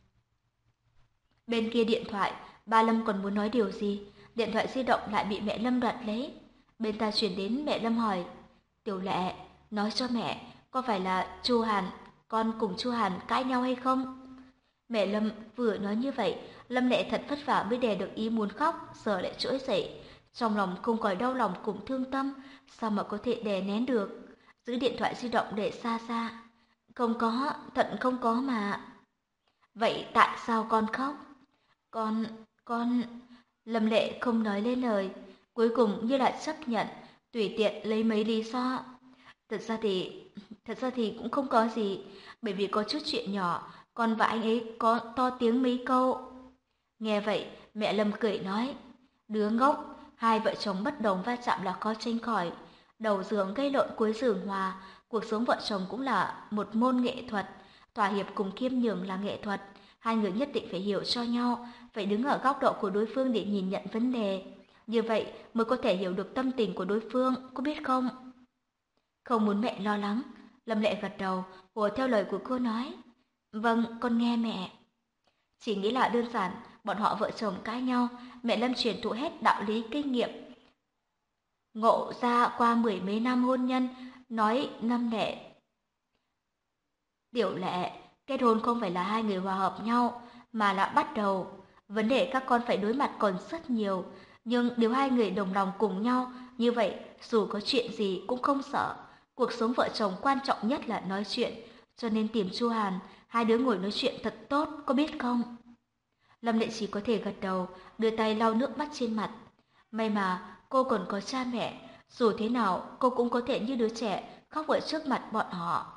Bên kia điện thoại, ba Lâm còn muốn nói điều gì, điện thoại di động lại bị mẹ Lâm đoạt lấy. Bên tai truyền đến mẹ Lâm hỏi: Tiểu Lệ, nói cho mẹ, có phải là Chu Hàn, con cùng Chu Hàn cãi nhau hay không? Mẹ Lâm vừa nói như vậy, Lâm Lệ thật vất vả mới đè được ý muốn khóc, giờ lại trỗi dậy. Trong lòng không khỏi đau lòng cùng thương tâm, sao mà có thể đè nén được. Giữ điện thoại di động để xa xa. Không có, thật không có mà. Vậy tại sao con khóc? Con, con... Lâm Lệ không nói lên lời, cuối cùng như lại chấp nhận, tùy tiện lấy mấy lý do. Thật ra thì, thật ra thì cũng không có gì, bởi vì có chút chuyện nhỏ, con và anh ấy có to tiếng mấy câu. Nghe vậy, mẹ Lâm cười nói: Đứa ngốc, hai vợ chồng bất đồng va chạm là khó tránh khỏi. Đầu giường gây lộn cuối giường hòa, cuộc sống vợ chồng cũng là một môn nghệ thuật. Thỏa hiệp cùng khiêm nhường là nghệ thuật. Hai người nhất định phải hiểu cho nhau, phải đứng ở góc độ của đối phương để nhìn nhận vấn đề. Như vậy mới có thể hiểu được tâm tình của đối phương, có biết không? Không muốn mẹ lo lắng, Lâm Lệ gật đầu, hùa theo lời của cô nói: Vâng, con nghe mẹ. Chỉ nghĩ là đơn giản, bọn họ vợ chồng cãi nhau, mẹ Lâm truyền thụ hết đạo lý kinh nghiệm ngộ ra qua mười mấy năm hôn nhân, nói Lâm Lệ, Tiểu Lệ, kết hôn không phải là hai người hòa hợp nhau, mà là bắt đầu. Vấn đề các con phải đối mặt còn rất nhiều, nhưng nếu hai người đồng lòng cùng nhau, như vậy dù có chuyện gì cũng không sợ. Cuộc sống vợ chồng quan trọng nhất là nói chuyện, cho nên tìm Chu Hàn, hai đứa ngồi nói chuyện thật tốt, có biết không? Lâm Lệ chỉ có thể gật đầu, đưa tay lau nước mắt trên mặt. May mà cô còn có cha mẹ, dù thế nào cô cũng có thể như đứa trẻ khóc ở trước mặt bọn họ.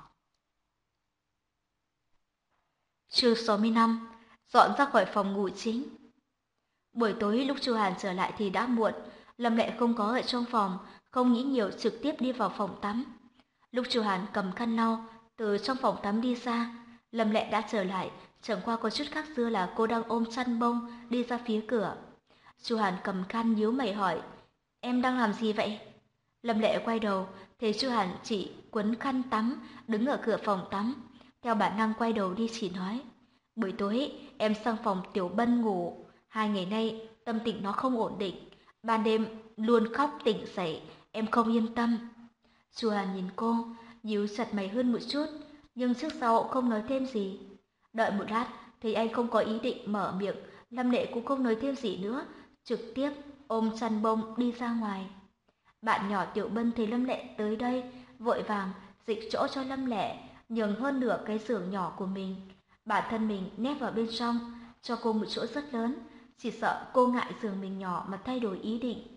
Chương sáu mươi lăm, dọn ra khỏi phòng ngủ chính. Buổi tối lúc Chu Hàn trở lại thì đã muộn, Lâm Lệ không có ở trong phòng, không nghĩ nhiều trực tiếp đi vào phòng tắm. Lúc Chu Hàn cầm khăn lau từ trong phòng tắm đi ra, Lâm Lệ đã trở lại, chẳng qua có chút khác xưa là cô đang ôm chăn bông đi ra phía cửa. Chu Hàn cầm khăn nhíu mày hỏi: Em đang làm gì vậy? Lâm Lệ quay đầu, thấy Chu Hàn chỉ quấn khăn tắm, đứng ở cửa phòng tắm. Theo bản năng quay đầu đi chỉ nói: Buổi tối em sang phòng Tiểu Bân ngủ, hai ngày nay tâm tình nó không ổn định, ban đêm luôn khóc tỉnh dậy, em không yên tâm. Chu Hàn nhìn cô, nhíu chặt mày hơn một chút, nhưng trước sau không nói thêm gì. Đợi một lát, thấy anh không có ý định mở miệng, Lâm Lệ cũng không nói thêm gì nữa, trực tiếp ôm chăn bông đi ra ngoài. Bạn nhỏ Tiểu Bân thấy Lâm Lệ tới đây, vội vàng dịch chỗ cho Lâm Lệ, nhường hơn nửa cái giường nhỏ của mình. Bản thân mình nép vào bên trong, cho cô một chỗ rất lớn, chỉ sợ cô ngại giường mình nhỏ mà thay đổi ý định.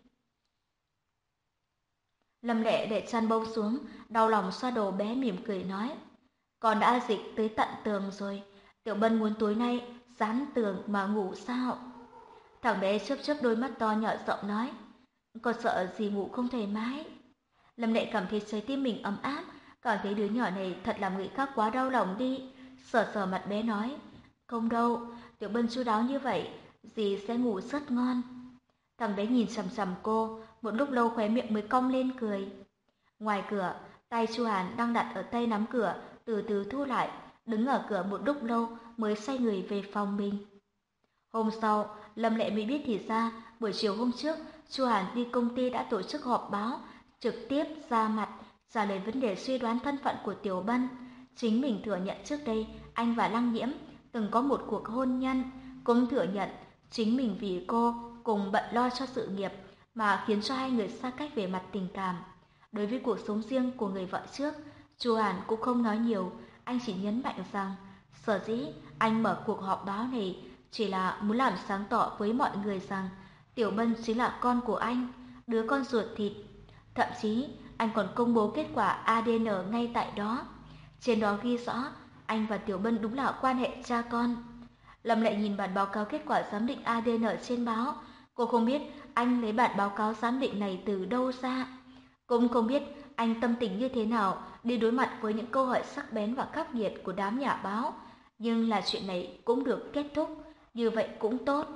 Lâm Lệ để chăn bông xuống, đau lòng xoa đầu bé mỉm cười nói. Con đã dịch tới tận tường rồi, Tiểu Bân muốn tối nay dán tường mà ngủ sao? Thằng bé chớp chớp đôi mắt to nhỏ giọng nói. Con sợ gì ngủ không thoải mái. Lâm Lệ cảm thấy trái tim mình ấm áp, cảm thấy đứa nhỏ này thật làm người khác quá đau lòng đi. Sờ sờ mặt bé nói. Không đâu, Tiểu Bân chu đáo như vậy, dì sẽ ngủ rất ngon. Thằng bé nhìn chằm chằm cô, một lúc lâu khóe miệng mới cong lên cười. Ngoài cửa, tay Chu Hàn đang đặt ở tay nắm cửa, từ từ thu lại, đứng ở cửa một lúc lâu mới xoay người về phòng mình. Hôm sau, Lâm Lệ mới biết thì ra, buổi chiều hôm trước, Chu Hàn đi công ty đã tổ chức họp báo, trực tiếp ra mặt trả lời vấn đề suy đoán thân phận của Tiểu Bân. Chính mình thừa nhận trước đây anh và Lăng Nhiễm từng có một cuộc hôn nhân, cũng thừa nhận chính mình vì cô cùng bận lo cho sự nghiệp mà khiến cho hai người xa cách về mặt tình cảm. Đối với cuộc sống riêng của người vợ trước, Chu Hàn cũng không nói nhiều, anh chỉ nhấn mạnh rằng sở dĩ anh mở cuộc họp báo này chỉ là muốn làm sáng tỏ với mọi người rằng Tiểu Bân chính là con của anh, đứa con ruột thịt. Thậm chí anh còn công bố kết quả a đê en ngay tại đó. Trên đó ghi rõ anh và Tiểu Bân đúng là quan hệ cha con. Lâm Lệ nhìn bản báo cáo kết quả giám định a đê en trên báo. Cô không biết anh lấy bản báo cáo giám định này từ đâu ra. Cũng không biết anh tâm tình như thế nào đi đối mặt với những câu hỏi sắc bén và khắc nghiệt của đám nhà báo. Nhưng là chuyện này cũng được kết thúc, như vậy cũng tốt.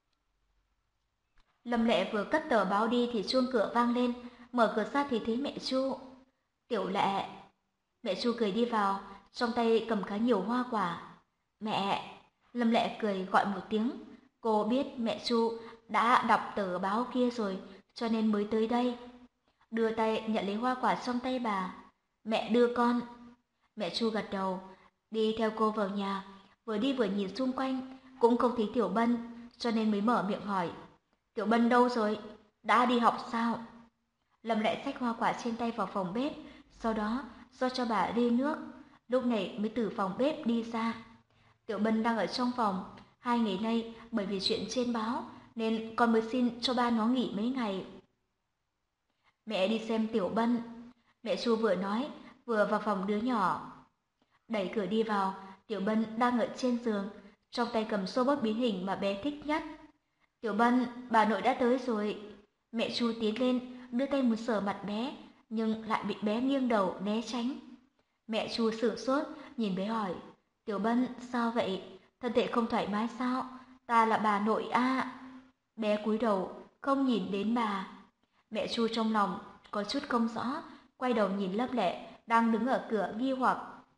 Lâm Lệ vừa cất tờ báo đi thì chuông cửa vang lên, mở cửa ra thì thấy mẹ Chu. Tiểu Lệ. Mẹ Chu cười đi vào, trong tay cầm khá nhiều hoa quả. Mẹ. Lâm Lệ cười gọi một tiếng. Cô biết mẹ Chu đã đọc tờ báo kia rồi, cho nên mới tới đây. Đưa tay nhận lấy hoa quả trong tay bà. Mẹ đưa con. Mẹ Chu gật đầu, đi theo cô vào nhà, vừa đi vừa nhìn xung quanh, cũng không thấy Tiểu Bân, cho nên mới mở miệng hỏi. Tiểu Bân đâu rồi? Đã đi học sao? Lâm Lệ xách hoa quả trên tay vào phòng bếp, sau đó do cho bà ly nước, lúc này mới từ phòng bếp đi ra. Tiểu Bân đang ở trong phòng, hai ngày nay bởi vì chuyện trên báo nên con mới xin cho ba nó nghỉ mấy ngày. Mẹ đi xem Tiểu Bân. Mẹ Chu vừa nói, vừa vào phòng đứa nhỏ. Đẩy cửa đi vào, Tiểu Bân đang ở trên giường, trong tay cầm xô bóp biến hình mà bé thích nhất. Tiểu Bân, bà nội đã tới rồi. Mẹ Chu tiến lên, đưa tay muốn sờ mặt bé, nhưng lại bị bé nghiêng đầu né tránh. Mẹ Chu sửng sốt, nhìn bé hỏi. Tiểu Bân, sao vậy? Thân thể không thoải mái sao? Ta là bà nội a. Bé cúi đầu, không nhìn đến bà. Mẹ Chu trong lòng có chút không rõ, quay đầu nhìn Lâm Lệ đang đứng ở cửa nghi hoặc.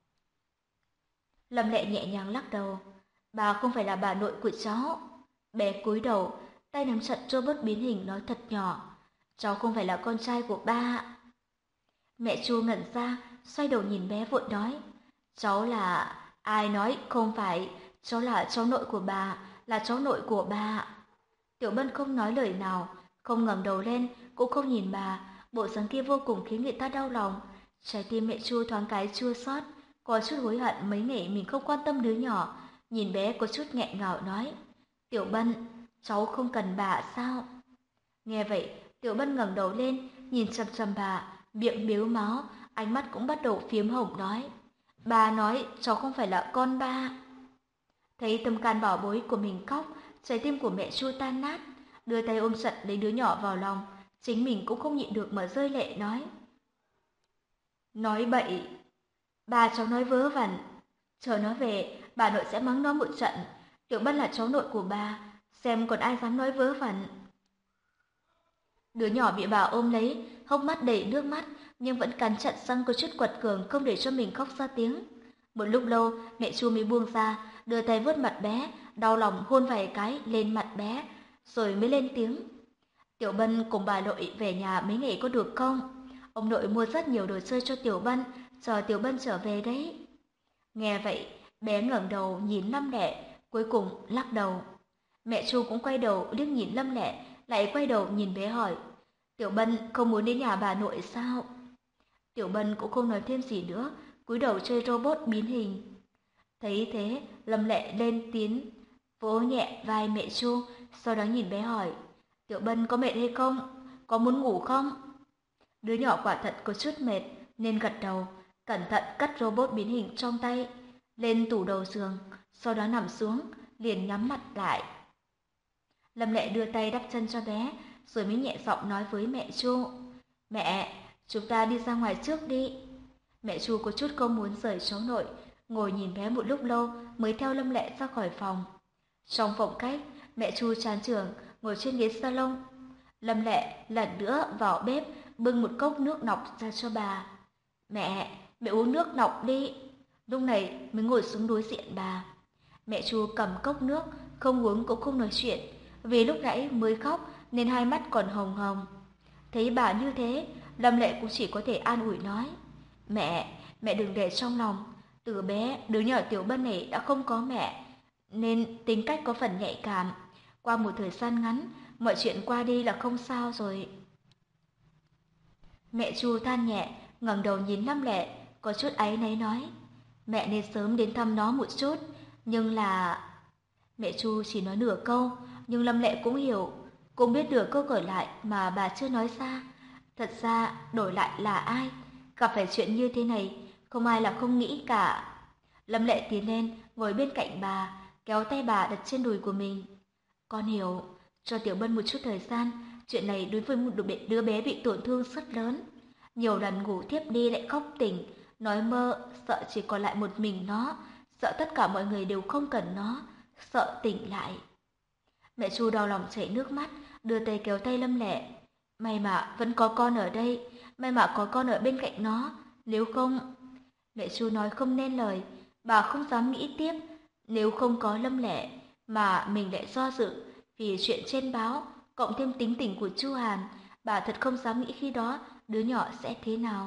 Lâm Lệ nhẹ nhàng lắc đầu. Bà không phải là bà nội của cháu. Bé cúi đầu, tay nắm chặt trôi bớt biến hình nói thật nhỏ. Cháu không phải là con trai của ba. Mẹ Chu ngẩn ra, xoay đầu nhìn bé vội nói. Cháu là... Ai nói không phải, cháu là cháu nội của bà, là cháu nội của bà. Tiểu Bân không nói lời nào, không ngẩng đầu lên, cũng không nhìn bà. Bộ dáng kia vô cùng khiến người ta đau lòng. Trái tim mẹ Chu thoáng cái chua xót, có chút hối hận mấy ngày mình không quan tâm đứa nhỏ. Nhìn bé có chút nghẹn ngào nói. Tiểu Bân, cháu không cần bà sao? Nghe vậy, Tiểu Bân ngẩng đầu lên, nhìn chằm chằm bà, miệng mếu máu, ánh mắt cũng bắt đầu phiếm hồng nói. Bà nói cháu không phải là con ba. Thấy tâm can bảo bối của mình khóc, trái tim của mẹ Chu tan nát, đưa tay ôm chặt lấy đứa nhỏ vào lòng, chính mình cũng không nhịn được mà rơi lệ nói. Nói bậy, bà cháu nói vớ vẩn, chờ nó về, bà nội sẽ mắng nó một trận. Tiểu Bân là cháu nội của bà, xem còn ai dám nói vớ vẩn. Đứa nhỏ bị bà ôm lấy, hốc mắt đầy nước mắt, nhưng vẫn cắn chặt răng có chút quật cường không để cho mình khóc ra tiếng. Một lúc lâu, mẹ Chu mới buông ra, đưa tay vuốt mặt bé, đau lòng hôn vài cái lên mặt bé, rồi mới lên tiếng. Tiểu Bân cùng bà nội về nhà mấy ngày có được không? Ông nội mua rất nhiều đồ chơi cho Tiểu Bân, chờ Tiểu Bân trở về đấy. Nghe vậy, bé ngẩng đầu nhìn Lâm Lệ, cuối cùng lắc đầu. Mẹ Chu cũng quay đầu liếc nhìn Lâm Lệ, lại quay đầu nhìn bé hỏi. Tiểu Bân không muốn đến nhà bà nội sao? Tiểu Bân cũng không nói thêm gì nữa, cúi đầu chơi robot biến hình. Thấy thế, Lâm Lệ lên tiếng, vỗ nhẹ vai mẹ Chu, sau đó nhìn bé hỏi, Tiểu Bân có mệt hay không? Có muốn ngủ không? Đứa nhỏ quả thật có chút mệt, nên gật đầu, cẩn thận cất robot biến hình trong tay, lên tủ đầu giường, sau đó nằm xuống, liền nhắm mặt lại. Lâm Lệ đưa tay đắp chân cho bé, rồi mới nhẹ giọng nói với mẹ Chu, mẹ, chúng ta đi ra ngoài trước đi. Mẹ Chu có chút không muốn rời cháu nội, ngồi nhìn bé một lúc lâu mới theo Lâm Lệ ra khỏi phòng. Trong phòng khách, mẹ Chu chán trường ngồi trên ghế salon. Lâm Lệ lần nữa vào bếp bưng một cốc nước nọc ra cho bà. Mẹ, mẹ uống nước nọc đi. Lúc này mới ngồi xuống đối diện bà. Mẹ Chu cầm cốc nước, không uống cũng không nói chuyện, vì lúc nãy mới khóc nên hai mắt còn hồng hồng. Thấy bà như thế, Lâm Lệ cũng chỉ có thể an ủi nói, mẹ, mẹ đừng để trong lòng. Từ bé, đứa nhỏ Tiểu Bân này đã không có mẹ, nên tính cách có phần nhạy cảm. Qua một thời gian ngắn, mọi chuyện qua đi là không sao rồi. Mẹ Chu than nhẹ, ngẩng đầu nhìn Lâm Lệ, có chút áy náy nói, mẹ nên sớm đến thăm nó một chút, nhưng là... Mẹ Chu chỉ nói nửa câu, nhưng Lâm Lệ cũng hiểu, cũng biết nửa câu còn lại mà bà chưa nói ra. Thật ra, đổi lại là ai? Gặp phải chuyện như thế này, không ai là không nghĩ cả. Lâm Lệ tiến lên, ngồi bên cạnh bà, kéo tay bà đặt trên đùi của mình. Con hiểu, cho Tiểu Bân một chút thời gian, chuyện này đối với một đứa bé bị tổn thương rất lớn. Nhiều lần ngủ thiếp đi lại khóc tỉnh, nói mơ, sợ chỉ còn lại một mình nó, sợ tất cả mọi người đều không cần nó, sợ tỉnh lại. Mẹ Chu đau lòng chảy nước mắt, đưa tay kéo tay Lâm Lệ. May mà vẫn có con ở đây, may mà có con ở bên cạnh nó, nếu không... Mẹ Chu nói không nên lời, bà không dám nghĩ tiếp, nếu không có Lâm Lệ mà mình lại do dự vì chuyện trên báo, cộng thêm tính tình của Chu Hàn, bà thật không dám nghĩ khi đó đứa nhỏ sẽ thế nào.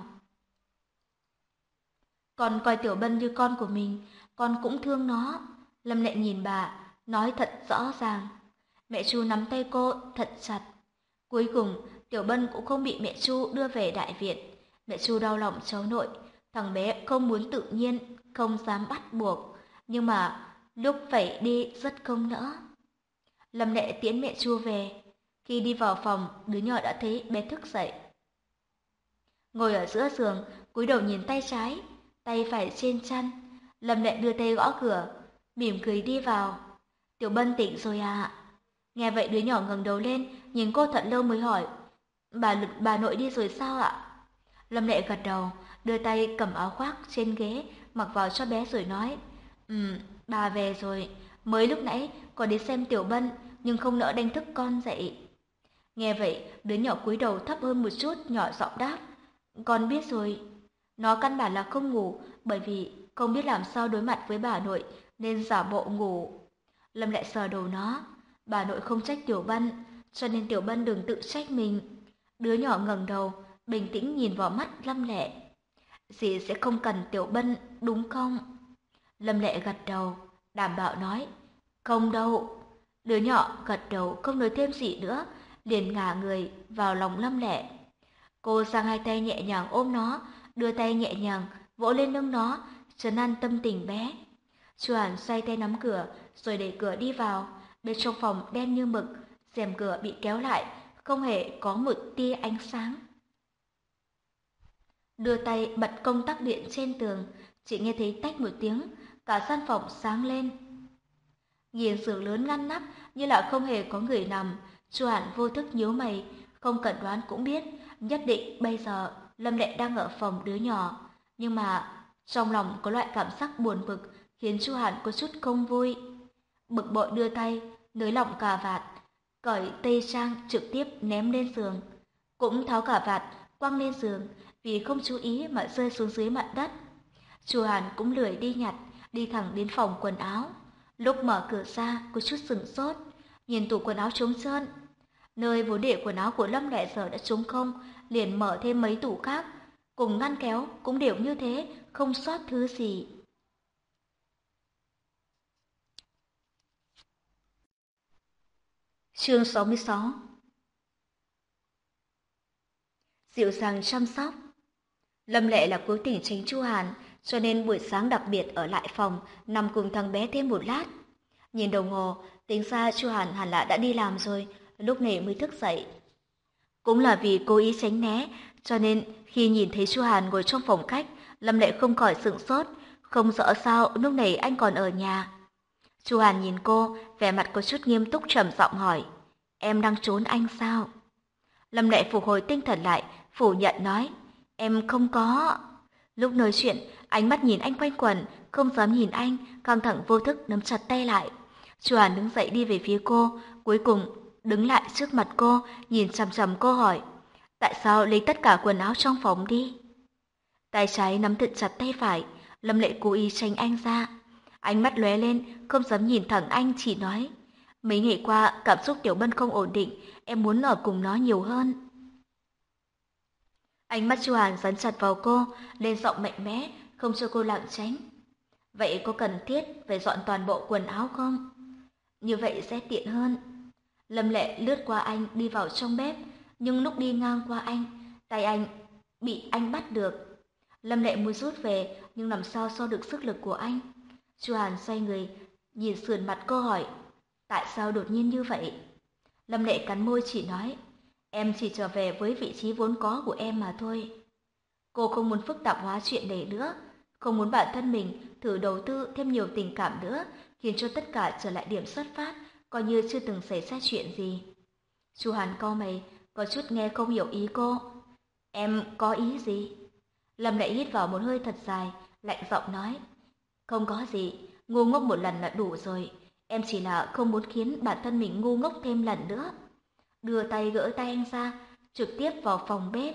Con coi Tiểu Bân như con của mình, con cũng thương nó. Lâm Lệ nhìn bà, nói thật rõ ràng. Mẹ Chu nắm tay cô thật chặt. Cuối cùng, Tiểu Bân cũng không bị mẹ Chu đưa về đại viện. Mẹ Chu đau lòng cháu nội, thằng bé không muốn tự nhiên, không dám bắt buộc, nhưng mà lúc phải đi rất không nỡ. Lâm Lệ tiễn mẹ Chu về. Khi đi vào phòng, đứa nhỏ đã thấy bé thức dậy. Ngồi ở giữa giường, cúi đầu nhìn tay trái, tay phải trên chăn. Lâm Lệ đưa tay gõ cửa, mỉm cười đi vào. Tiểu Bân tỉnh rồi à? Nghe vậy đứa nhỏ ngẩng đầu lên, nhìn cô thật lâu mới hỏi, bà bà nội đi rồi sao ạ? Lâm Lệ gật đầu, đưa tay cầm áo khoác trên ghế, mặc vào cho bé rồi nói, ừm, bà về rồi, mới lúc nãy còn đi xem Tiểu Bân, nhưng không nỡ đánh thức con dậy. Nghe vậy, đứa nhỏ cúi đầu thấp hơn một chút, nhỏ giọng đáp, con biết rồi. Nó căn bản là không ngủ, bởi vì không biết làm sao đối mặt với bà nội, nên giả bộ ngủ. Lâm Lệ sờ đầu nó, bà nội không trách Tiểu Bân, cho nên Tiểu Bân đừng tự trách mình. Đứa nhỏ ngẩng đầu, bình tĩnh nhìn vào mắt Lâm Lệ. Dì sẽ không cần Tiểu Bân, đúng không? Lâm Lệ gật đầu, đảm bảo nói, không đâu. Đứa nhỏ gật đầu không nói thêm gì nữa, liền ngả người vào lòng Lâm Lệ. Cô giang hai tay nhẹ nhàng ôm nó, đưa tay nhẹ nhàng vỗ lên lưng nó, trấn an tâm tình bé. Chu Hàn xoay tay nắm cửa, rồi đẩy cửa đi vào. Bên trong phòng đen như mực, rèm cửa bị kéo lại, không hề có một tia ánh sáng. Đưa tay bật công tắc điện trên tường, chỉ nghe thấy tách một tiếng, cả gian phòng sáng lên. Nhìn giường lớn ngăn nắp như là không hề có người nằm, Chu Hàn vô thức nhíu mày, không cần đoán cũng biết, nhất định bây giờ Lâm Lệ đang ở phòng đứa nhỏ, nhưng mà trong lòng có loại cảm giác buồn bực khiến Chu Hàn có chút không vui. Bực bội đưa tay nới lỏng cà vạt, cởi tây trang trực tiếp ném lên giường, cũng tháo cà vạt quăng lên giường, vì không chú ý mà rơi xuống dưới mặt đất. Chu Hàn cũng lười đi nhặt, đi thẳng đến phòng quần áo. Lúc mở cửa ra, có chút sửng sốt, nhìn tủ quần áo trống trơn. Nơi vốn để quần áo của Lâm Lệ giờ đã trống không, liền mở thêm mấy tủ khác, cùng ngăn kéo cũng đều như thế, không sót thứ gì. Chương sáu mươi sáu. dịu dàng chăm sóc. Lâm Lệ là cố tình tránh Chu Hàn, cho nên buổi sáng đặc biệt ở lại phòng, nằm cùng thằng bé thêm một lát. Nhìn đồng hồ, tính ra Chu Hàn hẳn là đã đi làm rồi, lúc này mới thức dậy. Cũng là vì cố ý tránh né, cho nên khi nhìn thấy Chu Hàn ngồi trong phòng khách, Lâm Lệ không khỏi sửng sốt, không rõ sao lúc này anh còn ở nhà. Chu Hàn nhìn cô, vẻ mặt có chút nghiêm túc trầm giọng hỏi, em đang trốn anh sao? Lâm Lệ phục hồi tinh thần lại, phủ nhận nói, em không có. Lúc nói chuyện, ánh mắt nhìn anh quanh quẩn, không dám nhìn anh, căng thẳng vô thức nắm chặt tay lại. Chu Hàn đứng dậy đi về phía cô, cuối cùng đứng lại trước mặt cô, nhìn chằm chằm cô hỏi, tại sao lấy tất cả quần áo trong phòng đi? Tay trái nắm thật chặt tay phải, Lâm Lệ cố ý tránh anh ra. Ánh mắt lóe lên, không dám nhìn thẳng anh, chỉ nói, mấy ngày qua cảm xúc Tiểu Bân không ổn định, em muốn ở cùng nó nhiều hơn. Ánh mắt Chu Hàn dán chặt vào cô, lên giọng mạnh mẽ, không cho cô lảng tránh. Vậy có cần thiết phải dọn toàn bộ quần áo không? Như vậy sẽ tiện hơn. Lâm Lệ lướt qua anh đi vào trong bếp, nhưng lúc đi ngang qua anh, tay anh bị anh bắt được. Lâm Lệ muốn rút về, nhưng làm sao so được sức lực của anh? Chu Hàn xoay người, nhìn sườn mặt cô hỏi, tại sao đột nhiên như vậy? Lâm Lệ cắn môi chỉ nói, em chỉ trở về với vị trí vốn có của em mà thôi. Cô không muốn phức tạp hóa chuyện này nữa, không muốn bản thân mình thử đầu tư thêm nhiều tình cảm nữa, khiến cho tất cả trở lại điểm xuất phát, coi như chưa từng xảy ra chuyện gì. Chu Hàn cau mày, có chút nghe không hiểu ý cô. Em có ý gì? Lâm Lệ hít vào một hơi thật dài, lạnh giọng nói, không có gì, ngu ngốc một lần là đủ rồi. Em chỉ là không muốn khiến bản thân mình ngu ngốc thêm lần nữa. Đưa tay gỡ tay anh ra, trực tiếp vào phòng bếp.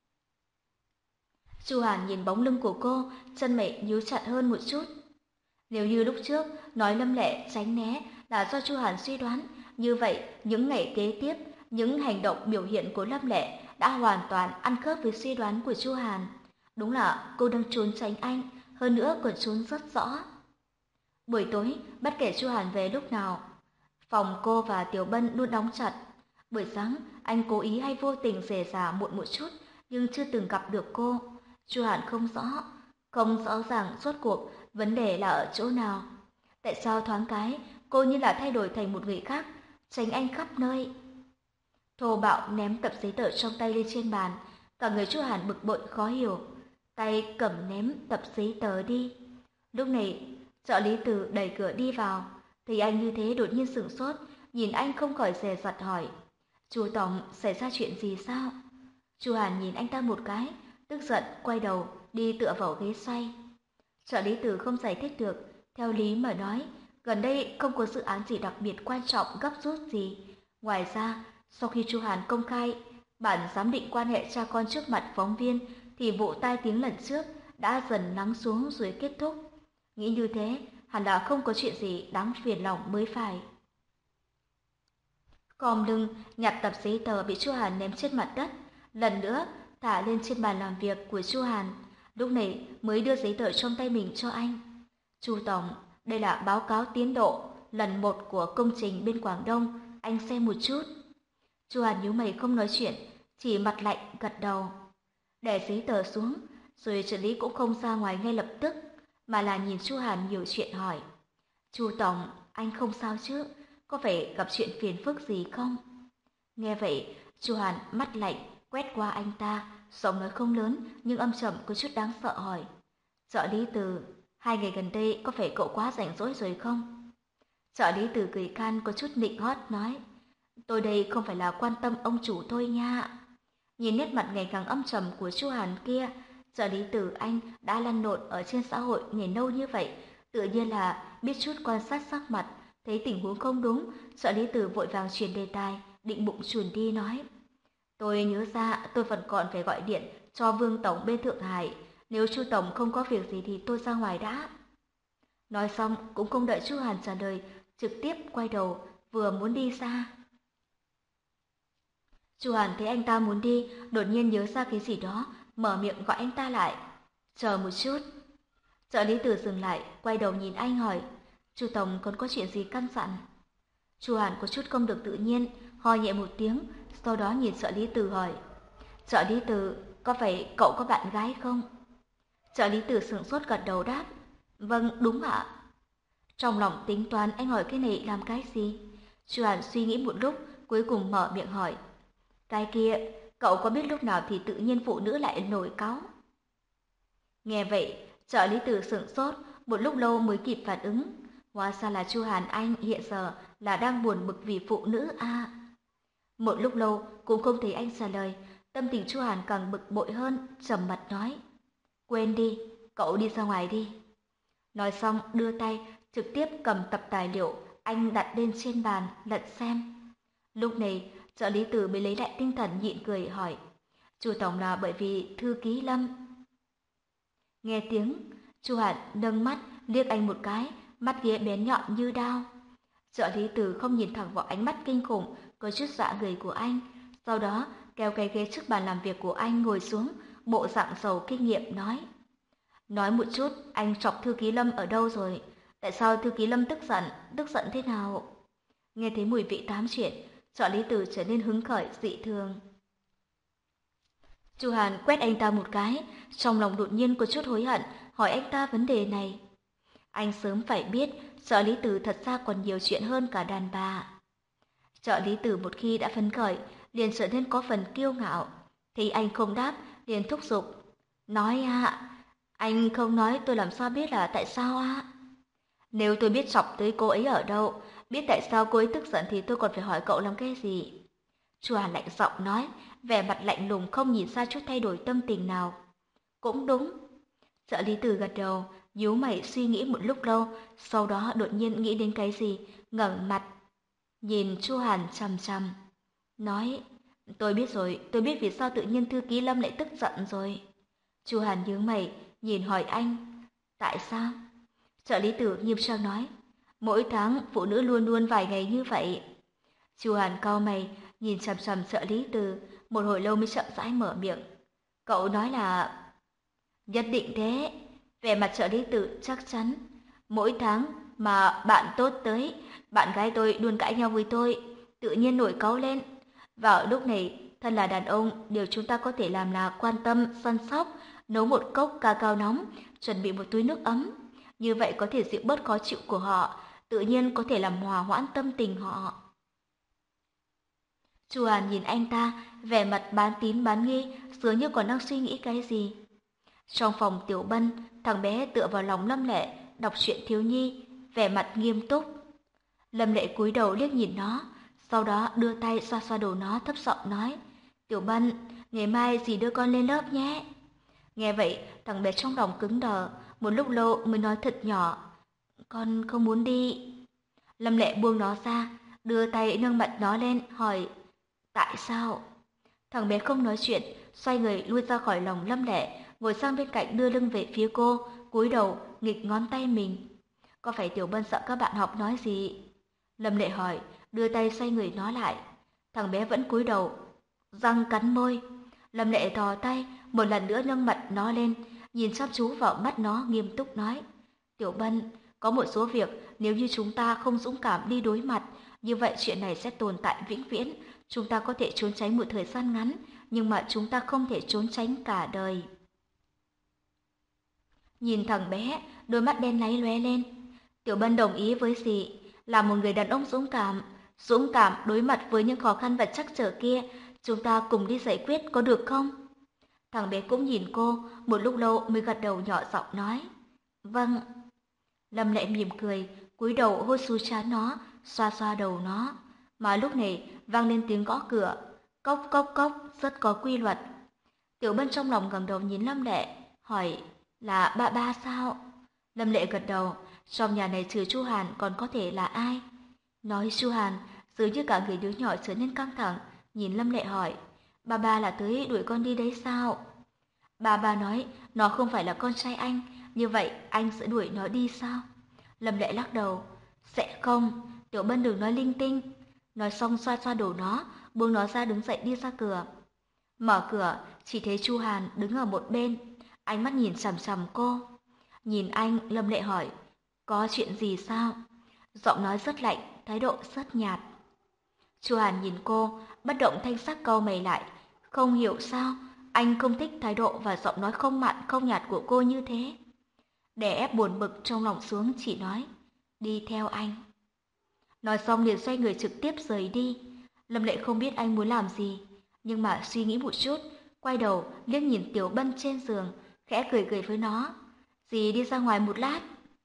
Chu Hàn nhìn bóng lưng của cô, chân mày nhíu chặt hơn một chút. Nếu như lúc trước nói Lâm Lệ tránh né là do Chu Hàn suy đoán, như vậy những ngày kế tiếp, những hành động biểu hiện của Lâm Lệ đã hoàn toàn ăn khớp với suy đoán của Chu Hàn. Đúng là cô đang trốn tránh anh, hơn nữa còn trốn rất rõ. Buổi tối, bất kể Chu Hàn về lúc nào, phòng cô và Tiểu Bân luôn đóng chặt. Buổi sáng, anh cố ý hay vô tình rời rà muộn một chút, nhưng chưa từng gặp được cô. Chu Hàn không rõ, không rõ ràng rốt cuộc vấn đề là ở chỗ nào. Tại sao thoáng cái cô như là thay đổi thành một người khác, tránh anh khắp nơi. Thô bạo ném tập giấy tờ trong tay lên trên bàn, cả người Chu Hàn bực bội khó hiểu, tay cầm ném tập giấy tờ đi. Lúc này, trợ lý Từ đẩy cửa đi vào, thấy anh như thế đột nhiên sửng sốt, nhìn anh không khỏi dè dặt hỏi, Chu tổng, xảy ra chuyện gì sao? Chu Hàn nhìn anh ta một cái, tức giận quay đầu đi tựa vào ghế xoay. Trợ lý Từ không giải thích được, theo lý mà nói, gần đây không có dự án gì đặc biệt quan trọng gấp rút gì. Ngoài ra, sau khi Chu Hàn công khai bản giám định quan hệ cha con trước mặt phóng viên, thì vụ tai tiếng lần trước đã dần lắng xuống rồi kết thúc. Nghĩ như thế, hẳn là không có chuyện gì đáng phiền lòng mới phải. Còm lưng nhặt tập giấy tờ bị Chu Hàn ném trên mặt đất, lần nữa thả lên trên bàn làm việc của Chu Hàn, lúc này mới đưa giấy tờ trong tay mình cho anh. Chu tổng, đây là báo cáo tiến độ lần một của công trình bên Quảng Đông, anh xem một chút. Chu Hàn nhíu mày không nói chuyện, chỉ mặt lạnh gật đầu. Để giấy tờ xuống, rồi trợ lý cũng không ra ngoài ngay lập tức, mà là nhìn Chu Hàn nhiều chuyện hỏi. Chu tổng, anh không sao chứ? Có phải gặp chuyện phiền phức gì không? Nghe vậy, Chu Hàn mắt lạnh quét qua anh ta, giọng nói không lớn nhưng âm trầm có chút đáng sợ hỏi. Trợ lý Từ, hai ngày gần đây có phải cậu quá rảnh rỗi rồi không? Trợ lý Từ cười khan có chút nịnh hót nói, tôi đây không phải là quan tâm ông chủ thôi nha. Nhìn nét mặt ngày càng âm trầm của Chu Hàn kia, trợ lý Từ anh đã lăn lộn ở trên xã hội ngày lâu như vậy, tự nhiên là biết chút quan sát sắc mặt. Thấy tình huống không đúng, trợ lý Từ vội vàng chuyển đề tài, định bụng chuồn đi nói. Tôi nhớ ra tôi vẫn còn phải gọi điện cho Vương Tổng bên Thượng Hải. Nếu Chu Tổng không có việc gì thì tôi ra ngoài đã. Nói xong cũng không đợi Chu Hàn trả lời, trực tiếp quay đầu, vừa muốn đi xa. Chu Hàn thấy anh ta muốn đi, đột nhiên nhớ ra cái gì đó, mở miệng gọi anh ta lại. Chờ một chút. Trợ lý Từ dừng lại, quay đầu nhìn anh hỏi, Chu Tổng còn có chuyện gì căn dặn? Chu Hàn có chút không được tự nhiên, ho nhẹ một tiếng, sau đó nhìn trợ lý Từ hỏi, Trợ lý Từ, có phải cậu có bạn gái không? Trợ lý Từ sửng sốt gật đầu đáp. Vâng, đúng ạ. Trong lòng tính toán anh hỏi cái này làm cái gì? Chu Hàn suy nghĩ một lúc, cuối cùng mở miệng hỏi. Cái kia, cậu có biết lúc nào thì tự nhiên phụ nữ lại nổi cáu? Nghe vậy, trợ lý Từ sửng sốt, một lúc lâu mới kịp phản ứng. Hóa ra là Chu Hàn Anh hiện giờ là đang buồn bực vì phụ nữ à. Một lúc lâu cũng không thấy anh trả lời, tâm tình Chu Hàn càng bực bội hơn, trầm mặt nói. Quên đi, cậu đi ra ngoài đi. Nói xong đưa tay, trực tiếp cầm tập tài liệu anh đặt lên trên bàn, lật xem. Lúc này, trợ lý Từ mới lấy lại tinh thần nhịn cười hỏi. Chu tổng là bởi vì thư ký Lâm. Nghe tiếng, Chu Hàn nâng mắt liếc anh một cái, mắt kia bén nhọn như đao. Trợ lý Từ không nhìn thẳng vào ánh mắt kinh khủng, có chút dọa người của anh. Sau đó, kéo cái ghế trước bàn làm việc của anh ngồi xuống, bộ dạng giàu kinh nghiệm nói. Nói một chút, anh chọc thư ký Lâm ở đâu rồi? Tại sao thư ký Lâm tức giận? Tức giận thế nào? Nghe thấy mùi vị tám chuyện, trợ lý Từ trở nên hứng khởi dị thường. Chu Hàn quét anh ta một cái, trong lòng đột nhiên có chút hối hận, hỏi anh ta vấn đề này. Anh sớm phải biết, trợ lý Từ thật ra còn nhiều chuyện hơn cả đàn bà. Trợ lý Từ một khi đã phấn khởi, liền trở nên có phần kiêu ngạo. Thì anh không đáp, liền thúc giục. Nói ạ, anh không nói tôi làm sao biết là tại sao ạ? Nếu tôi biết chọc tới cô ấy ở đâu, biết tại sao cô ấy tức giận thì tôi còn phải hỏi cậu làm cái gì? Chu Hàn lạnh giọng nói, vẻ mặt lạnh lùng không nhìn ra chút thay đổi tâm tình nào. Cũng đúng. Trợ lý Từ gật đầu, nhíu mày suy nghĩ một lúc lâu, sau đó đột nhiên nghĩ đến cái gì, ngẩng mặt, nhìn Chu Hàn chằm chằm, nói, tôi biết rồi, tôi biết vì sao tự nhiên thư ký Lâm lại tức giận rồi. Chu Hàn nhướng mày, nhìn hỏi anh, tại sao? Trợ lý Từ nghiêm trang nói, mỗi tháng phụ nữ luôn luôn vài ngày như vậy. Chu Hàn cau mày, nhìn chằm chằm trợ lý Từ, một hồi lâu mới chậm rãi mở miệng. Cậu nói là... Nhất định thế. Vẻ mặt trợ lý Từ chắc chắn. Mỗi tháng mà bạn tốt tới, bạn gái tôi luôn cãi nhau với tôi, tự nhiên nổi cáu lên. Vào lúc này, thân là đàn ông, điều chúng ta có thể làm là quan tâm, săn sóc, nấu một cốc ca cao nóng, chuẩn bị một túi nước ấm. Như vậy có thể dịu bớt khó chịu của họ, tự nhiên có thể làm hòa hoãn tâm tình họ. Chu Hàn nhìn anh ta, vẻ mặt bán tín bán nghi, dường như còn đang suy nghĩ cái gì. Trong phòng Tiểu Bân, thằng bé tựa vào lòng Lâm Lệ, đọc truyện thiếu nhi, vẻ mặt nghiêm túc. Lâm Lệ cúi đầu liếc nhìn nó, sau đó đưa tay xoa xoa đầu nó thấp giọng nói, Tiểu Bân, ngày mai dì đưa con lên lớp nhé. Nghe vậy, thằng bé trong lòng cứng đờ, một lúc lâu mới nói thật nhỏ, con không muốn đi. Lâm Lệ buông nó ra, đưa tay nâng mặt nó lên, hỏi, tại sao? Thằng bé không nói chuyện, xoay người lui ra khỏi lòng Lâm Lệ, ngồi sang bên cạnh đưa lưng về phía cô, cúi đầu nghịch ngón tay mình. Có phải Tiểu Bân sợ các bạn học nói gì? Lâm Lệ hỏi, đưa tay xoay người nó lại. Thằng bé vẫn cúi đầu, răng cắn môi. Lâm Lệ thò tay, một lần nữa nâng mặt nó lên, nhìn chăm chú vào mắt nó nghiêm túc nói. Tiểu Bân, có một số việc nếu như chúng ta không dũng cảm đi đối mặt, như vậy chuyện này sẽ tồn tại vĩnh viễn. Chúng ta có thể trốn tránh một thời gian ngắn, nhưng mà chúng ta không thể trốn tránh cả đời. Nhìn thằng bé, đôi mắt đen láy lóe lên. Tiểu Bân đồng ý với dì, là một người đàn ông dũng cảm, dũng cảm đối mặt với những khó khăn và trắc trở kia, chúng ta cùng đi giải quyết có được không? Thằng bé cũng nhìn cô, một lúc lâu mới gật đầu nhỏ giọng nói. Vâng. Lâm Lệ mỉm cười, cúi đầu hôn xuống trán nó, xoa xoa đầu nó. Mà lúc này vang lên tiếng gõ cửa, cốc cốc cốc rất có quy luật. Tiểu Bân trong lòng ngẩng đầu nhìn Lâm Lệ, hỏi là ba ba sao? Lâm Lệ gật đầu, trong nhà này trừ Chu Hàn còn có thể là ai? Nói Chu Hàn, dường như cả người đứa nhỏ trở nên căng thẳng, nhìn Lâm Lệ hỏi, ba ba là tới đuổi con đi đấy sao? Ba ba nói nó không phải là con trai anh, như vậy anh sẽ đuổi nó đi sao? Lâm Lệ lắc đầu, sẽ không, Tiểu Bân đừng nói linh tinh. Nói xong xoa xoa đầu nó, buông nó ra đứng dậy đi ra cửa. Mở cửa, chỉ thấy Chu Hàn đứng ở một bên, ánh mắt nhìn chằm chằm cô. Nhìn anh, Lâm Lệ hỏi, có chuyện gì sao? Giọng nói rất lạnh, thái độ rất nhạt. Chu Hàn nhìn cô, bất động thanh sắc cau mày lại, Không hiểu sao, anh không thích thái độ và giọng nói không mặn không nhạt của cô như thế. Để ép buồn bực trong lòng xuống, chỉ nói, đi theo anh. Nói xong liền xoay người trực tiếp rời đi. Lâm Lệ không biết anh muốn làm gì, nhưng mà suy nghĩ một chút, quay đầu liếc nhìn Tiểu Bân trên giường, khẽ cười cười với nó. Dì đi ra ngoài một lát.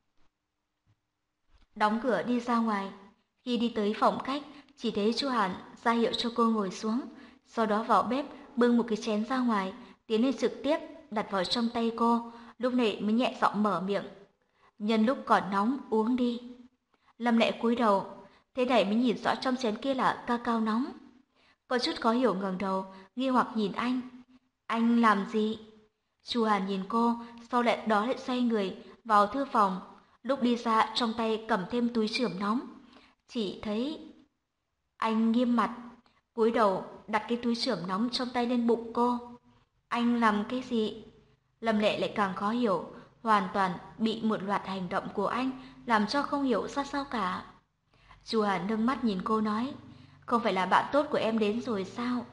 Đóng cửa đi ra ngoài. Khi đi tới phòng khách, chỉ thấy Chu Hàn ra hiệu cho cô ngồi xuống, sau đó vào bếp bưng một cái chén ra ngoài, tiến lên trực tiếp đặt vào trong tay cô, lúc này mới nhẹ giọng mở miệng. Nhân lúc còn nóng uống đi. Lâm Lệ cúi đầu, thế này mới nhìn rõ trong chén kia là ca cao nóng. Có chút khó hiểu ngẩng đầu, nghi hoặc nhìn anh. Anh làm gì? Chu Hàn nhìn cô, sau lại đó lại xoay người vào thư phòng. Lúc đi ra trong tay cầm thêm túi chườm nóng. Chỉ thấy anh nghiêm mặt, cúi đầu đặt cái túi chườm nóng trong tay lên bụng cô. Anh làm cái gì? Lâm Lệ lại càng khó hiểu, hoàn toàn bị một loạt hành động của anh làm cho không hiểu ra sao cả. Chu Hàn nâng mắt nhìn cô nói, không phải là bạn tốt của em đến rồi sao?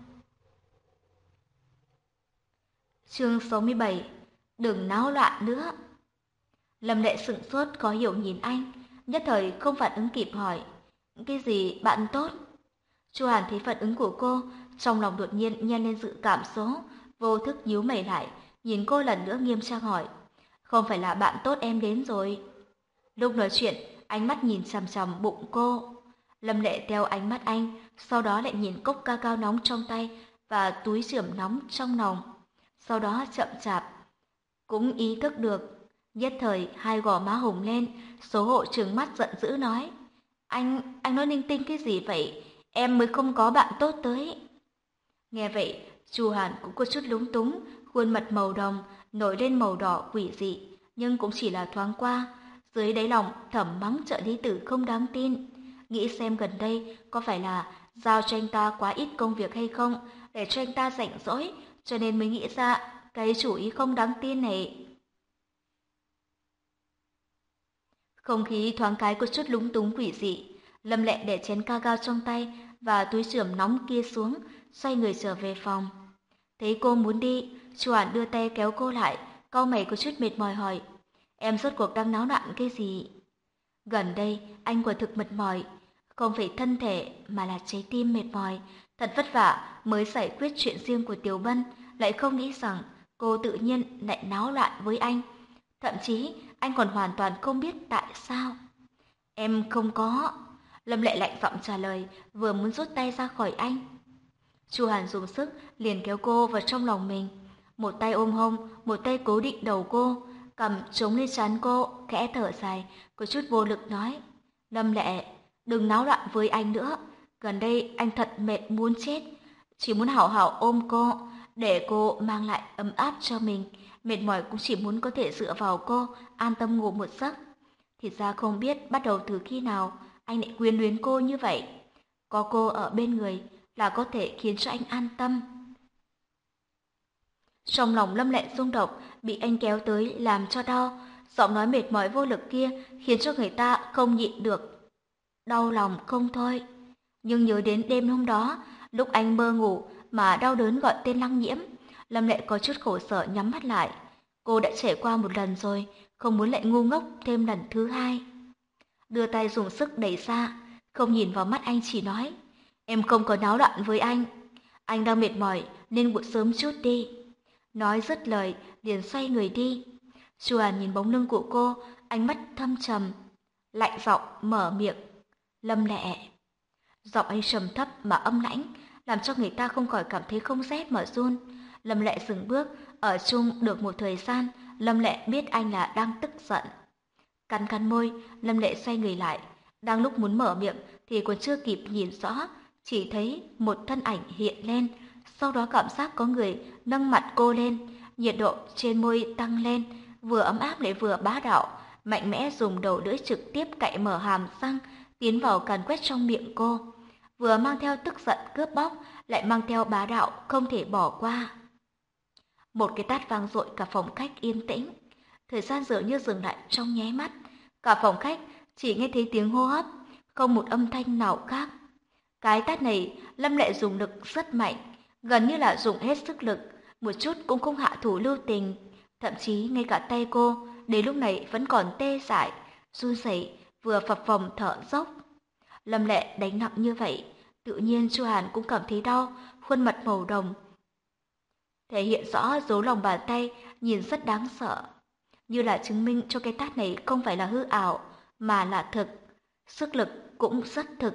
Chương sáu mươi bảy, đừng náo loạn nữa. Lâm Lệ sững sốt khó hiểu nhìn anh, nhất thời không phản ứng kịp hỏi, cái gì bạn tốt? Chu Hàn thấy phản ứng của cô, trong lòng đột nhiên nhân lên dự cảm số, vô thức nhíu mày lại, nhìn cô lần nữa nghiêm trang hỏi, không phải là bạn tốt em đến rồi? Lúc nói chuyện, ánh mắt nhìn chằm chằm bụng cô. Lâm Lệ theo ánh mắt anh, sau đó lại nhìn cốc ca cao nóng trong tay và túi chườm nóng trong nòng. Sau đó chậm chạp, cũng ý thức được. Nhất thời hai gò má hồng lên, xấu hổ trừng mắt giận dữ nói, Anh, anh nói linh tinh cái gì vậy? Em mới không có bạn tốt tới. Nghe vậy, Chu Hàn cũng có chút lúng túng, khuôn mặt màu đồng nổi lên màu đỏ quỷ dị, nhưng cũng chỉ là thoáng qua. Dưới đáy lòng thầm mắng trợ lý tử không đáng tin, nghĩ xem gần đây có phải là giao cho anh ta quá ít công việc hay không, để cho anh ta rảnh rỗi, cho nên mới nghĩ ra cái chủ ý không đáng tin này. Không khí thoáng cái có chút lúng túng quỷ dị. Lâm Lệ để chén ca cao trong tay và túi chườm nóng kia xuống, xoay người trở về phòng. Thấy cô muốn đi, Chu Hàn đưa tay kéo cô lại, cau mày có chút mệt mỏi hỏi, em rốt cuộc đang náo loạn cái gì? Gần đây anh quả thực mệt mỏi, không phải thân thể mà là trái tim mệt mỏi, thật vất vả mới giải quyết chuyện riêng của Tiểu Bân, lại không nghĩ rằng cô tự nhiên lại náo loạn với anh. Thậm chí anh còn hoàn toàn không biết tại sao. Em không có. Lâm Lệ lạnh giọng trả lời, vừa muốn rút tay ra khỏi anh. Chu Hàn dùng sức liền kéo cô vào trong lòng mình, một tay ôm hông, một tay cố định đầu cô, cầm chống lên trán cô, khẽ thở dài, có chút vô lực nói, Lâm Lệ, đừng náo loạn với anh nữa, gần đây anh thật mệt muốn chết, chỉ muốn hảo hảo ôm cô, để cô mang lại ấm áp cho mình, mệt mỏi cũng chỉ muốn có thể dựa vào cô, an tâm ngủ một giấc. Thì ra không biết bắt đầu từ khi nào anh lại quyến luyến cô như vậy. Có cô ở bên người là có thể khiến cho anh an tâm. Trong lòng Lâm Lệ rung động, bị anh kéo tới làm cho đau, giọng nói mệt mỏi vô lực kia khiến cho người ta không nhịn được đau lòng không thôi. Nhưng nhớ đến đêm hôm đó, lúc anh mơ ngủ mà đau đớn gọi tên Lăng Nhiễm, Lâm Lệ có chút khổ sở nhắm mắt lại. Cô đã trải qua một lần rồi, không muốn lại ngu ngốc thêm lần thứ hai. Đưa tay dùng sức đẩy ra, không nhìn vào mắt anh chỉ nói, em không có náo loạn với anh. Anh đang mệt mỏi nên ngủ sớm chút đi. Nói dứt lời, liền xoay người đi. Chu Hàn nhìn bóng lưng của cô, ánh mắt thâm trầm, lạnh giọng mở miệng, Lâm Lệ. Giọng anh trầm thấp mà âm lãnh, làm cho người ta không khỏi cảm thấy không rét mà run. Lâm Lệ dừng bước, ở chung được một thời gian, Lâm Lệ biết anh là đang tức giận. Cắn cắn môi, Lâm Lệ xoay người lại, đang lúc muốn mở miệng thì còn chưa kịp nhìn rõ, chỉ thấy một thân ảnh hiện lên, sau đó cảm giác có người nâng mặt cô lên, nhiệt độ trên môi tăng lên, vừa ấm áp lại vừa bá đạo, mạnh mẽ dùng đầu lưỡi trực tiếp cạy mở hàm răng, tiến vào càn quét trong miệng cô, vừa mang theo tức giận cướp bóc, lại mang theo bá đạo không thể bỏ qua. Một cái tát vang dội cả phòng khách yên tĩnh, thời gian dường như dừng lại trong nháy mắt, cả phòng khách chỉ nghe thấy tiếng hô hấp, không một âm thanh nào khác. Cái tát này Lâm Lệ dùng lực rất mạnh, gần như là dùng hết sức lực, một chút cũng không hạ thủ lưu tình. Thậm chí ngay cả tay cô, đến lúc này vẫn còn tê dại, run rẩy, vừa phập phồng thở dốc. Lâm Lệ đánh nặng như vậy, tự nhiên Chu Hàn cũng cảm thấy đau, khuôn mặt màu đồng, thể hiện rõ dấu lòng bàn tay, nhìn rất đáng sợ. Như là chứng minh cho cái tát này không phải là hư ảo, mà là thực. Sức lực cũng rất thực.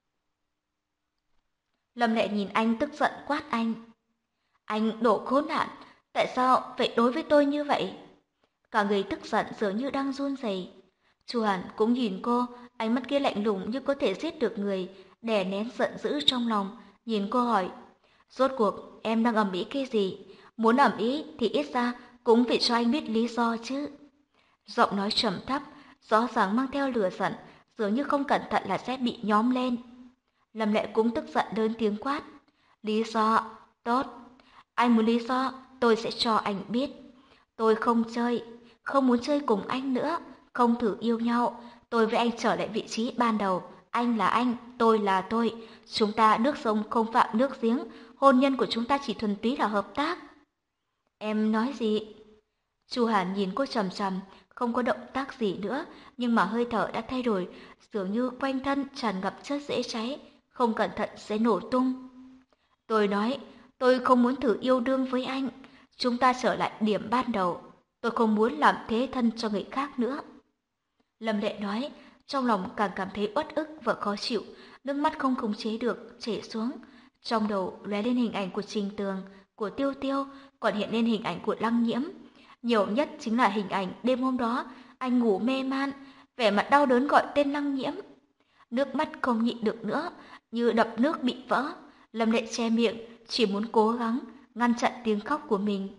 Lâm Lệ nhìn anh tức giận quát anh. Anh đồ khốn nạn, tại sao phải đối với tôi như vậy? Cả người tức giận dường như đang run rẩy. Chu Hàn cũng nhìn cô, ánh mắt kia lạnh lùng như có thể giết được người, đè nén giận dữ trong lòng, nhìn cô hỏi. Rốt cuộc em đang ầm ĩ cái gì? Muốn ầm ĩ thì ít ra cũng phải cho anh biết lý do chứ. Giọng nói trầm thấp, rõ ràng mang theo lửa giận, dường như không cẩn thận là sẽ bị nhóm lên. Lâm Lệ cũng tức giận lớn tiếng quát. Lý do, tốt. Anh muốn lý do, tôi sẽ cho anh biết. Tôi không chơi, không muốn chơi cùng anh nữa, không thử yêu nhau. Tôi với anh trở lại vị trí ban đầu. Anh là anh, tôi là tôi. Chúng ta nước sông không phạm nước giếng, hôn nhân của chúng ta chỉ thuần túy là hợp tác. Em nói gì? Chu Hàn nhìn cô chằm chằm, không có động tác gì nữa, nhưng mà hơi thở đã thay đổi, dường như quanh thân tràn ngập chất dễ cháy, không cẩn thận sẽ nổ tung. Tôi nói, tôi không muốn thử yêu đương với anh, chúng ta trở lại điểm ban đầu, tôi không muốn làm thế thân cho người khác nữa. Lâm Lệ nói, trong lòng càng cảm thấy uất ức và khó chịu, nước mắt không khống chế được chảy xuống. Trong đầu lóe lên hình ảnh của Trình Tường, của Tiêu Tiêu, còn hiện lên hình ảnh của Lăng Nhiễm. Nhiều nhất chính là hình ảnh đêm hôm đó anh ngủ mê man, vẻ mặt đau đớn gọi tên Lăng Nhiễm. Nước mắt không nhịn được nữa, như đập nước bị vỡ. Lâm Lệ che miệng, chỉ muốn cố gắng ngăn chặn tiếng khóc của mình.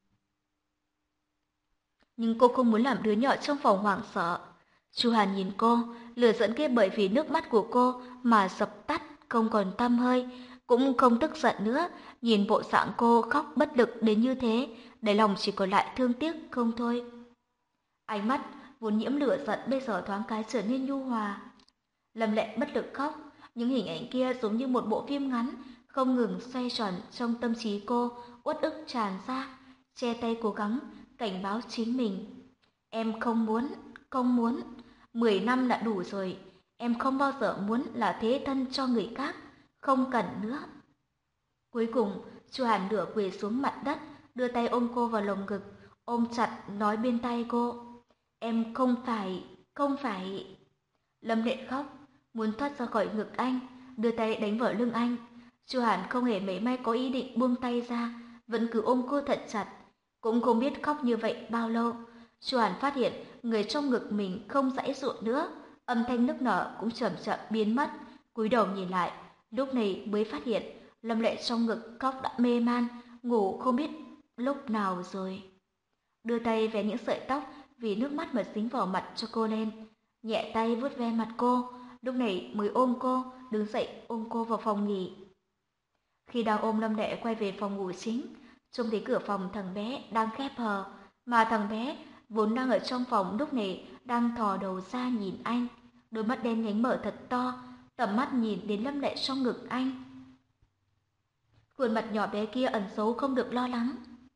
Nhưng cô không muốn làm đứa nhỏ trong phòng hoảng sợ. Chu Hàn nhìn cô, lửa giận kia bởi vì nước mắt của cô mà dập tắt, không còn tăm hơi, cũng không tức giận nữa. Nhìn bộ dạng cô khóc bất lực đến như thế, đáy lòng chỉ còn lại thương tiếc không thôi. Ánh mắt vốn nhiễm lửa giận bây giờ thoáng cái trở nên nhu hòa. Lâm Lệ bất lực khóc, những hình ảnh kia giống như một bộ phim ngắn, không ngừng xoay tròn trong tâm trí cô, uất ức tràn ra, che tay cố gắng cảnh báo chính mình. Em không muốn, không muốn, mười năm đã đủ rồi, em không bao giờ muốn là thế thân cho người khác, không cần nữa. Cuối cùng, Chu Hàn nửa quỳ xuống mặt đất, đưa tay ôm cô vào lồng ngực, ôm chặt nói bên tai cô. Em không phải, không phải. Lâm Lệ khóc, muốn thoát ra khỏi ngực anh, đưa tay đánh vào lưng anh. Chu Hàn không hề mảy may có ý định buông tay ra, vẫn cứ ôm cô thật chặt. Cũng không biết khóc như vậy bao lâu. Chu Hàn phát hiện người trong ngực mình không giãy giụa nữa, âm thanh nức nở cũng chậm chậm biến mất. Cúi đầu nhìn lại, lúc này mới phát hiện Lâm Lệ trong ngực khóc đã mê man, ngủ không biết lúc nào rồi. Đưa tay vén những sợi tóc vì nước mắt mà dính vào mặt cho cô lên, nhẹ tay vuốt ve mặt cô, lúc này mới ôm cô, đứng dậy ôm cô vào phòng nghỉ. Khi đang ôm Lâm Lệ quay về phòng ngủ chính, trông thấy cửa phòng thằng bé đang khép hờ, mà thằng bé vốn đang ở trong phòng lúc này đang thò đầu ra nhìn anh, đôi mắt đen nhánh mở thật to, tầm mắt nhìn đến Lâm Lệ trong ngực anh. Khuôn mặt nhỏ bé kia ẩn giấu không được lo lắng.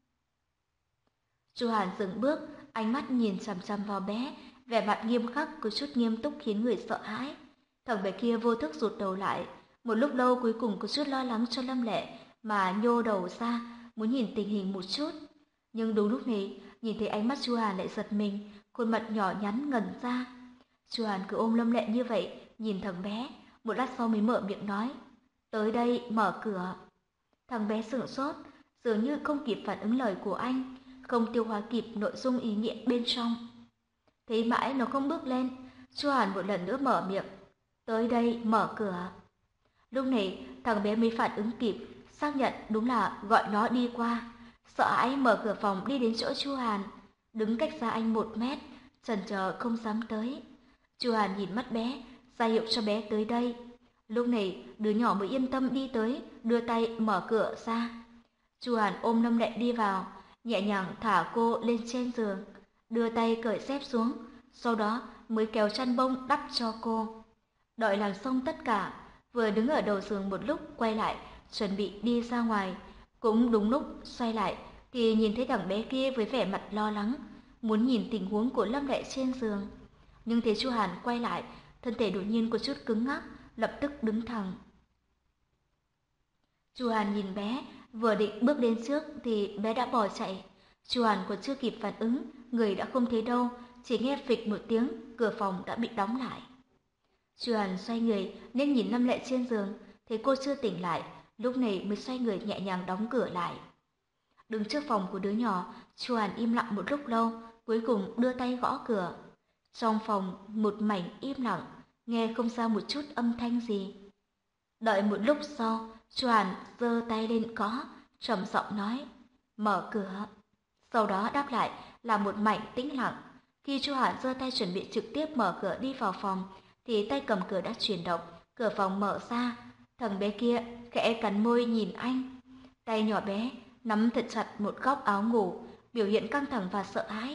Chu Hàn dừng bước, ánh mắt nhìn chằm chằm vào bé, vẻ mặt nghiêm khắc có chút nghiêm túc khiến người sợ hãi. Thằng bé kia vô thức rụt đầu lại, một lúc lâu cuối cùng có chút lo lắng cho Lâm Lệ mà nhô đầu ra, muốn nhìn tình hình một chút. Nhưng đúng lúc này, nhìn thấy ánh mắt Chu Hàn lại giật mình, khuôn mặt nhỏ nhắn ngẩn ra. Chu Hàn cứ ôm Lâm Lệ như vậy, nhìn thằng bé, một lát sau mới mở miệng nói, tới đây mở cửa. Thằng bé sửng sốt, dường như không kịp phản ứng lời của anh, không tiêu hóa kịp nội dung ý nghĩa bên trong. Thấy mãi nó không bước lên, Chu Hàn một lần nữa mở miệng, tới đây mở cửa. Lúc này thằng bé mới phản ứng kịp, xác nhận đúng là gọi nó đi qua, sợ hãi mở cửa phòng đi đến chỗ Chu Hàn, đứng cách xa anh một mét, chần chờ không dám tới. Chu Hàn nhìn mắt bé, ra hiệu cho bé tới đây. Lúc này đứa nhỏ mới yên tâm đi tới, đưa tay mở cửa ra. Chu Hàn ôm Lâm Lệ đi vào, nhẹ nhàng thả cô lên trên giường, đưa tay cởi dép xuống, sau đó mới kéo chăn bông đắp cho cô. Đợi làm xong tất cả, vừa đứng ở đầu giường một lúc quay lại, chuẩn bị đi ra ngoài. Cũng đúng lúc xoay lại thì nhìn thấy thằng bé kia với vẻ mặt lo lắng, muốn nhìn tình huống của Lâm Lệ trên giường. Nhưng thấy Chu Hàn quay lại, thân thể đột nhiên có chút cứng ngắc, lập tức đứng thẳng. Chu Hàn nhìn bé, vừa định bước đến trước thì bé đã bỏ chạy. Chu Hàn còn chưa kịp phản ứng, người đã không thấy đâu, chỉ nghe phịch một tiếng, cửa phòng đã bị đóng lại. Chu Hàn xoay người nên nhìn Lâm Lệ trên giường, thấy cô chưa tỉnh lại, lúc này mới xoay người nhẹ nhàng đóng cửa lại. Đứng trước phòng của đứa nhỏ, Chu Hàn im lặng một lúc lâu, cuối cùng đưa tay gõ cửa. Trong phòng một mảnh im lặng, nghe không ra một chút âm thanh gì. Đợi một lúc sau, Chu Hàn giơ tay lên gõ, trầm giọng nói, mở cửa. Sau đó đáp lại là một mảnh tĩnh lặng. Khi Chu Hàn giơ tay chuẩn bị trực tiếp mở cửa đi vào phòng, thì tay cầm cửa đã chuyển động, cửa phòng mở ra. Thằng bé kia khẽ cắn môi nhìn anh. Tay nhỏ bé nắm thật chặt một góc áo ngủ, biểu hiện căng thẳng và sợ hãi.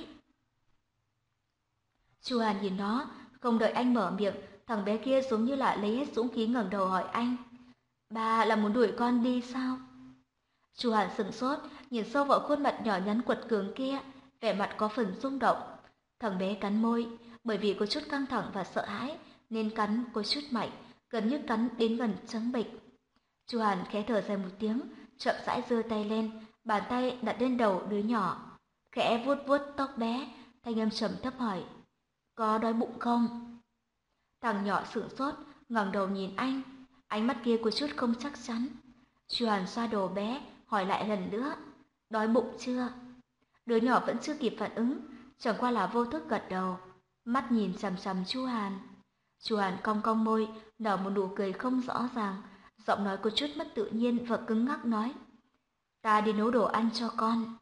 Chu Hàn nhìn nó, không đợi anh mở miệng, thằng bé kia giống như là lấy hết dũng khí ngẩng đầu hỏi anh. Ba là muốn đuổi con đi sao? Chu Hàn sững sốt, nhìn sâu vào khuôn mặt nhỏ nhắn quật cường kia, vẻ mặt có phần rung động. Thằng bé cắn môi, bởi vì có chút căng thẳng và sợ hãi, nên cắn có chút mạnh, gần như cắn đến gần trắng bệch. Chu Hàn khẽ thở dài một tiếng, chậm rãi giơ tay lên, bàn tay đặt lên đầu đứa nhỏ, khẽ vuốt vuốt tóc bé, thanh âm trầm thấp hỏi: "Có đói bụng không?" Thằng nhỏ sững sốt, ngẩng đầu nhìn anh, ánh mắt kia có chút không chắc chắn. Chu Hàn xoa đầu bé, hỏi lại lần nữa: "Đói bụng chưa?" Đứa nhỏ vẫn chưa kịp phản ứng, chẳng qua là vô thức gật đầu, mắt nhìn chằm chằm Chu Hàn. Chu Hàn cong cong môi, nở một nụ cười không rõ ràng, giọng nói có chút mất tự nhiên và cứng ngắc nói: "Ta đi nấu đồ ăn cho con."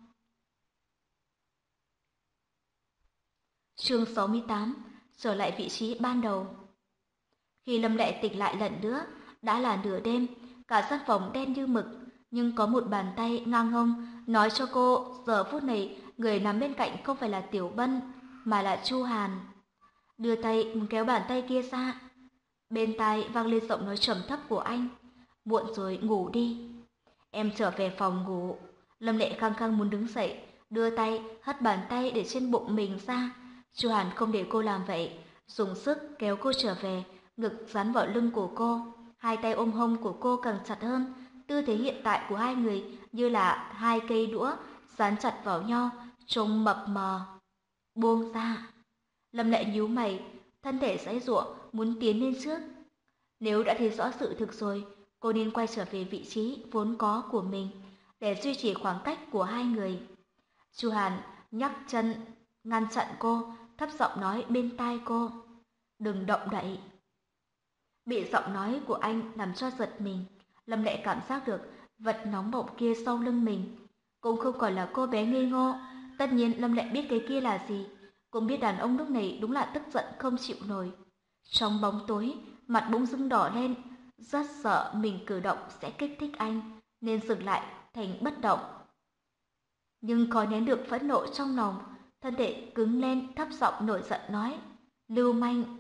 Chương sáu mươi tám, trở lại vị trí ban đầu. Khi Lâm Lệ tỉnh lại lần nữa, đã là nửa đêm, cả căn phòng đen như mực, nhưng có một bàn tay ngang hông nói cho cô giờ phút này người nằm bên cạnh không phải là Tiểu Bân, mà là Chu Hàn. Đưa tay kéo bàn tay kia ra, bên tai vang lên giọng nói trầm thấp của anh: "Muộn rồi, ngủ đi." Em trở về phòng ngủ. Lâm Lệ khăng khăng muốn đứng dậy, đưa tay hất bàn tay để trên bụng mình ra. Chu Hàn không để cô làm vậy, dùng sức kéo cô trở về, ngực dán vào lưng của cô, hai tay ôm hông của cô càng chặt hơn. Tư thế hiện tại của hai người như là hai cây đũa dán chặt vào nhau, trông mập mờ. Buông ra. Lâm Lệ nhíu mày, thân thể giãy giụa muốn tiến lên trước. Nếu đã thấy rõ sự thực rồi, cô nên quay trở về vị trí vốn có của mình để duy trì khoảng cách của hai người. Chu Hàn nhấc chân ngăn chặn cô, thấp giọng nói bên tai cô: "Đừng động đậy." Bị giọng nói của anh làm cho giật mình, Lâm Lệ cảm giác được vật nóng bỏng kia sau lưng mình. Cũng không còn là cô bé ngây ngô, tất nhiên Lâm Lệ biết cái kia là gì, cũng biết đàn ông lúc này đúng là tức giận không chịu nổi. Trong bóng tối, mặt bỗng dưng đỏ lên, rất sợ mình cử động sẽ kích thích anh, nên dừng lại thành bất động. Nhưng khó nén được phẫn nộ trong lòng, thân thể cứng lên, thấp giọng nổi giận nói: "Lưu manh."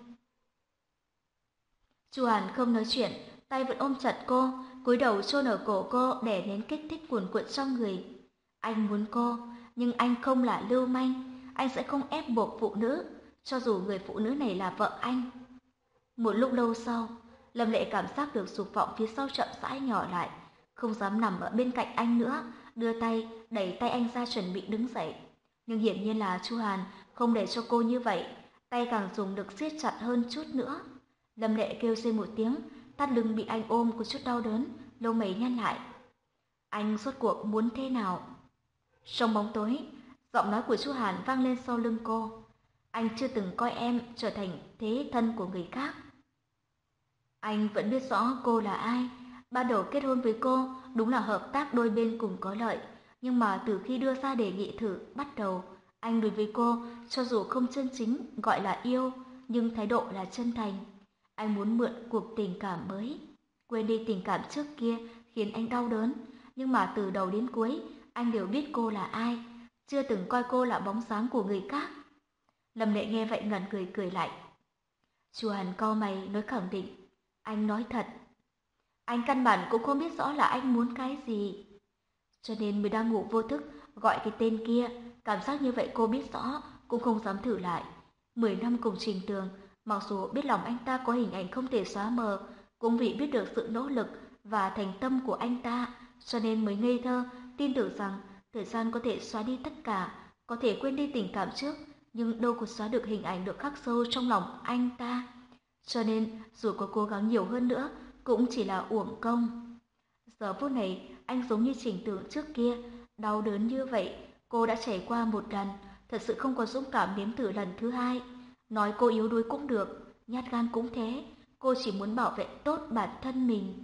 Chu Hàn không nói chuyện, tay vẫn ôm chặt cô, cúi đầu chôn ở cổ cô để nén kích thích cuồn cuộn trong người. Anh muốn cô, nhưng anh không là lưu manh, anh sẽ không ép buộc phụ nữ, cho dù người phụ nữ này là vợ anh. Một lúc lâu sau, Lâm Lệ cảm giác được dục vọng phía sau chậm rãi nhỏ lại, không dám nằm ở bên cạnh anh nữa, đưa tay đẩy tay anh ra chuẩn bị đứng dậy. Nhưng hiển nhiên là Chu Hàn không để cho cô như vậy, tay càng dùng lực siết chặt hơn chút nữa. Lâm Lệ kêu rên một tiếng, thắt lưng bị anh ôm có chút đau đớn, lông mày nhăn lại. Anh rốt cuộc muốn thế nào? Trong bóng tối, giọng nói của Chu Hàn vang lên sau lưng cô. Anh chưa từng coi em trở thành thế thân của người khác. Anh vẫn biết rõ cô là ai. Ban đầu kết hôn với cô đúng là hợp tác đôi bên cùng có lợi. Nhưng mà từ khi đưa ra đề nghị thử bắt đầu, anh đối với cô cho dù không chân chính gọi là yêu, nhưng thái độ là chân thành. Anh muốn mượn cuộc tình cảm mới, quên đi tình cảm trước kia khiến anh đau đớn. Nhưng mà từ đầu đến cuối, anh đều biết cô là ai, chưa từng coi cô là bóng dáng của người khác. Lâm Lệ nghe vậy ngẩn người cười lại. Chu Hàn cau mày nói khẳng định: Anh nói thật. Anh căn bản cũng không biết rõ là anh muốn cái gì. Cho nên mới đang ngủ vô thức, gọi cái tên kia, cảm giác như vậy cô biết rõ, cũng không dám thử lại. Mười năm cùng Trình Tường, mặc dù biết lòng anh ta có hình ảnh không thể xóa mờ, cũng vì biết được sự nỗ lực và thành tâm của anh ta, cho nên mới ngây thơ, tin tưởng rằng thời gian có thể xóa đi tất cả, có thể quên đi tình cảm trước, nhưng đâu có xóa được hình ảnh được khắc sâu trong lòng anh ta. Cho nên, dù có cố gắng nhiều hơn nữa, cũng chỉ là uổng công. Giờ phút này, anh giống như Trình Tường trước kia, đau đớn như vậy, cô đã trải qua một lần, thật sự không có dũng cảm nếm thử lần thứ hai. Nói cô yếu đuối cũng được, nhát gan cũng thế, cô chỉ muốn bảo vệ tốt bản thân mình.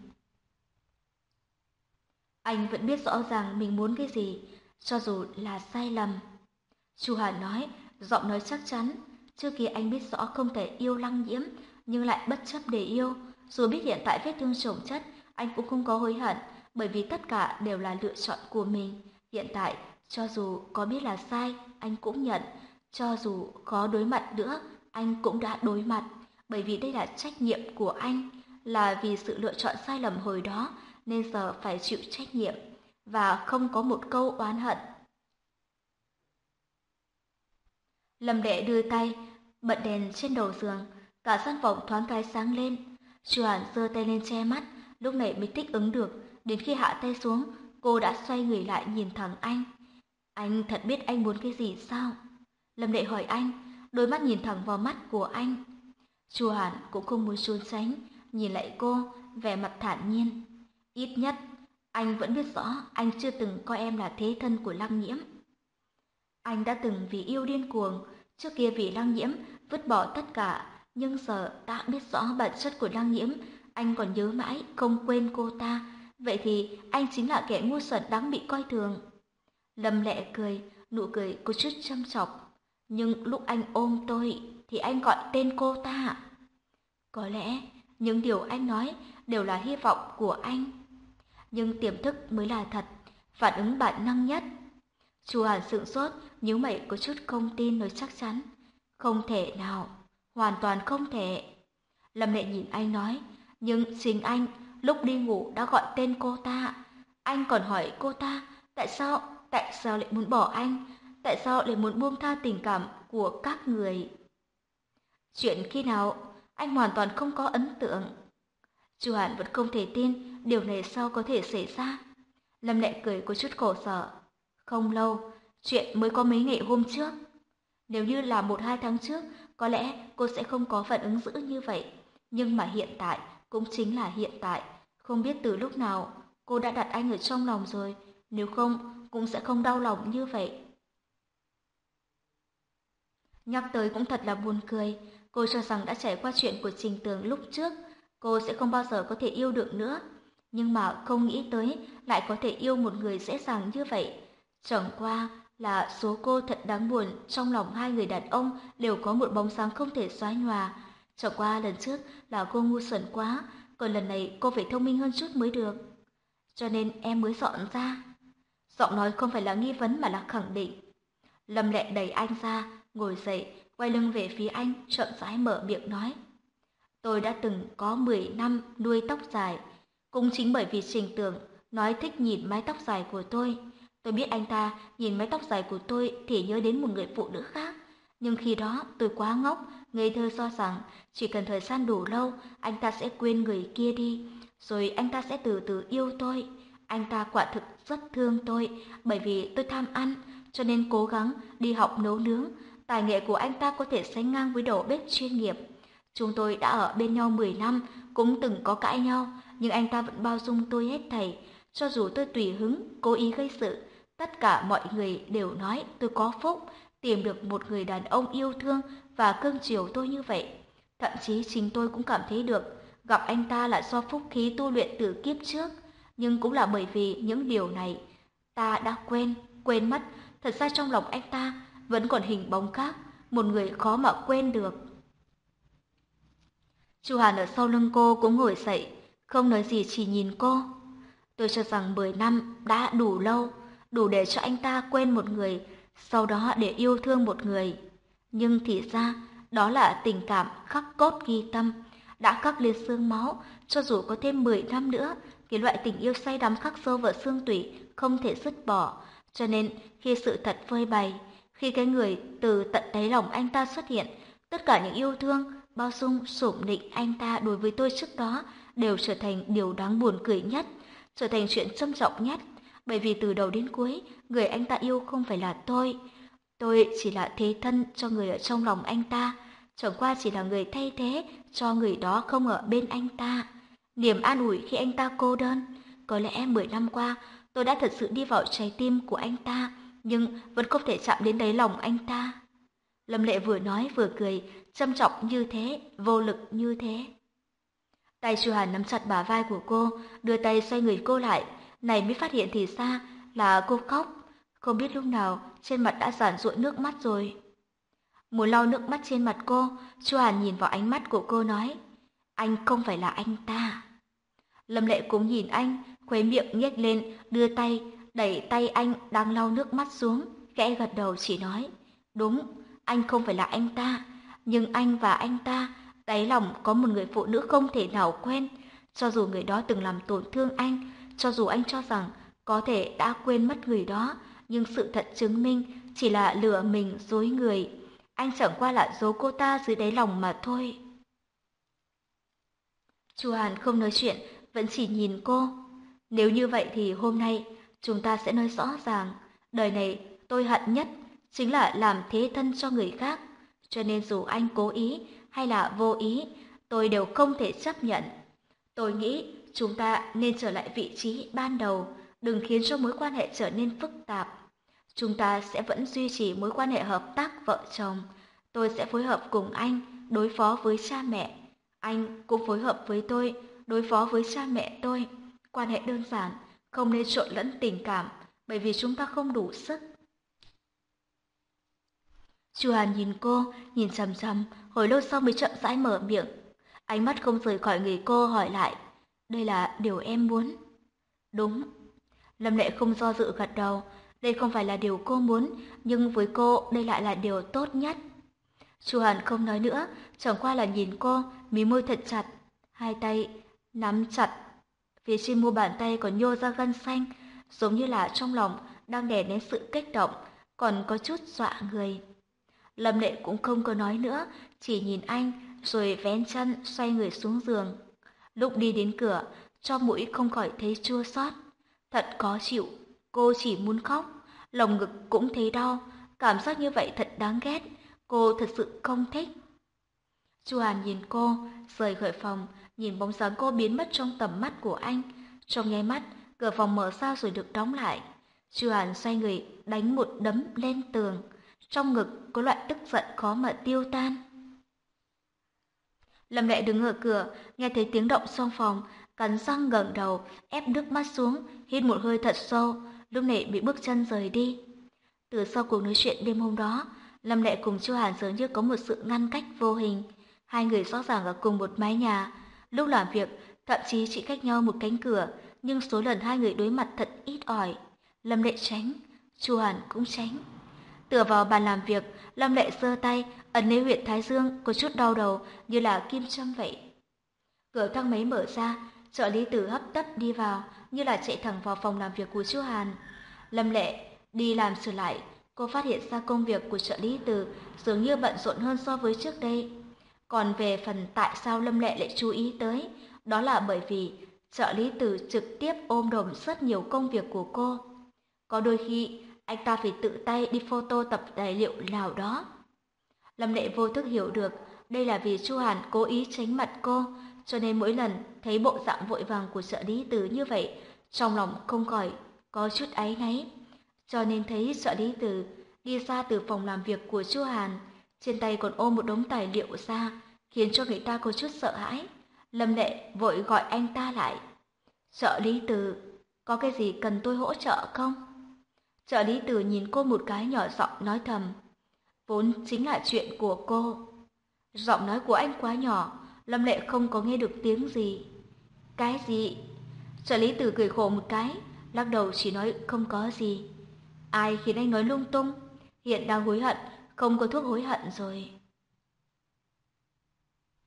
Anh vẫn biết rõ ràng mình muốn cái gì, cho dù là sai lầm. Chu Hà nói, giọng nói chắc chắn. Trước kia anh biết rõ không thể yêu Lăng Nhiễm, nhưng lại bất chấp để yêu. Dù biết hiện tại vết thương chồng chất, anh cũng không có hối hận, bởi vì tất cả đều là lựa chọn của mình. Hiện tại, cho dù có biết là sai, anh cũng nhận. Cho dù có đối mặt nữa, anh cũng đã đối mặt. Bởi vì đây là trách nhiệm của anh, là vì sự lựa chọn sai lầm hồi đó, nên giờ phải chịu trách nhiệm. Và không có một câu oán hận. Lâm Đệ đưa tay, bật đèn trên đầu giường, cả gian phòng thoáng cái sáng lên. Chu Hàn giơ tay lên che mắt, lúc này mới thích ứng được. Đến khi hạ tay xuống, cô đã xoay người lại nhìn thẳng anh. Anh thật biết anh muốn cái gì sao? Lâm Đệ hỏi anh, đôi mắt nhìn thẳng vào mắt của anh. Chu Hàn cũng không muốn trốn tránh, nhìn lại cô, vẻ mặt thản nhiên. Ít nhất, anh vẫn biết rõ anh chưa từng coi em là thế thân của Lăng Nhiễm. Anh đã từng vì yêu điên cuồng, trước kia vì Lăng Nhiễm vứt bỏ tất cả, nhưng giờ đã biết rõ bản chất của Lăng Nhiễm, anh còn nhớ mãi không quên cô ta, vậy thì anh chính là kẻ ngu xuẩn đáng bị coi thường. Lâm Lệ cười, nụ cười có chút châm chọc, nhưng lúc anh ôm tôi thì anh gọi tên cô ta. Có lẽ những điều anh nói đều là hy vọng của anh, nhưng tiềm thức mới là thật, phản ứng bản năng nhất. Chu Hàn sững sốt, nhíu mày có chút không tin nói chắc chắn. Không thể nào, hoàn toàn không thể. Lâm Lệ nhìn anh nói, nhưng chính anh lúc đi ngủ đã gọi tên cô ta. Anh còn hỏi cô ta, tại sao, tại sao lại muốn bỏ anh, tại sao lại muốn buông tha tình cảm của các người. Chuyện khi nào, anh hoàn toàn không có ấn tượng. Chu Hàn vẫn không thể tin điều này sao có thể xảy ra. Lâm Lệ cười có chút khổ sở. Không lâu, chuyện mới có mấy ngày hôm trước. Nếu như là một hai tháng trước, có lẽ cô sẽ không có phản ứng dữ như vậy. Nhưng mà hiện tại, cũng chính là hiện tại. Không biết từ lúc nào, cô đã đặt anh ở trong lòng rồi. Nếu không, cũng sẽ không đau lòng như vậy. Nhắc tới cũng thật là buồn cười. Cô cho rằng đã trải qua chuyện của Trình Tường lúc trước, cô sẽ không bao giờ có thể yêu được nữa. Nhưng mà không nghĩ tới lại có thể yêu một người dễ dàng như vậy. Chẳng qua là số cô thật đáng buồn, trong lòng hai người đàn ông đều có một bóng sáng không thể xóa nhòa. Chẳng qua lần trước là cô ngu xuẩn quá, còn lần này cô phải thông minh hơn chút mới được. Cho nên em mới dọn ra. Giọng nói không phải là nghi vấn mà là khẳng định. Lâm Lệ đẩy anh ra, ngồi dậy, quay lưng về phía anh, chậm rãi mở miệng nói. Tôi đã từng có mười năm nuôi tóc dài, cũng chính bởi vì Trình Tường nói thích nhìn mái tóc dài của tôi. Tôi biết anh ta nhìn mái tóc dài của tôi thì nhớ đến một người phụ nữ khác. Nhưng khi đó tôi quá ngốc, ngây thơ cho rằng chỉ cần thời gian đủ lâu, anh ta sẽ quên người kia đi, rồi anh ta sẽ từ từ yêu tôi. Anh ta quả thực rất thương tôi, bởi vì tôi tham ăn, cho nên cố gắng đi học nấu nướng. Tài nghệ của anh ta có thể sánh ngang với đầu bếp chuyên nghiệp. Chúng tôi đã ở bên nhau mười năm, cũng từng có cãi nhau, nhưng anh ta vẫn bao dung tôi hết thảy. Cho dù tôi tùy hứng, cố ý gây sự, tất cả mọi người đều nói tôi có phúc, tìm được một người đàn ông yêu thương và cưng chiều tôi như vậy. Thậm chí chính tôi cũng cảm thấy được, gặp anh ta là do phúc khí tu luyện từ kiếp trước. Nhưng cũng là bởi vì những điều này, ta đã quên, quên mất, thật ra trong lòng anh ta vẫn còn hình bóng khác, một người khó mà quên được. Chu Hàn ở sau lưng cô cũng ngồi dậy, không nói gì chỉ nhìn cô. Tôi cho rằng mười năm đã đủ lâu, đủ để cho anh ta quên một người, sau đó để yêu thương một người. Nhưng thì ra, đó là tình cảm khắc cốt ghi tâm, đã khắc lên xương máu, cho dù có thêm mười năm nữa, cái loại tình yêu say đắm khắc sâu vào xương tủy không thể dứt bỏ. Cho nên, khi sự thật phơi bày, khi cái người từ tận đáy lòng anh ta xuất hiện, tất cả những yêu thương, bao dung, sủng nịnh anh ta đối với tôi trước đó đều trở thành điều đáng buồn cười nhất, trở thành chuyện trầm trọng nhất. Bởi vì từ đầu đến cuối, người anh ta yêu không phải là tôi. Tôi chỉ là thế thân cho người ở trong lòng anh ta, chẳng qua chỉ là người thay thế cho người đó không ở bên anh ta. Niềm an ủi khi anh ta cô đơn. Có lẽ mười năm qua, tôi đã thật sự đi vào trái tim của anh ta, nhưng vẫn không thể chạm đến đáy lòng anh ta. Lâm Lệ vừa nói vừa cười, trầm trọng như thế, vô lực như thế. Tay Chu Hàn nắm chặt bả vai của cô, đưa tay xoay người cô lại, này mới phát hiện thì ra là cô khóc. Không biết lúc nào trên mặt đã giản ruộng nước mắt rồi. Muốn lau nước mắt trên mặt cô, Chu Hàn nhìn vào ánh mắt của cô nói, anh không phải là anh ta. Lâm Lệ cũng nhìn anh, khóe miệng nhếch lên, đưa tay, đẩy tay anh đang lau nước mắt xuống, khẽ gật đầu chỉ nói, đúng, anh không phải là anh ta, nhưng anh và anh ta, đáy lòng có một người phụ nữ không thể nào quên, cho dù người đó từng làm tổn thương anh, cho dù anh cho rằng có thể đã quên mất người đó, nhưng sự thật chứng minh chỉ là lừa mình dối người. Anh chẳng qua là giấu cô ta dưới đáy lòng mà thôi. Chu Hàn không nói chuyện, vẫn chỉ nhìn cô. Nếu như vậy thì hôm nay chúng ta sẽ nói rõ ràng, đời này tôi hận nhất chính là làm thế thân cho người khác. Cho nên dù anh cố ý hay là vô ý, tôi đều không thể chấp nhận. Tôi nghĩ chúng ta nên trở lại vị trí ban đầu, đừng khiến cho mối quan hệ trở nên phức tạp. Chúng ta sẽ vẫn duy trì mối quan hệ hợp tác vợ chồng. Tôi sẽ phối hợp cùng anh đối phó với cha mẹ. Anh cũng phối hợp với tôi đối phó với cha mẹ tôi. Quan hệ đơn giản, không nên trộn lẫn tình cảm, bởi vì chúng ta không đủ sức. Chu Hàn nhìn cô, nhìn chằm chằm, hồi lâu sau mới chậm rãi mở miệng. Ánh mắt không rời khỏi người cô, hỏi lại, đây là điều em muốn. Đúng. Lâm Lệ không do dự gật đầu, đây không phải là điều cô muốn, nhưng với cô đây lại là điều tốt nhất. Chu Hàn không nói nữa, chẳng qua là nhìn cô, mí môi thật chặt, hai tay nắm chặt. Phía trên mu bàn tay còn nhô ra gân xanh, giống như là trong lòng đang đè nén sự kích động, còn có chút dọa người. Lâm Lệ cũng không có nói nữa, chỉ nhìn anh rồi vén chân xoay người xuống giường. Lúc đi đến cửa, cho mũi không khỏi thấy chua xót, thật khó chịu, cô chỉ muốn khóc, lồng ngực cũng thấy đau, cảm giác như vậy thật đáng ghét, cô thật sự không thích. Chu Hàn nhìn cô, rời khỏi phòng, nhìn bóng dáng cô biến mất trong tầm mắt của anh. Trong nháy mắt, cửa phòng mở ra rồi được đóng lại. Chu Hàn xoay người đánh một đấm lên tường. Trong ngực có loại tức giận khó mà tiêu tan. Lâm Lệ đứng ở cửa, nghe thấy tiếng động trong phòng, cắn răng ngẩng đầu, ép nước mắt xuống, hít một hơi thật sâu, lúc này bị bước chân rời đi. Từ sau cuộc nói chuyện đêm hôm đó, Lâm Lệ cùng Chu Hàn dường như có một sự ngăn cách vô hình. Hai người rõ ràng ở cùng một mái nhà, lúc làm việc thậm chí chỉ cách nhau một cánh cửa, nhưng số lần hai người đối mặt thật ít ỏi. Lâm Lệ tránh, Chu Hàn cũng tránh. Tựa vào bàn làm việc, Lâm Lệ giơ tay ấn lấy huyệt thái dương, có chút đau đầu như là kim châm vậy. Cửa thang máy mở ra, trợ lý Tử hấp tấp đi vào, như là chạy thẳng vào phòng làm việc của Chu Hàn. Lâm Lệ đi làm trở lại, cô phát hiện ra công việc của trợ lý Tử dường như bận rộn hơn so với trước đây. Còn về phần tại sao Lâm Lệ lại chú ý tới, đó là bởi vì trợ lý Tử trực tiếp ôm đồm rất nhiều công việc của cô. Có đôi khi anh ta phải tự tay đi photo tập tài liệu nào đó. Lâm Lệ vô thức hiểu được đây là vì Chu Hàn cố ý tránh mặt cô, cho nên mỗi lần thấy bộ dạng vội vàng của trợ lý Tử như vậy, trong lòng không khỏi có chút áy náy. Cho nên thấy trợ lý Tử đi ra từ phòng làm việc của Chu Hàn, trên tay còn ôm một đống tài liệu ra, khiến cho người ta có chút sợ hãi. Lâm Lệ vội gọi anh ta lại. Trợ lý Tử, có cái gì cần tôi hỗ trợ không? Trợ lý Tử nhìn cô một cái, nhỏ giọng nói thầm. Vốn chính là chuyện của cô. Giọng nói của anh quá nhỏ, Lâm Lệ không có nghe được tiếng gì. Cái gì? Trợ lý Tử cười khổ một cái, lắc đầu chỉ nói không có gì. Ai khiến anh nói lung tung? Hiện đang hối hận, không có thuốc hối hận rồi.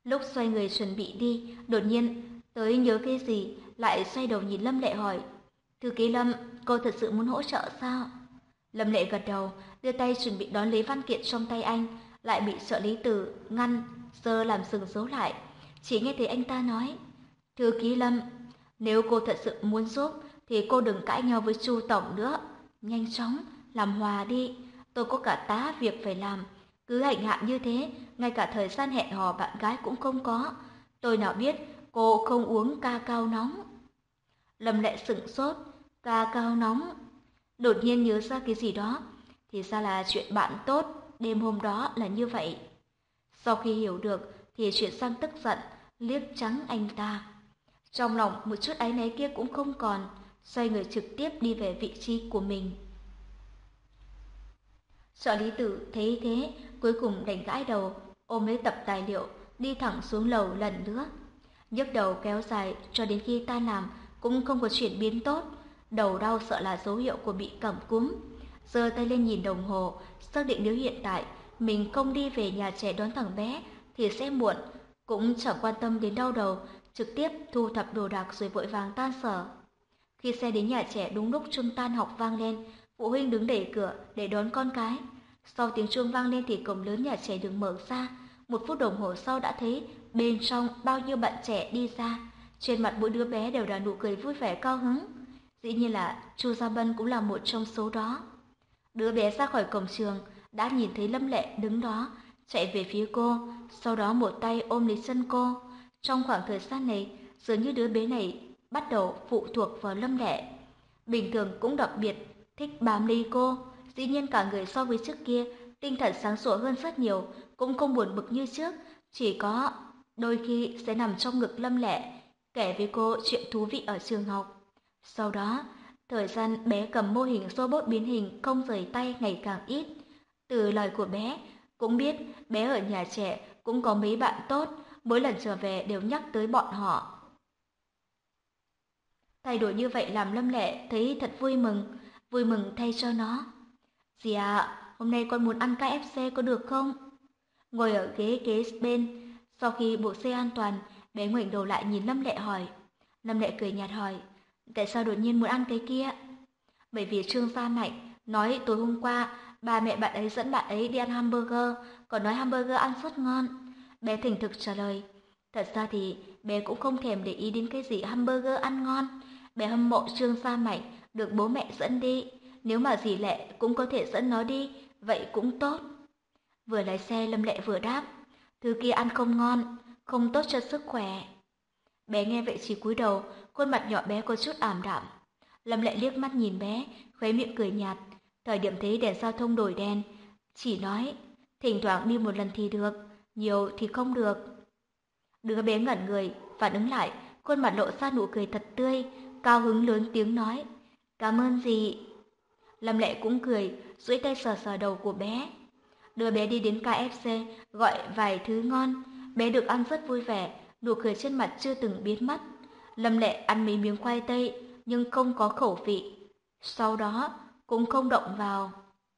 Lúc xoay người chuẩn bị đi, đột nhiên tới nhớ cái gì, lại xoay đầu nhìn Lâm Lệ hỏi, Thư ký Lâm, cô thật sự muốn hỗ trợ sao? Lâm Lệ gật đầu, đưa tay chuẩn bị đón lấy văn kiện trong tay anh, lại bị trợ lý Tử ngăn, giơ làm sừng giấu lại. Chỉ nghe thấy anh ta nói, Thư ký Lâm, nếu cô thật sự muốn giúp, thì cô đừng cãi nhau với Chu Tổng nữa. Nhanh chóng, làm hòa đi, tôi có cả tá việc phải làm. Cứ hành hạ như thế, ngay cả thời gian hẹn hò bạn gái cũng không có. Tôi nào biết cô không uống ca cao nóng. Lâm Lệ sững sốt, ca cao nóng. Đột nhiên nhớ ra cái gì đó, thì ra là chuyện bạn tốt đêm hôm đó là như vậy. Sau khi hiểu được thì chuyển sang tức giận, liếc trắng anh ta. Trong lòng một chút áy náy kia cũng không còn, xoay người trực tiếp đi về vị trí của mình. Trợ lý Tử thấy thế, cuối cùng đành gãi đầu, ôm lấy tập tài liệu, đi thẳng xuống lầu lần nữa. Nhức đầu kéo dài cho đến khi tan làm cũng không có chuyển biến tốt, đầu đau sợ là dấu hiệu của bị cảm cúm. Giơ tay lên nhìn đồng hồ, xác định nếu hiện tại mình không đi về nhà trẻ đón thằng bé thì sẽ muộn, cũng chẳng quan tâm đến đau đầu, trực tiếp thu thập đồ đạc rồi vội vàng tan sở. Khi xe đến nhà trẻ đúng lúc chuông tan học vang lên, phụ huynh đứng đẩy cửa để đón con cái. Sau tiếng chuông vang lên thì cổng lớn nhà trẻ được mở ra, một phút đồng hồ sau đã thấy bên trong bao nhiêu bạn trẻ đi ra, trên mặt mỗi đứa bé đều là nụ cười vui vẻ cao hứng. Dĩ nhiên là Chu Gia Bân cũng là một trong số đó. Đứa bé ra khỏi cổng trường đã nhìn thấy Lâm Lệ đứng đó, chạy về phía cô, sau đó một tay ôm lấy chân cô. Trong khoảng thời gian này, dường như đứa bé này bắt đầu phụ thuộc vào Lâm Lệ. Bình thường cũng đặc biệt thích bám lấy cô, dĩ nhiên cả người so với trước kia tinh thần sáng sủa hơn rất nhiều, cũng không buồn bực như trước, chỉ có đôi khi sẽ nằm trong ngực Lâm Lệ, kể với cô chuyện thú vị ở trường học. Sau đó, thời gian bé cầm mô hình robot biến hình không rời tay ngày càng ít. Từ lời của bé, cũng biết bé ở nhà trẻ cũng có mấy bạn tốt, mỗi lần trở về đều nhắc tới bọn họ. Thay đổi như vậy làm Lâm Lệ thấy thật vui mừng, vui mừng thay cho nó. Dì à, hôm nay con muốn ăn ca ép xê có được không? Ngồi ở ghế kế bên, sau khi buộc xe an toàn, bé ngoảnh đầu lại nhìn Lâm Lệ hỏi. Lâm Lệ cười nhạt hỏi, tại sao đột nhiên muốn ăn cái kia? Bởi vì Trương Gia Mạnh nói tối hôm qua ba mẹ bạn ấy dẫn bạn ấy đi ăn hamburger, còn nói hamburger ăn rất ngon. Bé thành thực trả lời. Thật ra thì bé cũng không thèm để ý đến cái gì hamburger ăn ngon. Bé hâm mộ Trương Gia Mạnh được bố mẹ dẫn đi. Nếu mà dì Lệ cũng có thể dẫn nó đi, vậy cũng tốt. Vừa lái xe Lâm Lệ vừa đáp. Thứ kia ăn không ngon, không tốt cho sức khỏe. Bé nghe vậy chỉ cúi đầu, khuôn mặt nhỏ bé có chút ảm đạm. Lâm Lệ liếc mắt nhìn bé, khóe miệng cười nhạt. Thời điểm thấy đèn giao thông đổi đèn, chỉ nói, thỉnh thoảng đi một lần thì được, nhiều thì không được. Đứa bé ngẩn người, phản ứng lại, khuôn mặt lộ ra nụ cười thật tươi, cao hứng lớn tiếng nói, cảm ơn dì. Lâm Lệ cũng cười, duỗi tay sờ sờ đầu của bé. Đứa bé đi đến ca ép xê, gọi vài thứ ngon, bé được ăn rất vui vẻ, nụ cười trên mặt chưa từng biến mất. Lâm Lệ ăn mấy miếng khoai tây, nhưng không có khẩu vị. Sau đó, cũng không động vào.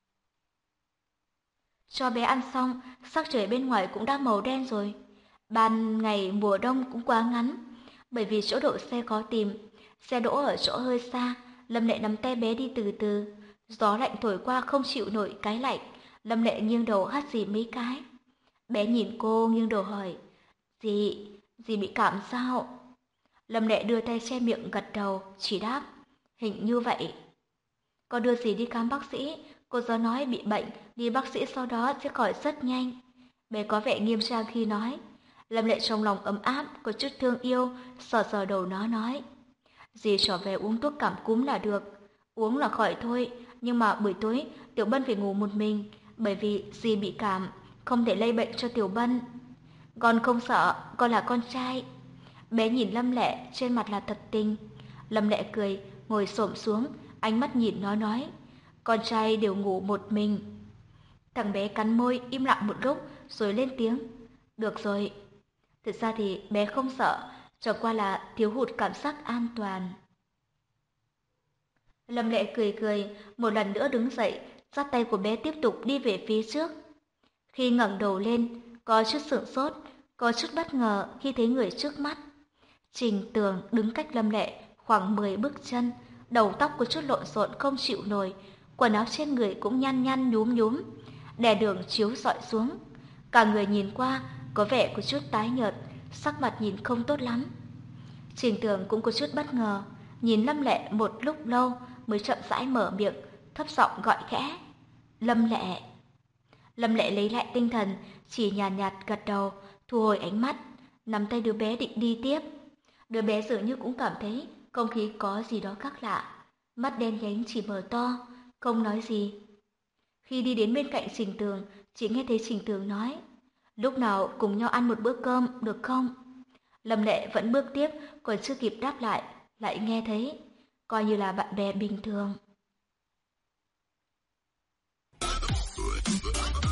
Cho bé ăn xong, sắc trời bên ngoài cũng đã màu đen rồi. Ban ngày mùa đông cũng quá ngắn, bởi vì chỗ đỗ xe khó tìm. Xe đỗ ở chỗ hơi xa, Lâm Lệ nắm tay bé đi từ từ. Gió lạnh thổi qua không chịu nổi cái lạnh, Lâm Lệ nghiêng đầu hắt xì mấy cái. Bé nhìn cô nghiêng đầu hỏi, dì, dì bị cảm sao? Lâm Lệ đưa tay che miệng gật đầu, chỉ đáp, hình như vậy. Có đưa dì đi khám bác sĩ, cô giáo nói bị bệnh, đi bác sĩ sau đó sẽ khỏi rất nhanh. Bé có vẻ nghiêm trang khi nói. Lâm Lệ trong lòng ấm áp, có chút thương yêu, sờ sờ đầu nó nói. Dì trở về uống thuốc cảm cúm là được, uống là khỏi thôi, nhưng mà buổi tối Tiểu Bân phải ngủ một mình, bởi vì dì bị cảm, không thể lây bệnh cho Tiểu Bân. Con không sợ, con là con trai. Bé nhìn Lâm Lệ, trên mặt là thật tình. Lâm Lệ cười, ngồi xổm xuống, ánh mắt nhìn nó nói, con trai đều ngủ một mình. Thằng bé cắn môi, im lặng một lúc, rồi lên tiếng, được rồi. Thực ra thì bé không sợ, chẳng qua là thiếu hụt cảm giác an toàn. Lâm Lệ cười cười, một lần nữa đứng dậy, dắt tay của bé tiếp tục đi về phía trước. Khi ngẩng đầu lên, có chút sửng sốt, có chút bất ngờ khi thấy người trước mắt. Trình Tường đứng cách Lâm Lệ khoảng mười bước chân, đầu tóc có chút lộn xộn không chịu nổi, quần áo trên người cũng nhăn nhăn nhúm nhúm, đèn đường chiếu rọi xuống. Cả người nhìn qua có vẻ có chút tái nhợt, sắc mặt nhìn không tốt lắm. Trình Tường cũng có chút bất ngờ, nhìn Lâm Lệ một lúc lâu mới chậm rãi mở miệng, thấp giọng gọi khẽ. Lâm Lệ. Lâm Lệ lấy lại tinh thần, chỉ nhàn nhạt, nhạt gật đầu, thu hồi ánh mắt, nắm tay đứa bé định đi tiếp. Đứa bé dường như cũng cảm thấy không khí có gì đó khác lạ, mắt đen nhánh chỉ mở to, không nói gì. Khi đi đến bên cạnh Trình Tường, chỉ nghe thấy Trình Tường nói, lúc nào cùng nhau ăn một bữa cơm được không? Lâm Lệ vẫn bước tiếp, còn chưa kịp đáp lại, lại nghe thấy, coi như là bạn bè bình thường.